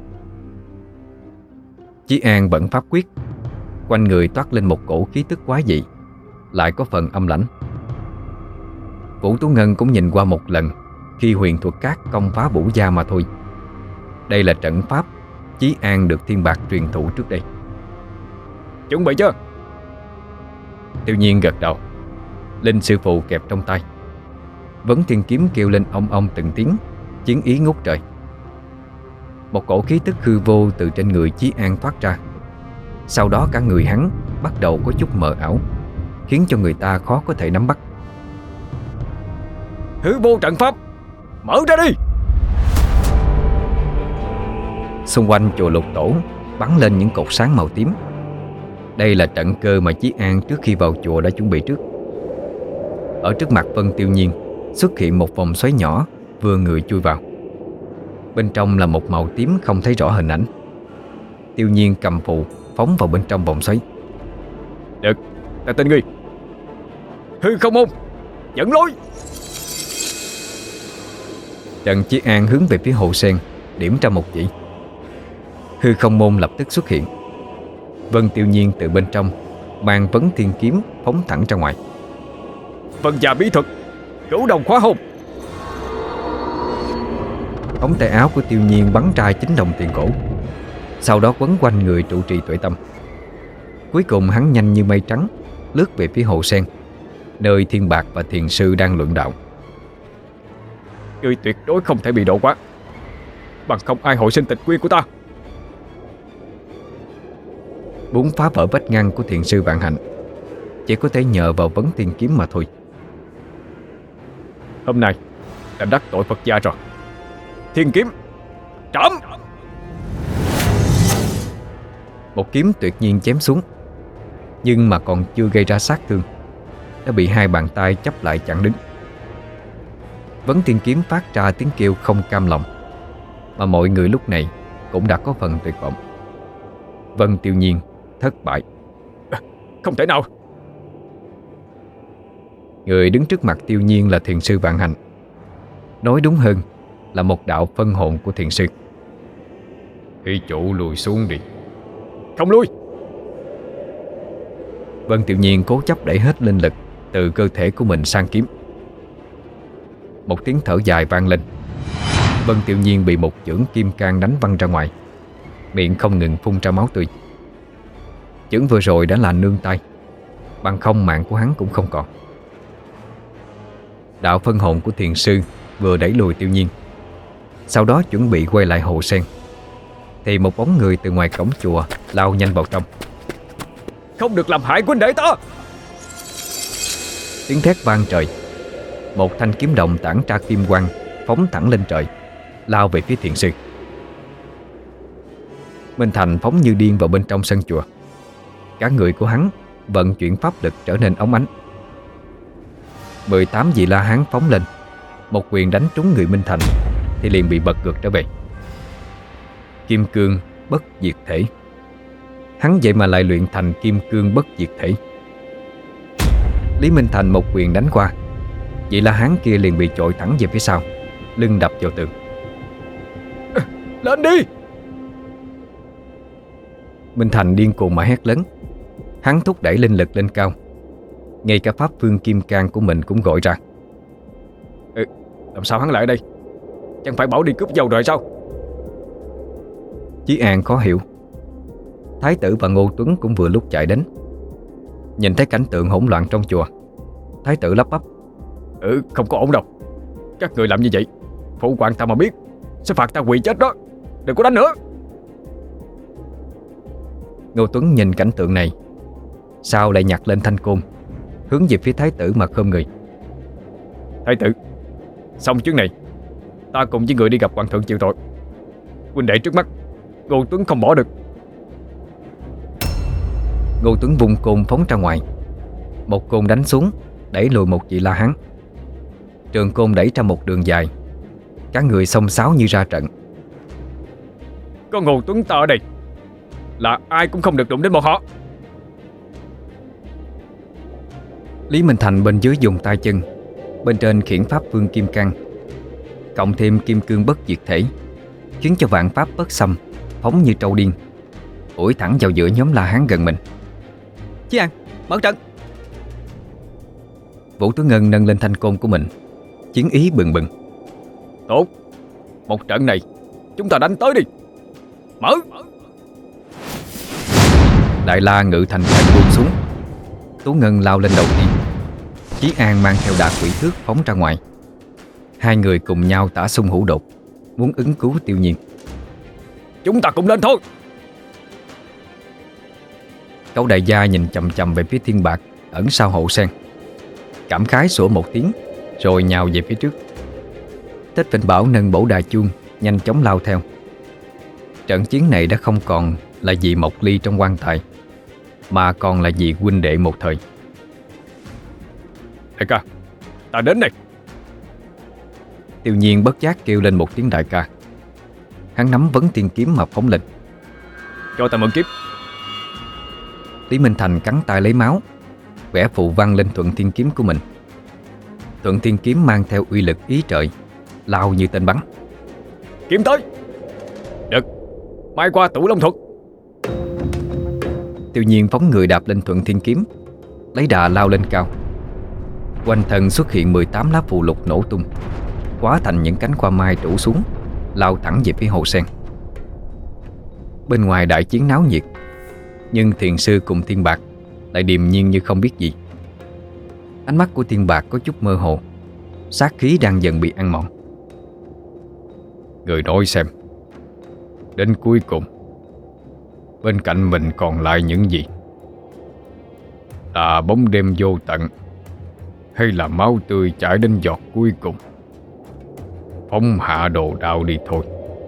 Chí An bận pháp quyết, quanh người toát lên một cổ khí tức quái dị, lại có phần âm lãnh. Vũ Tú Ngân cũng nhìn qua một lần, khi huyền thuật cát công phá Vũ Gia mà thôi. Đây là trận pháp Chí An được Thiên Bạc truyền thụ trước đây. Chuẩn bị chưa? Tiêu Nhiên gật đầu. Linh sư phụ kẹp trong tay. Vấn Thiên kiếm kêu lên ong ong từng tiếng, chiến ý ngút trời. Một cổ khí tức hư vô từ trên người Chí An thoát ra. Sau đó cả người hắn bắt đầu có chút mờ ảo, khiến cho người ta khó có thể nắm bắt. Hư vô trận pháp, mở ra đi! Xung quanh chùa Lục Tổ bắn lên những cột sáng màu tím. Đây là trận cơ mà Chí An trước khi vào chùa đã chuẩn bị trước. Ở trước mặt Vân Tiêu Nhiên xuất hiện một vòng xoáy nhỏ vừa người chui vào. Bên trong là một màu tím không thấy rõ hình ảnh. Tiêu Nhiên cầm phù phóng vào bên trong vòng xoáy. Được, ta tin ngươi. Hư không môn, dẫn lối! Trần Chí An hướng về phía hồ sen, điểm ra một chỉ. Hư không môn lập tức xuất hiện. Vân Tiêu Nhiên từ bên trong mang Vấn Thiên kiếm phóng thẳng ra ngoài. Vân gia bí thuật, cửu đồng khóa hồn. Ống tay áo của Tiêu Nhiên bắn ra 9 đồng tiền cổ, sau đó quấn quanh người trụ trì tuệ tâm. Cuối cùng hắn nhanh như mây trắng lướt về phía hồ sen, nơi Thiên Bạc và thiền sư đang luận đạo. Ngươi tuyệt đối không thể bị độ quá, bằng không ai hội sinh tịch quy của ta. Muốn phá vỡ vách ngăn của thiền sư Vạn Hạnh chỉ có thể nhờ vào Vấn Thiên kiếm mà thôi. Hôm nay đã đắc tội Phật gia rồi. Thiên kiếm trảm! Một kiếm tuyệt nhiên chém xuống, nhưng mà còn chưa gây ra sát thương đã bị hai bàn tay chấp lại chặn đứng. Vấn Thiên kiếm phát ra tiếng kêu không cam lòng, mà mọi người lúc này cũng đã có phần tuyệt vọng. Vân Tiêu Nhiên thất bại. Không thể nào! Người đứng trước mặt Tiêu Nhiên là thiền sư Vạn Hạnh, nói đúng hơn là một đạo phân hồn của thiền sư. Thí chủ lùi xuống đi. Không lui! Vân Tiêu Nhiên cố chấp đẩy hết linh lực từ cơ thể của mình sang kiếm. Một tiếng thở dài vang lên. Vân Tiêu Nhiên bị một chưởng kim cang đánh văng ra ngoài, miệng không ngừng phun ra máu tươi. Chưởng vừa rồi đã là nương tay, bằng không mạng của hắn cũng không còn. Đạo phân hồn của thiền sư vừa đẩy lùi Tiêu Nhiên, sau đó chuẩn bị quay lại hồ sen, thì một bóng người từ ngoài cổng chùa lao nhanh vào trong. Không được làm hại huynh đệ ta! Tiếng thét vang trời. Một thanh kiếm đồng tản ra kim quang phóng thẳng lên trời, lao về phía thiền sư. Minh Thành phóng như điên vào bên trong sân chùa. Cả người của hắn vận chuyển pháp lực trở nên óng ánh. 18 vị La Hán phóng lên, một quyền đánh trúng người Minh Thành thì liền bị bật ngược trở về. Kim cương bất diệt thể. Hắn vậy mà lại luyện thành kim cương bất diệt thể. Lý Minh Thành một quyền đánh qua, vị La Hán kia liền bị chội thẳng về phía sau, lưng đập vào tường. Lên đi! Minh Thành điên cuồng mà hét lớn. Hắn thúc đẩy linh lực lên cao, ngay cả pháp phương kim cang của mình cũng gọi ra. Làm sao hắn lại ở đây? Chẳng phải bảo đi cướp dầu rồi sao? Chí An khó hiểu. Thái tử và Ngô Tuấn cũng vừa lúc chạy đến. Nhìn thấy cảnh tượng hỗn loạn trong chùa, Thái tử lắp bắp. Không có ổn đâu. Các người làm như vậy, phụ hoàng ta mà biết sẽ phạt ta quỳ chết đó. Đừng có đánh nữa. Ngô Tuấn nhìn cảnh tượng này, sau lại nhặt lên thanh côn, hướng về phía thái tử mà khom người. Thái tử, xong chuyến này ta cùng với người đi gặp hoàng thượng chịu tội. Huynh đệ trước mắt Ngô Tuấn không bỏ được. Ngô Tuấn vung côn phóng ra ngoài. Một côn đánh xuống, đẩy lùi một vị La Hán. Trường côn đẩy ra một đường dài, cả người xông xáo như ra trận. Có Ngô Tuấn ta ở đây, là ai cũng không được đụng đến bọn họ. Lý Minh Thành bên dưới dùng tay chân, bên trên khiển pháp vương kim cang, cộng thêm kim cương bất diệt thể, khiến cho vạn pháp bất xâm phóng như trâu điên, ủi thẳng vào giữa nhóm La Hán gần mình. Chí An, mở trận! Vũ Tú Ngân nâng lên thanh côn của mình, chiến ý bừng bừng. Tốt, một trận này chúng ta đánh tới đi. Mở. Đại La ngự thành trận buông xuống. Tú Ngân lao lên đầu tiên. Chí An mang theo đà quỷ thước phóng ra ngoài. Hai người cùng nhau tả xung hữu đột, muốn ứng cứu Tiêu Nhiên. Chúng ta cùng lên thôi. Cẩu đại gia nhìn chầm chầm về phía Thiên Bạc ẩn sau hậu sen, cảm khái sủa một tiếng rồi nhào về phía trước. Thích Vĩnh Bảo nâng bổ đà chuông nhanh chóng lao theo. Trận chiến này đã không còn là vì Mộc Ly trong quan tài, mà còn là vì huynh đệ một thời. Đại ca, ta đến đây. Tiêu Nhiên bất giác kêu lên một tiếng đại ca. Hắn nắm vấn tiên kiếm mà phóng lên. Cho ta mượn kiếm. Lý Minh Thành cắn tay lấy máu, vẽ phù văn lên thuận thiên kiếm của mình. Thuận thiên kiếm mang theo uy lực ý trời, lao như tên bắn. Kiếm tới. Được, mai qua Tủ Long thuật. Tiêu Nhiên phóng người đạp lên thuận thiên kiếm, lấy đà lao lên cao. Quanh thân xuất hiện 18 lá phù lục nổ tung, hóa thành những cánh hoa mai trũ xuống, lao thẳng về phía hồ sen. Bên ngoài đại chiến náo nhiệt, nhưng thiền sư cùng Thiên Bạc lại điềm nhiên như không biết gì. Ánh mắt của Thiên Bạc có chút mơ hồ, sát khí đang dần bị ăn mòn. Người nói xem, đến cuối cùng bên cạnh mình còn lại những gì? Là bóng đêm vô tận, hay là máu tươi chảy đến giọt cuối cùng? Phóng hạ đồ đao đi thôi.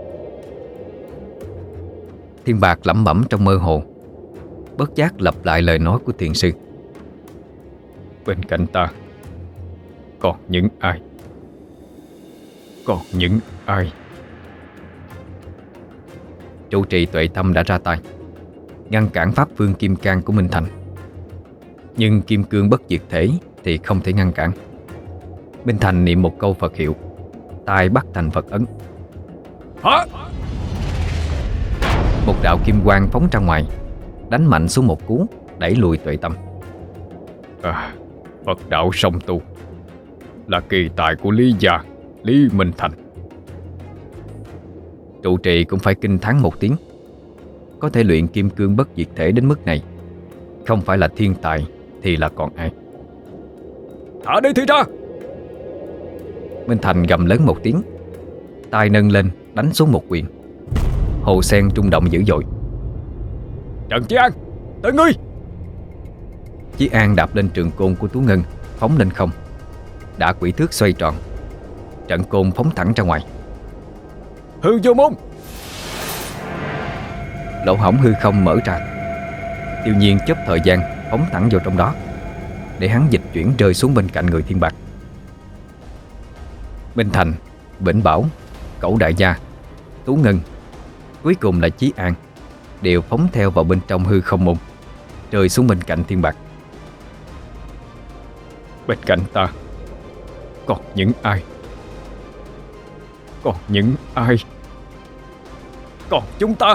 Thiên Bạc lẩm bẩm trong mơ hồ, bất giác lặp lại lời nói của thiền sư. Bên cạnh ta còn những ai? Còn những ai? Trụ trì Tuệ Tâm đã ra tay ngăn cản pháp vương kim cang của Minh Thành, nhưng kim cương bất diệt thể thì không thể ngăn cản. Minh Thành niệm một câu Phật hiệu, tay bắt thành Phật ấn. Hả? Một đạo kim quang phóng ra ngoài, đánh mạnh xuống một cú, đẩy lùi Tuệ Tâm. Phật đạo song tu là kỳ tài của Lý gia, Lý Minh Thành. Trụ trì cũng phải kinh thán một tiếng. Có thể luyện kim cương bất diệt thể đến mức này, không phải là thiên tài thì là còn ai. Thả đi thì ra. Minh Thành gầm lớn một tiếng, tay nâng lên đánh xuống một quyền. Hồ sen rung động dữ dội. Trần Chí An, tới ngươi. Chí An đạp lên trường côn của Tú Ngân, phóng lên không. Đã quỷ thước xoay tròn, trận côn phóng thẳng ra ngoài. Hư vô môn. Lỗ hổng hư không mở ra. Tiêu Nhiên chớp thời gian phóng thẳng vào trong đó, để hắn dịch chuyển rơi xuống bên cạnh người Thiên Bạc. Minh Thành, Vĩnh Bảo, Cẩu Đại Gia, Tú Ngân, cuối cùng là Chí An đều phóng theo vào bên trong hư không môn, rơi xuống bên cạnh Thiên Bạc. Bên cạnh ta còn những ai? Còn những ai? Còn chúng ta.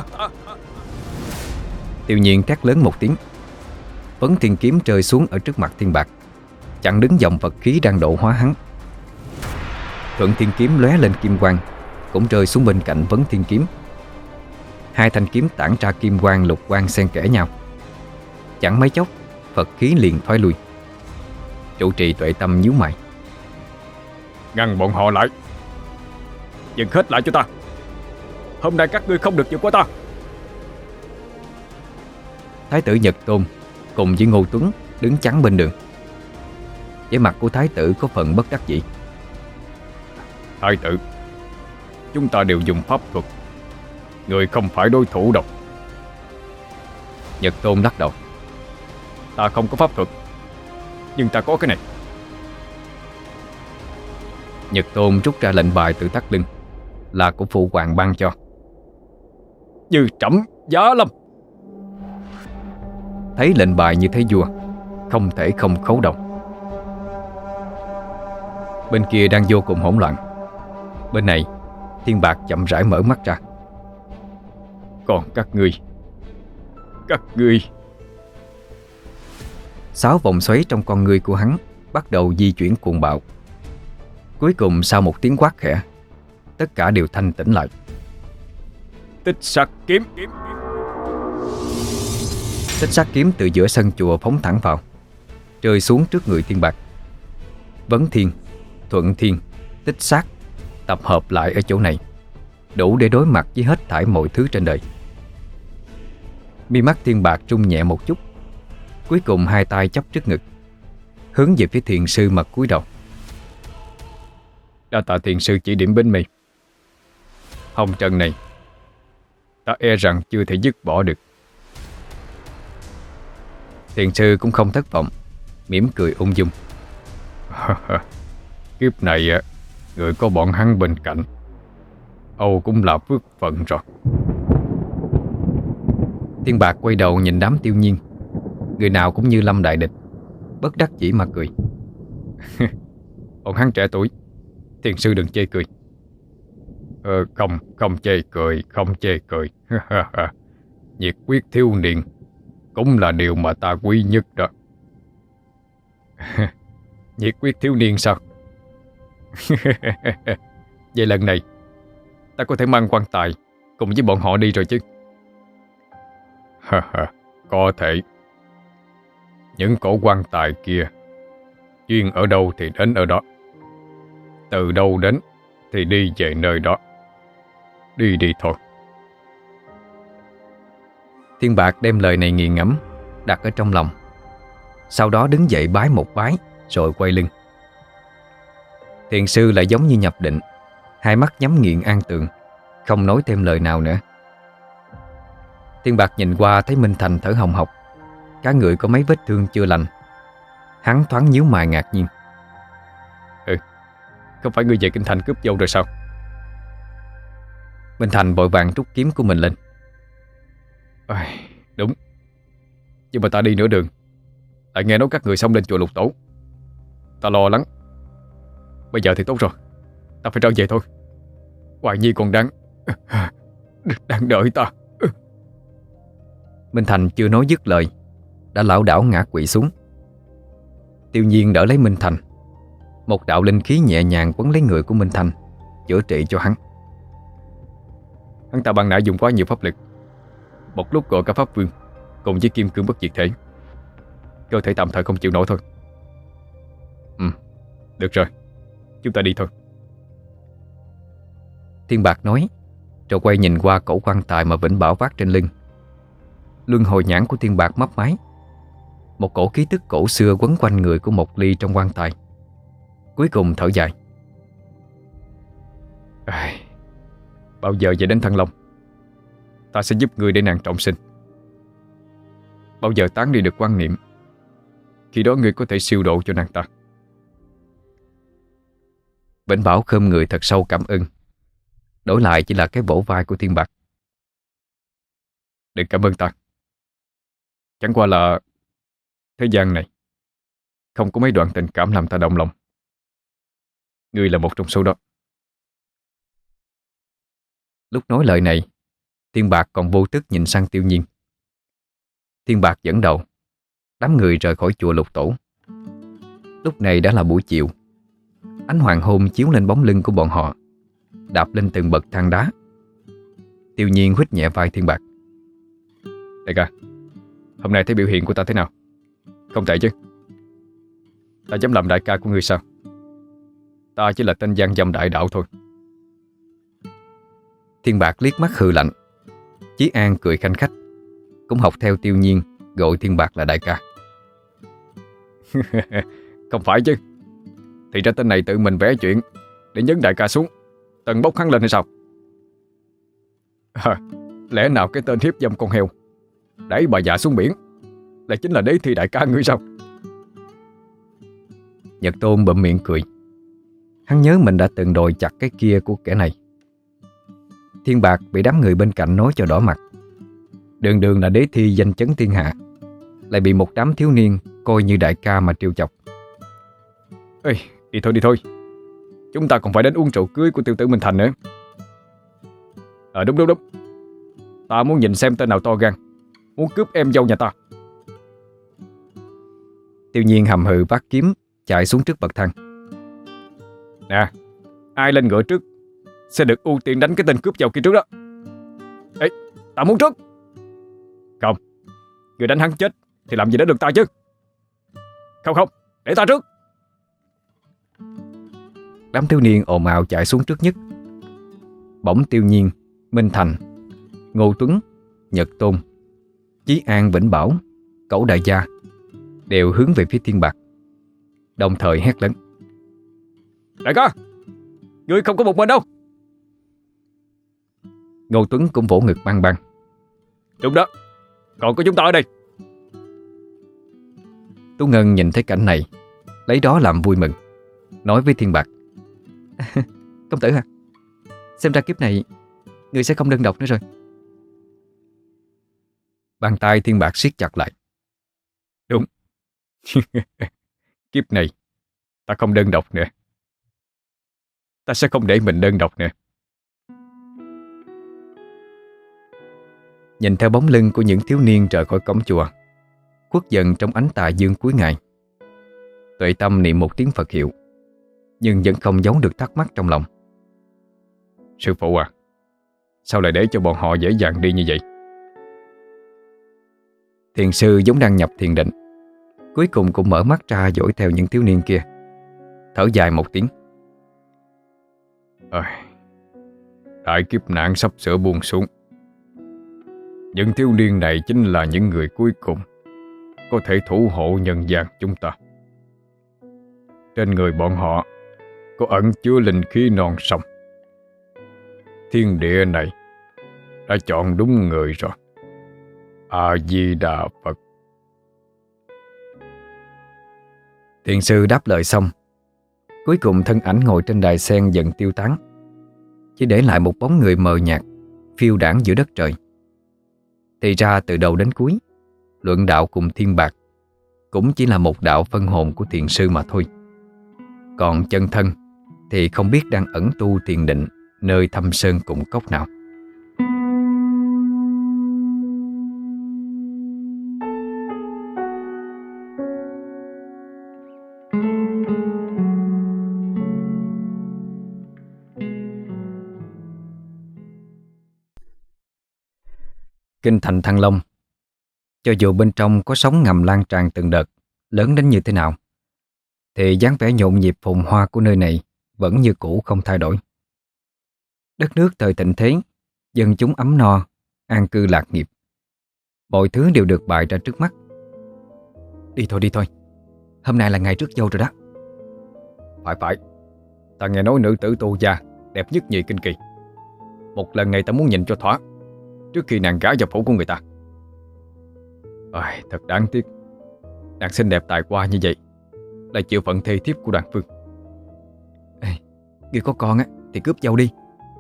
Tiêu Nhiên thét lớn một tiếng, Vấn Thiên Kiếm rơi xuống ở trước mặt Thiên Bạc, chặn đứng dòng Phật khí đang độ hóa hắn. Thuận Thiên Kiếm lóe lên kim quang, cũng rơi xuống bên cạnh Vấn Thiên Kiếm. Hai thanh kiếm tản ra kim quang lục quang xen kẽ nhau. Chẳng mấy chốc, Phật khí liền thoái lui. Trụ trì Tuệ Tâm nhíu mày. Ngăn bọn họ lại. Dừng hết lại cho ta. Hôm nay các ngươi không được vượt qua ta. Thái tử Nhật Tôn cùng với Ngô Tuấn đứng chắn bên đường. Vẻ mặt của thái tử có phần bất đắc dĩ. Thái tử, chúng ta đều dùng pháp thuật, người không phải đối thủ đâu. Nhật Tôn lắc đầu. Ta không có pháp thuật, nhưng ta có cái này. Nhật Tôn rút ra lệnh bài từ thắt lưng, là của phụ hoàng ban cho. Như trẫm giá lâm. Thấy lệnh bài như thế vua, không thể không khấu động. Bên kia đang vô cùng hỗn loạn. Bên này Thiên Bạc chậm rãi mở mắt ra. Còn các ngươi. 6 vòng xoáy trong con ngươi của hắn bắt đầu di chuyển cuồng bạo. Cuối cùng sau một tiếng quát khẽ, tất cả đều thanh tĩnh lại. Tích sắc kiếm. Xích sắt kiếm từ giữa sân chùa phóng thẳng vào, rơi xuống trước người Thiên Bạc. Vấn Thiên, Thuận Thiên, Tích Sát tập hợp lại ở chỗ này, đủ để đối mặt với hết thảy mọi thứ trên đời. Mi mắt Thiên Bạc rung nhẹ một chút, cuối cùng hai tay chắp trước ngực, hướng về phía thiền sư mà cúi đầu. Đa tạ thiền sư chỉ điểm bên mi. Hồng trần này ta e rằng chưa thể dứt bỏ được. Thiền sư cũng không thất vọng, mỉm cười ung dung. Kiếp này người có bọn hắn bên cạnh, Âu cũng là phước phận rồi. Thiên Bạc quay đầu nhìn đám Tiêu Nhiên, người nào cũng như lâm đại địch, bất đắc dĩ mà cười. Bọn hắn trẻ tuổi, thiền sư đừng chê cười. Không chê cười, không chê cười. Nhiệt quyết thiếu niên cũng là điều mà ta quý nhất đó. Nhiệt quyết thiếu niên sao? Vậy lần này ta có thể mang quan tài cùng với bọn họ đi rồi chứ? Có thể. Những cổ quan tài kia chuyên ở đâu thì đến ở đó, từ đâu đến thì đi về nơi đó. Đi đi thôi. Thiên Bạc đem lời này nghiền ngẫm, đặt ở trong lòng, sau đó đứng dậy bái một bái, rồi quay lưng. Thiền sư lại giống như nhập định, hai mắt nhắm nghiền an tường, không nói thêm lời nào nữa. Thiên Bạc nhìn qua thấy Minh Thành thở hồng hộc, cả người có mấy vết thương chưa lành. Hắn thoáng nhíu mày ngạc nhiên. Không phải ngươi về kinh thành cướp dâu rồi sao? Minh Thành vội vàng rút kiếm của mình lên. Đúng. Nhưng mà ta đi nửa đường lại nghe nói các người xông lên chùa Lục Tổ. Ta lo lắng. Bây giờ thì tốt rồi, ta phải trở về thôi. Hoài Nhi còn đang đợi ta. Minh Thành chưa nói dứt lời đã lảo đảo ngã quỵ xuống. Tiêu Nhiên đỡ lấy Minh Thành. Một đạo linh khí nhẹ nhàng quấn lấy người của Minh Thành, chữa trị cho hắn. Hắn ta ban nãy dùng quá nhiều pháp lực, một lúc gọi cả pháp vương cùng với kim cương bất diệt thể, cơ thể tạm thời không chịu nổi thôi. Được rồi, chúng ta đi thôi. Thiên Bạc nói, rồi quay nhìn qua cổ quan tài mà Vĩnh Bảo vác trên lưng. Luân hồi nhãn của Thiên Bạc mấp máy. Một cổ khí tức cổ xưa quấn quanh người của Mộc Ly trong quan tài. Cuối cùng thở dài. Bao giờ về đến Thăng Long, ta sẽ giúp người để nàng trọng sinh. Bao giờ tán đi được quan niệm, khi đó người có thể siêu độ cho nàng ta. Vĩnh Bảo khom người thật sâu cảm ơn, đổi lại chỉ là cái vỗ vai của Thiên Bạc. Đừng cảm ơn ta. Chẳng qua là thế gian này không có mấy đoạn tình cảm làm ta động lòng. Ngươi là một trong số đó. Lúc nói lời này, Thiên Bạc còn vô thức nhìn sang Tiêu Nhiên. Thiên Bạc dẫn đầu, đám người rời khỏi chùa Lục Tổ. Lúc này đã là buổi chiều. Ánh hoàng hôn chiếu lên bóng lưng của bọn họ, đạp lên từng bậc thang đá. Tiêu Nhiên huýt nhẹ vai Thiên Bạc. Đại ca, hôm nay thấy biểu hiện của ta thế nào? Không tệ chứ? Ta dám làm đại ca của ngươi sao? Ta chỉ là tên gian dâm đại đạo thôi. Thiên Bạc liếc mắt hừ lạnh. Chí An cười khanh khách, cũng học theo Tiêu Nhiên gọi Thiên Bạc là đại ca. Không phải chứ. Thì ra tên này tự mình vẽ chuyện để nhấn đại ca xuống, tần bốc hắn lên hay sao? Lẽ nào cái tên hiếp dâm con heo đẩy bà già xuống biển là chính là đế thi đại ca ngươi sao? Nhật Tôn bậm miệng cười. Hắn nhớ mình đã từng đòi chặt cái kia của kẻ này. Thiên Bạc bị đám người bên cạnh nói cho đỏ mặt. Đường đường là đế thi danh chấn thiên hạ, lại bị một đám thiếu niên coi như đại ca mà trêu chọc. Ê, đi thôi. Chúng ta còn phải đến uống rượu cưới của tiểu tử Minh Thành nữa. Đúng. Ta muốn nhìn xem tên nào to gan muốn cướp em dâu nhà ta. Tiêu Nhiên hầm hừ vác kiếm chạy xuống trước bậc thang. Nè, ai lên ngựa trước sẽ được ưu tiên đánh cái tên cướp giàu kia trước đó. Ê, ta muốn trước. Không, người đánh hắn chết thì làm gì đến được ta chứ. Không không, để ta trước. Đám thiếu niên ồn ào chạy xuống trước nhất. Bỗng Tiêu Nhiên, Minh Thành, Ngô Tuấn, Nhật Tôn, Chí An, Vĩnh Bảo, Cẩu Đại Gia đều hướng về phía Thiên Bạc, đồng thời hét lớn: Đại ca, ngươi không có một mình đâu. Ngô Tuấn cũng vỗ ngực băng băng: Đúng đó, còn có chúng ta ở đây. Tú Ngân nhìn thấy cảnh này, lấy đó làm vui mừng, nói với Thiên Bạc: Công tử à, xem ra kiếp này người sẽ không đơn độc nữa rồi. Bàn tay Thiên Bạc siết chặt lại: Đúng. Kiếp này ta không đơn độc nữa. Ta sẽ không để mình đơn độc nữa. Nhìn theo bóng lưng của những thiếu niên rời khỏi cổng chùa, khuất dần trong ánh tà dương cuối ngày, Tuệ Tâm niệm một tiếng Phật hiệu, nhưng vẫn không giấu được thắc mắc trong lòng. Sư phụ à, sao lại để cho bọn họ dễ dàng đi như vậy? Thiền sư giống đang nhập thiền định, cuối cùng cũng mở mắt ra dõi theo những thiếu niên kia, thở dài một tiếng: Đại kiếp nạn sắp sửa buông xuống. Những thiếu niên này chính là những người cuối cùng có thể thủ hộ nhân gian chúng ta. Trên người bọn họ có ẩn chứa linh khí non sông. Thiên địa này đã chọn đúng người rồi. A Di Đà Phật. Thiền sư đáp lời xong, cuối cùng thân ảnh ngồi trên đài sen dần tiêu tán, chỉ để lại một bóng người mờ nhạt phiêu đãng giữa đất trời. Thì ra từ đầu đến cuối, luận đạo cùng Thiên Bạc cũng chỉ là một đạo phân hồn của thiền sư mà thôi. Còn chân thân thì không biết đang ẩn tu thiền định nơi thâm sơn cùng cốc nào. Kinh thành Thăng Long, cho dù bên trong có sóng ngầm lan tràn từng đợt, lớn đến như thế nào, thì dáng vẻ nhộn nhịp phồn hoa của nơi này vẫn như cũ không thay đổi. Đất nước thời thịnh thế, dân chúng ấm no, an cư lạc nghiệp, mọi thứ đều được bày ra trước mắt. Đi thôi, hôm nay là ngày rước dâu rồi đó. Phải, ta nghe nói nữ tử Tô Gia đẹp nhất nhì kinh kỳ. Một lần này ta muốn nhìn cho thỏa, trước khi nàng gả vào phủ của người ta. Thật đáng tiếc, nàng xinh đẹp tài hoa như vậy lại chịu phận thê thiếp của Đoàn Phương. Ngươi có con á thì cướp dâu đi.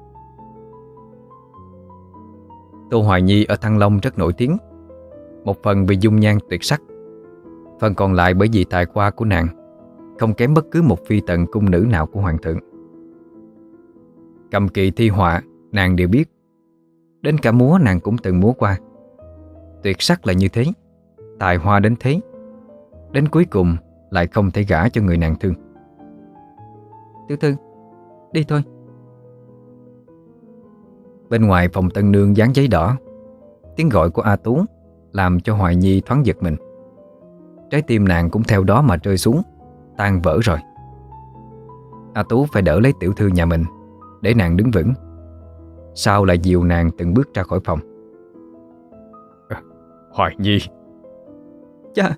Tô Hoài Nhi ở Thăng Long rất nổi tiếng, một phần vì dung nhan tuyệt sắc, phần còn lại bởi vì tài hoa của nàng không kém bất cứ một phi tần cung nữ nào của hoàng thượng. Cầm kỳ thi họa nàng đều biết, đến cả múa nàng cũng từng múa qua. Tuyệt sắc là như thế, tài hoa đến thế, đến cuối cùng lại không thể gả cho người nàng thương. Tiểu thư, đi thôi. Bên ngoài phòng tân nương dán giấy đỏ, tiếng gọi của A Tú làm cho Hoài Nhi thoáng giật mình. Trái tim nàng cũng theo đó mà rơi xuống, tan vỡ rồi. A Tú phải đỡ lấy tiểu thư nhà mình để nàng đứng vững, sau lại dìu nàng từng bước ra khỏi phòng. Hoài Nhi. Cha.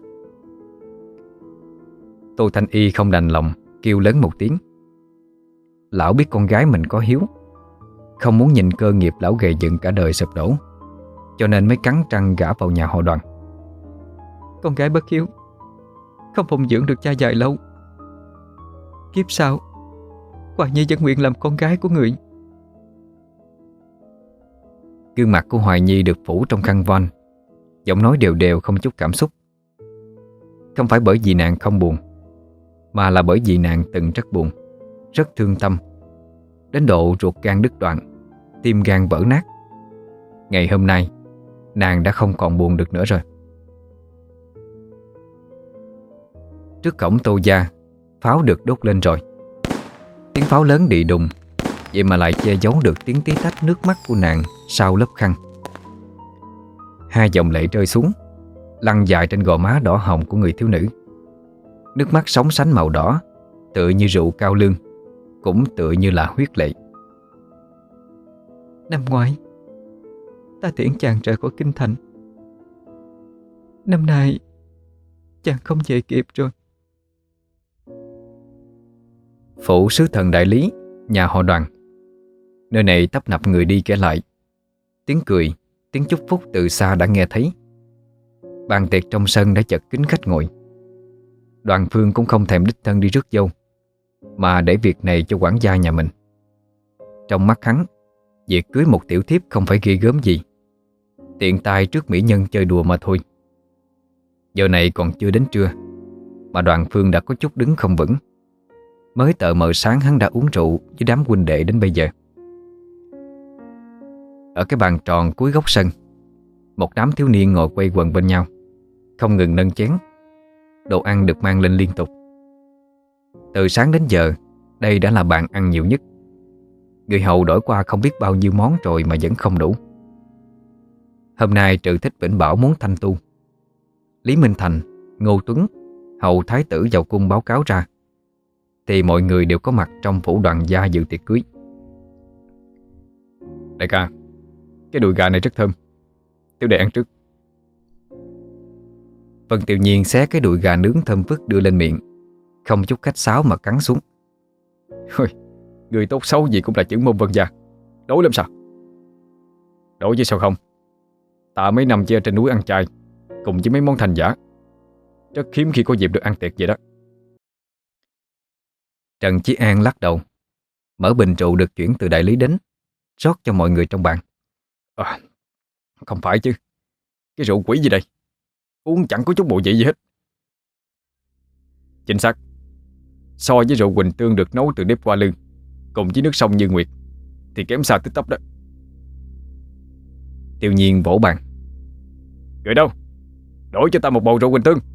Tô Thanh Y không đành lòng, kêu lớn một tiếng. Lão biết con gái mình có hiếu, không muốn nhìn cơ nghiệp lão gầy dựng cả đời sụp đổ, cho nên mới cắn răng gả vào nhà họ Đoàn. Con gái bất hiếu, không phụng dưỡng được cha dài lâu. Kiếp sau, Hoài Nhi vẫn nguyện làm con gái của người. Gương mặt của Hoài Nhi được phủ trong khăn voan, giọng nói đều đều không chút cảm xúc. Không phải bởi vì nàng không buồn, mà là bởi vì nàng từng rất buồn, rất thương tâm, đến độ ruột gan đứt đoạn, tim gan vỡ nát. Ngày hôm nay, nàng đã không còn buồn được nữa rồi. Trước cổng Tô gia, pháo được đốt lên rồi. Tiếng pháo lớn đị đùng vậy mà lại che giấu được tiếng tí tách nước mắt của nàng sau lớp khăn. Hai dòng lệ rơi xuống, lăn dài trên gò má đỏ hồng của người thiếu nữ. Nước mắt sóng sánh màu đỏ, tựa như rượu cao lương, cũng tựa như là huyết lệ. Năm ngoái ta tiễn chàng rời khỏi kinh thành. Năm nay chàng không về kịp rồi. Phủ sứ thần đại lý, nhà họ Đoàn. Nơi này tấp nập người đi kẻ lại. Tiếng cười, tiếng chúc phúc từ xa đã nghe thấy. Bàn tiệc trong sân đã chật kín khách ngồi. Đoàn Phương cũng không thèm đích thân đi rước dâu, mà để việc này cho quản gia nhà mình. Trong mắt hắn, việc cưới một tiểu thiếp không phải ghê gớm gì, tiện tay trước mỹ nhân chơi đùa mà thôi. Giờ này còn chưa đến trưa, mà Đoàn Phương đã có chút đứng không vững. Mới tờ mờ sáng hắn đã uống rượu với đám huynh đệ đến bây giờ. Ở cái bàn tròn cuối góc sân, một đám thiếu niên ngồi quay quần bên nhau, không ngừng nâng chén. Đồ ăn được mang lên liên tục. Từ sáng đến giờ, đây đã là bàn ăn nhiều nhất. Người hầu đổi qua không biết bao nhiêu món rồi mà vẫn không đủ. Hôm nay trừ Thích Vĩnh Bảo muốn thanh tu, Lý Minh Thành, Ngô Tuấn, hầu thái tử vào cung báo cáo ra, thì mọi người đều có mặt trong phủ Đoàn gia dự tiệc cưới. Đại ca, cái đùi gà này rất thơm, tiểu đệ ăn trước. Vân Tiểu Nhiên xé cái đùi gà nướng thơm phức đưa lên miệng, không chút khách sáo mà cắn xuống. Ôi, người tốt xấu gì cũng là chữ môn Vân gia, đối lắm sao? Đối với sao không? Ta mấy năm chỉ ở trên núi ăn chay cùng với mấy món thành giả, rất hiếm khi có dịp được ăn tiệc vậy đó. Trần Chí An lắc đầu, mở bình rượu được chuyển từ đại lý đến, rót cho mọi người trong bàn. Không phải chứ, cái rượu quỷ gì đây, uống chẳng có chút bộ vị gì hết. Chính xác, so với rượu Quỳnh Tương được nấu từ nếp hoa lư cùng với nước sông Như Nguyệt thì kém xa tích tắp đó. Tiêu Nhiên vỗ bàn. Người đâu, đổi cho ta một bầu rượu Quỳnh Tương.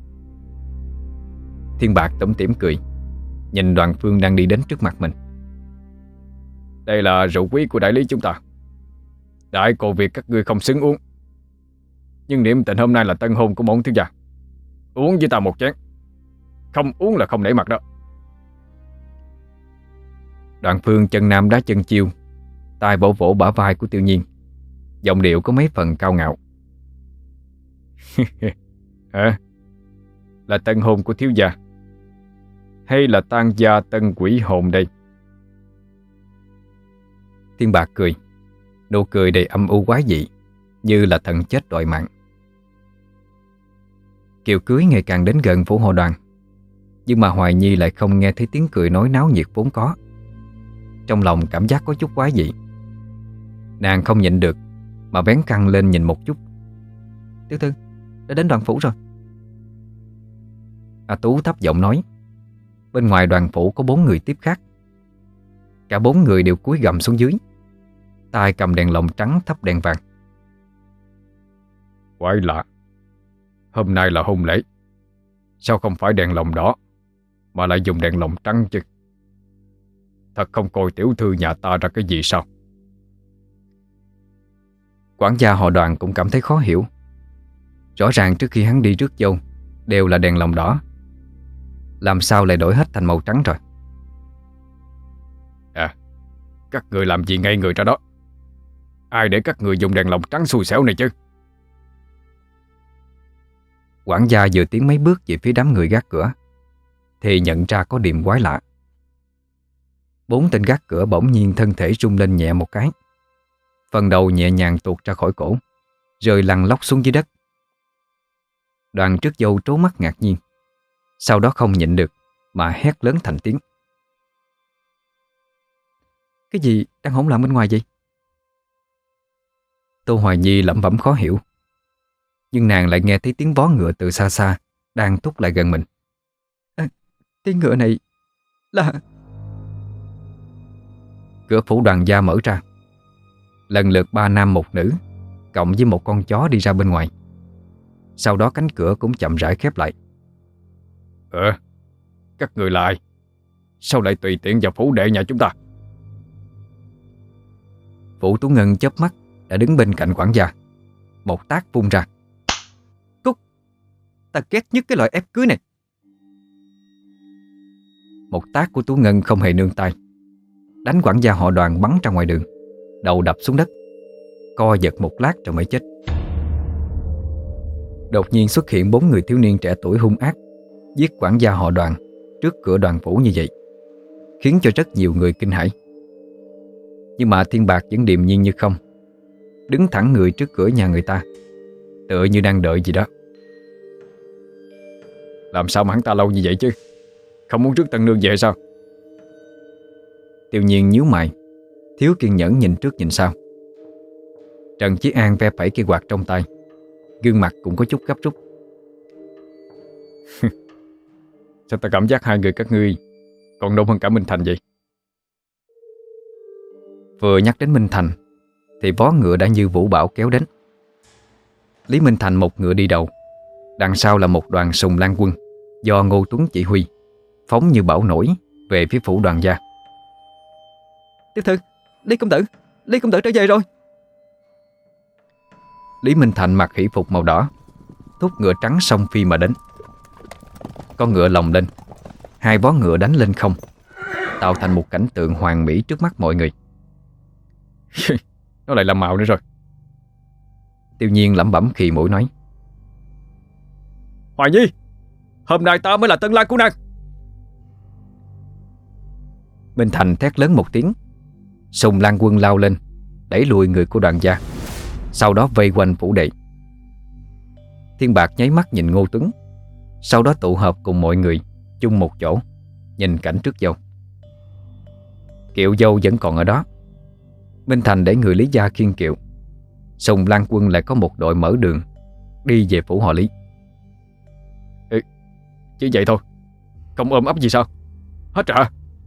Thiên Bạc tủm tỉm cười, nhìn Đoàn Phương đang đi đến trước mặt mình. Đây là rượu quý của đại lý chúng ta, đại cô việc các ngươi không xứng uống, nhưng niệm tình hôm nay là tân hôn của môn thiếu gia, uống với ta một chén, không uống là không nể mặt đó. Đoàn Phương chân nam đá chân chiêu, tay vỗ vỗ bả vai của Tiêu Nhiên, giọng điệu có mấy phần cao ngạo. Hả? Là tân hôn của thiếu gia hay là tang gia tân quỷ hồn đây? Thiên Bạc cười, nụ cười đầy âm u quái dị, như là thần chết đòi mạng. Kiều cưới ngày càng đến gần phủ họ Đoàn, nhưng mà Hoài Nhi lại không nghe thấy tiếng cười nói náo nhiệt vốn có. Trong lòng cảm giác có chút quái dị. Nàng không nhịn được mà bén căng lên nhìn một chút. Tiểu thư, đã đến Đoàn phủ rồi. A Tú thấp giọng nói. Bên ngoài Đoàn phủ có 4 người tiếp khác. Cả 4 người đều cúi gằm xuống dưới, tay cầm đèn lồng trắng thắp đèn vàng. Quái lạ, hôm nay là hôn lễ, sao không phải đèn lồng đỏ mà lại dùng đèn lồng trắng chứ? Thật không coi tiểu thư nhà ta ra cái gì sao? Quản gia họ Đoàn cũng cảm thấy khó hiểu. Rõ ràng trước khi hắn đi rước dâu đều là đèn lồng đỏ, làm sao lại đổi hết thành màu trắng rồi? Các người làm gì ngây người ra đó? Ai để các người dùng đèn lồng trắng xui xẻo này chứ? Quản gia vừa tiến mấy bước về phía đám người gác cửa thì nhận ra có điểm quái lạ. 4 tên gác cửa bỗng nhiên thân thể rung lên nhẹ một cái, phần đầu nhẹ nhàng tuột ra khỏi cổ, rơi lăn lóc xuống dưới đất. Đoàn trước dâu trố mắt ngạc nhiên, sau đó không nhịn được mà hét lớn thành tiếng. Cái gì đang hỗn loạn bên ngoài vậy? Tô Hoài Nhi lẩm bẩm khó hiểu, nhưng nàng lại nghe thấy tiếng vó ngựa từ xa xa đang thúc lại gần mình. Tiếng ngựa này là... Cửa phủ Đoàn gia mở ra. Lần lượt 3 nam 1 nữ cộng với một con chó đi ra bên ngoài. Sau đó cánh cửa cũng chậm rãi khép lại. Các người là ai? Sao lại tùy tiện vào phủ đệ nhà chúng ta? Vũ Tú Ngân chớp mắt đã đứng bên cạnh quản gia, một tát vung ra. Cút! Ta ghét nhất cái loại ép cưới này. Một tát của Tú Ngân không hề nương tay, đánh quản gia họ Đoàn bắn ra ngoài đường, đầu đập xuống đất, co giật một lát rồi mới chết. Đột nhiên xuất hiện 4 người thiếu niên trẻ tuổi hung ác giết quản gia họ Đoàn trước cửa đoàn phủ như vậy, khiến cho rất nhiều người kinh hãi. Nhưng mà Thiên Bạc vẫn điềm nhiên như không, đứng thẳng người trước cửa nhà người ta, tựa như đang đợi gì đó. Làm sao mà hắn ta lâu như vậy chứ? Không muốn rước Tân Nương về sao? Tiêu Nhiên nhíu mày, thiếu kiên nhẫn nhìn trước nhìn sau. Trần Chí An ve phẩy cây quạt trong tay, gương mặt cũng có chút gấp rút. Sao ta cảm giác hai người các ngươi còn đông hơn cả Minh Thành vậy? Vừa nhắc đến Minh Thành thì vó ngựa đã như vũ bão kéo đến. Lý Minh Thành một ngựa đi đầu, đằng sau là một đoàn Sùng Lan quân do Ngô Tuấn chỉ huy, phóng như bão nổi về phía phủ Đoàn gia. Tiểu thư, Lý công tử trở về rồi. Lý Minh Thành mặc hỷ phục màu đỏ, thúc ngựa trắng song phi mà đến. Con ngựa lồng lên, hai vó ngựa đánh lên không, tạo thành một cảnh tượng hoàn mỹ trước mắt mọi người. Nó lại làm mạo nữa rồi. Tiêu Nhiên lẩm bẩm khì mũi nói: Hoài Nhi, hôm nay ta mới là tân lang của nàng. Minh Thành thét lớn một tiếng, Sùng Lan quân lao lên, đẩy lùi người của Đoàn gia, sau đó vây quanh phủ đệ. Thiên Bạc nháy mắt nhìn Ngô Tuấn, sau đó tụ hợp cùng mọi người chung một chỗ, nhìn cảnh trước dâu. Kiệu dâu vẫn còn ở đó. Minh Thành để người Lý gia khiêng kiệu, Sùng Lan quân lại có một đội mở đường đi về phủ họ Lý. Chỉ vậy thôi, không ôm ấp gì sao? Hết rồi hả?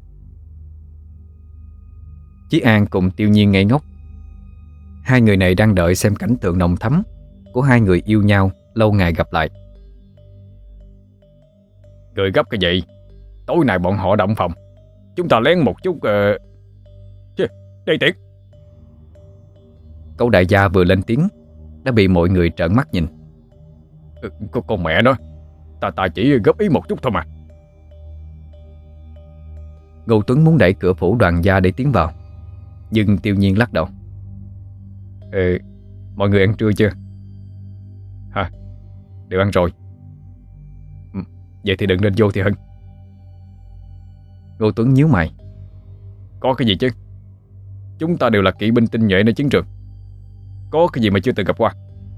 Chí An cùng Tiêu Nhiên ngây ngốc. Hai người này đang đợi xem cảnh tượng nồng thắm của hai người yêu nhau lâu ngày gặp lại. Người gấp cái gì? Tối nay bọn họ động phòng, chúng ta lén một chút. Đi tiễn. Cậu đại gia vừa lên tiếng đã bị mọi người trợn mắt nhìn. Con mẹ nó, ta chỉ góp ý một chút thôi mà. Ngô Tuấn muốn đẩy cửa phủ Đoàn gia để tiến vào, nhưng Tiêu Nhiên lắc đầu. Mọi người ăn trưa chưa? Hả? Đều ăn rồi. Vậy thì đừng nên vô thì hơn. Ngô Tuấn nhíu mày. Có cái gì chứ? Chúng ta đều là kỵ binh tinh nhuệ nơi chiến trường, có cái gì mà chưa từng gặp qua?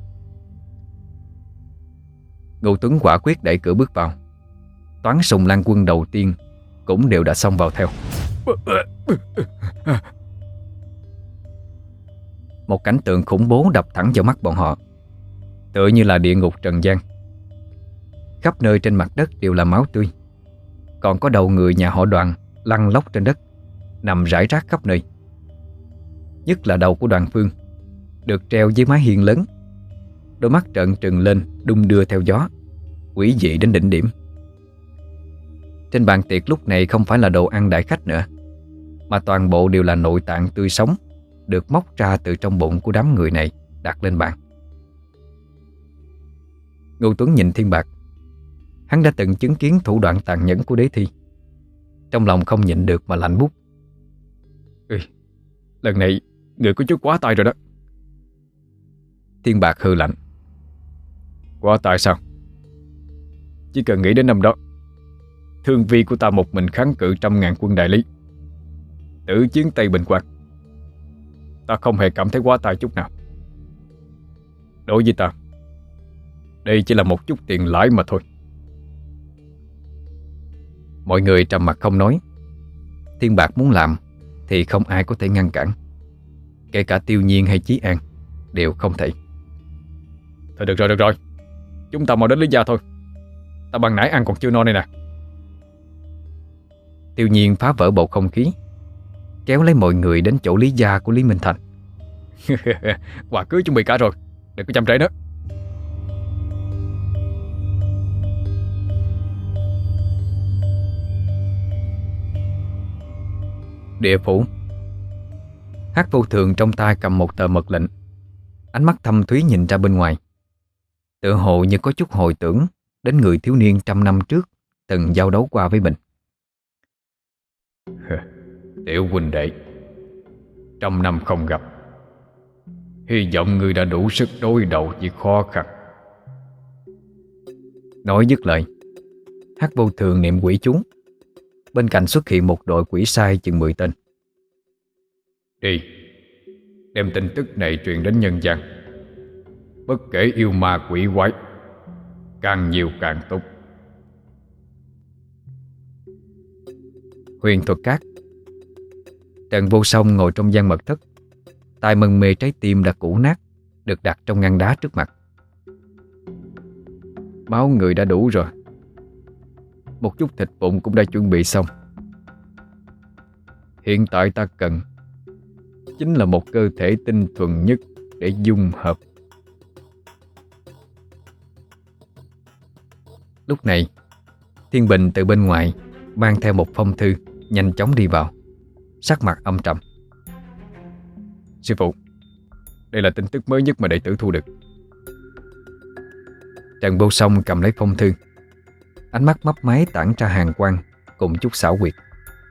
Ngô Tuấn quả quyết đẩy cửa bước vào. Toán Sùng Lan quân đầu tiên cũng đều đã xông vào theo. Một cảnh tượng khủng bố đập thẳng vào mắt bọn họ, tựa như là địa ngục trần gian. Khắp nơi trên mặt đất đều là máu tươi, còn có đầu người nhà họ Đoàn lăn lóc trên đất, nằm rải rác khắp nơi. Nhất là đầu của Đoàn Phương, được treo dưới mái hiên lớn, đôi mắt trợn trừng lên đung đưa theo gió, quỷ dị đến đỉnh điểm. Trên bàn tiệc lúc này không phải là đồ ăn đại khách nữa, mà toàn bộ đều là nội tạng tươi sống được móc ra từ trong bụng của đám người này đặt lên bàn. Ngô Tuấn nhìn Thiên Bạc. Hắn đã từng chứng kiến thủ đoạn tàn nhẫn của Đế Thi, trong lòng không nhịn được mà lạnh buốt. Lần này người có chút quá tay rồi đó. Thiên Bạc hừ lạnh. Quá tay sao? Chỉ cần nghĩ đến năm đó, Thương Vi của ta một mình kháng cự 100.000 quân Đại Lý, tử chiến Tây Bình Quang, ta không hề cảm thấy quá tay chút nào. Đối với ta, đây chỉ là một chút tiền lãi mà thôi. Mọi người trầm mặc không nói. Thiên Bạc muốn làm thì không ai có thể ngăn cản, kể cả Tiêu Nhiên hay Chí An đều không thể. Thôi được rồi, chúng ta mau đến Lý gia thôi. Ta ban nãy ăn còn chưa no đây nè. Tiêu Nhiên phá vỡ bầu không khí, kéo lấy mọi người đến chỗ Lý gia của Lý Minh Thành. Quà cưới chuẩn bị cả rồi, đừng có chậm trễ nữa. Địa phủ. Hắc Vô Thường trong tay cầm một tờ mật lệnh, ánh mắt thâm thúy nhìn ra bên ngoài, tựa hồ như có chút hồi tưởng đến người thiếu niên trăm năm trước từng giao đấu qua với mình. Tiểu huynh đệ, trăm năm không gặp, hy vọng ngươi đã đủ sức đối đầu với khó khăn. Nói dứt lời, Hắc Vô Thường niệm quỷ chú. Bên cạnh xuất hiện một đội quỷ sai chừng 10 tên. Đi, đem tin tức này truyền đến nhân gian. Bất kể yêu ma quỷ quái, càng nhiều càng tốt. Huyền thuật cát. Trần Vô Song ngồi trong gian mật thất, tay mân mê trái tim đã cũ nát được đặt trong ngăn đá trước mặt. Máu người đã đủ rồi, một chút thịt bụng cũng đã chuẩn bị xong. Hiện tại ta cần chính là một cơ thể tinh thuần nhất để dung hợp. Lúc này, Thiên Bình từ bên ngoài mang theo một phong thư nhanh chóng đi vào, sắc mặt âm trầm. Sư phụ, đây là tin tức mới nhất mà đệ tử thu được. Trần Vô Song cầm lấy phong thư, ánh mắt mấp máy tản ra hàn quang cùng chút xảo quyệt.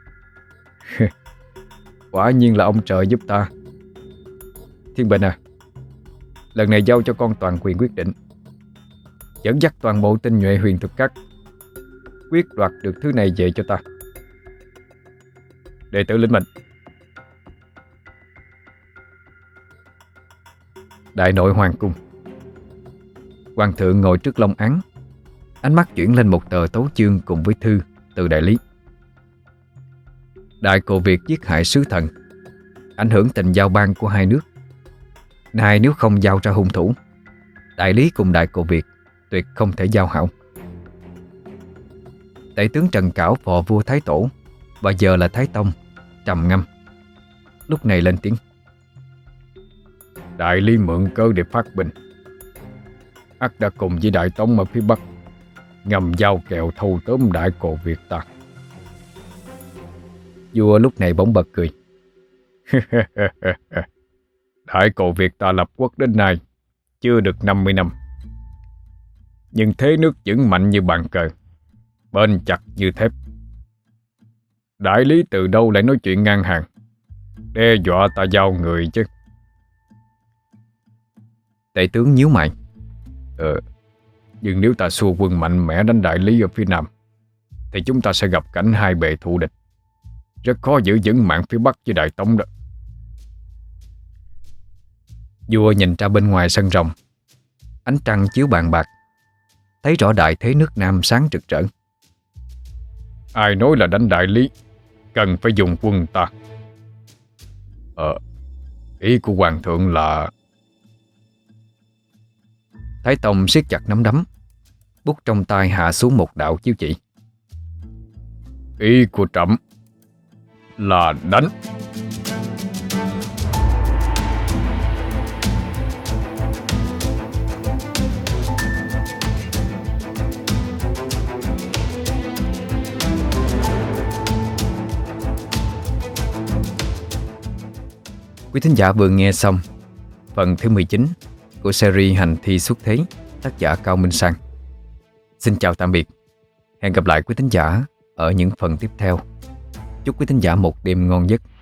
Quả nhiên là ông trời giúp ta. Thiên Bình à, lần này giao cho con toàn quyền quyết định, dẫn dắt toàn bộ tinh nhuệ huyền thuật các, quyết đoạt được thứ này về cho ta. Đệ tử lĩnh mệnh. Đại nội hoàng cung. Hoàng thượng ngồi trước long án, ánh mắt chuyển lên một tờ tấu chương cùng với thư từ đại lý. Đại Cồ Việt giết hại sứ thần, ảnh hưởng tình giao ban của hai nước. Nay nếu không giao ra hung thủ, đại lý cùng Đại Cồ Việt tuyệt không thể giao hảo. Tể tướng Trần Cảo phò vua Thái Tổ và giờ là Thái Tông trầm ngâm, lúc này lên tiếng. Đại lý mượn cớ để phát binh, ắt đã cùng với Đại Tống ở phía Bắc ngầm giao kèo thâu tóm Đại Cồ Việt ta. Vua lúc này bỗng bật cười. Đại Cồ Việt ta lập quốc đến nay chưa được 50 năm, nhưng thế nước vững mạnh như bàn cờ, bền chặt như thép. Đại lý từ đâu lại nói chuyện ngang hàng, đe dọa ta giao người chứ? Tể tướng nhíu mày. Nhưng nếu ta xua quân mạnh mẽ đánh đại lý ở phía Nam, thì chúng ta sẽ gặp cảnh hai bề thù địch, rất khó giữ vững mạng phía Bắc với Đại Tống đó. Vua nhìn ra bên ngoài sân rồng, ánh trăng chiếu bàn bạc, thấy rõ đại thế nước Nam sáng rực rỡ. Ai nói là đánh đại lý cần phải dùng quân ta? Ý của hoàng thượng là... Thái Tông siết chặt nắm đấm, bút trong tay hạ xuống một đạo chiếu chỉ. Ý của trẫm là đánh. Quý thính giả vừa nghe xong phần thứ 19 của series Hành Thi Xuất Thế, tác giả Cao Minh Sang. Xin chào tạm biệt. Hẹn gặp lại quý thính giả ở những phần tiếp theo. Chúc quý thính giả một đêm ngon giấc.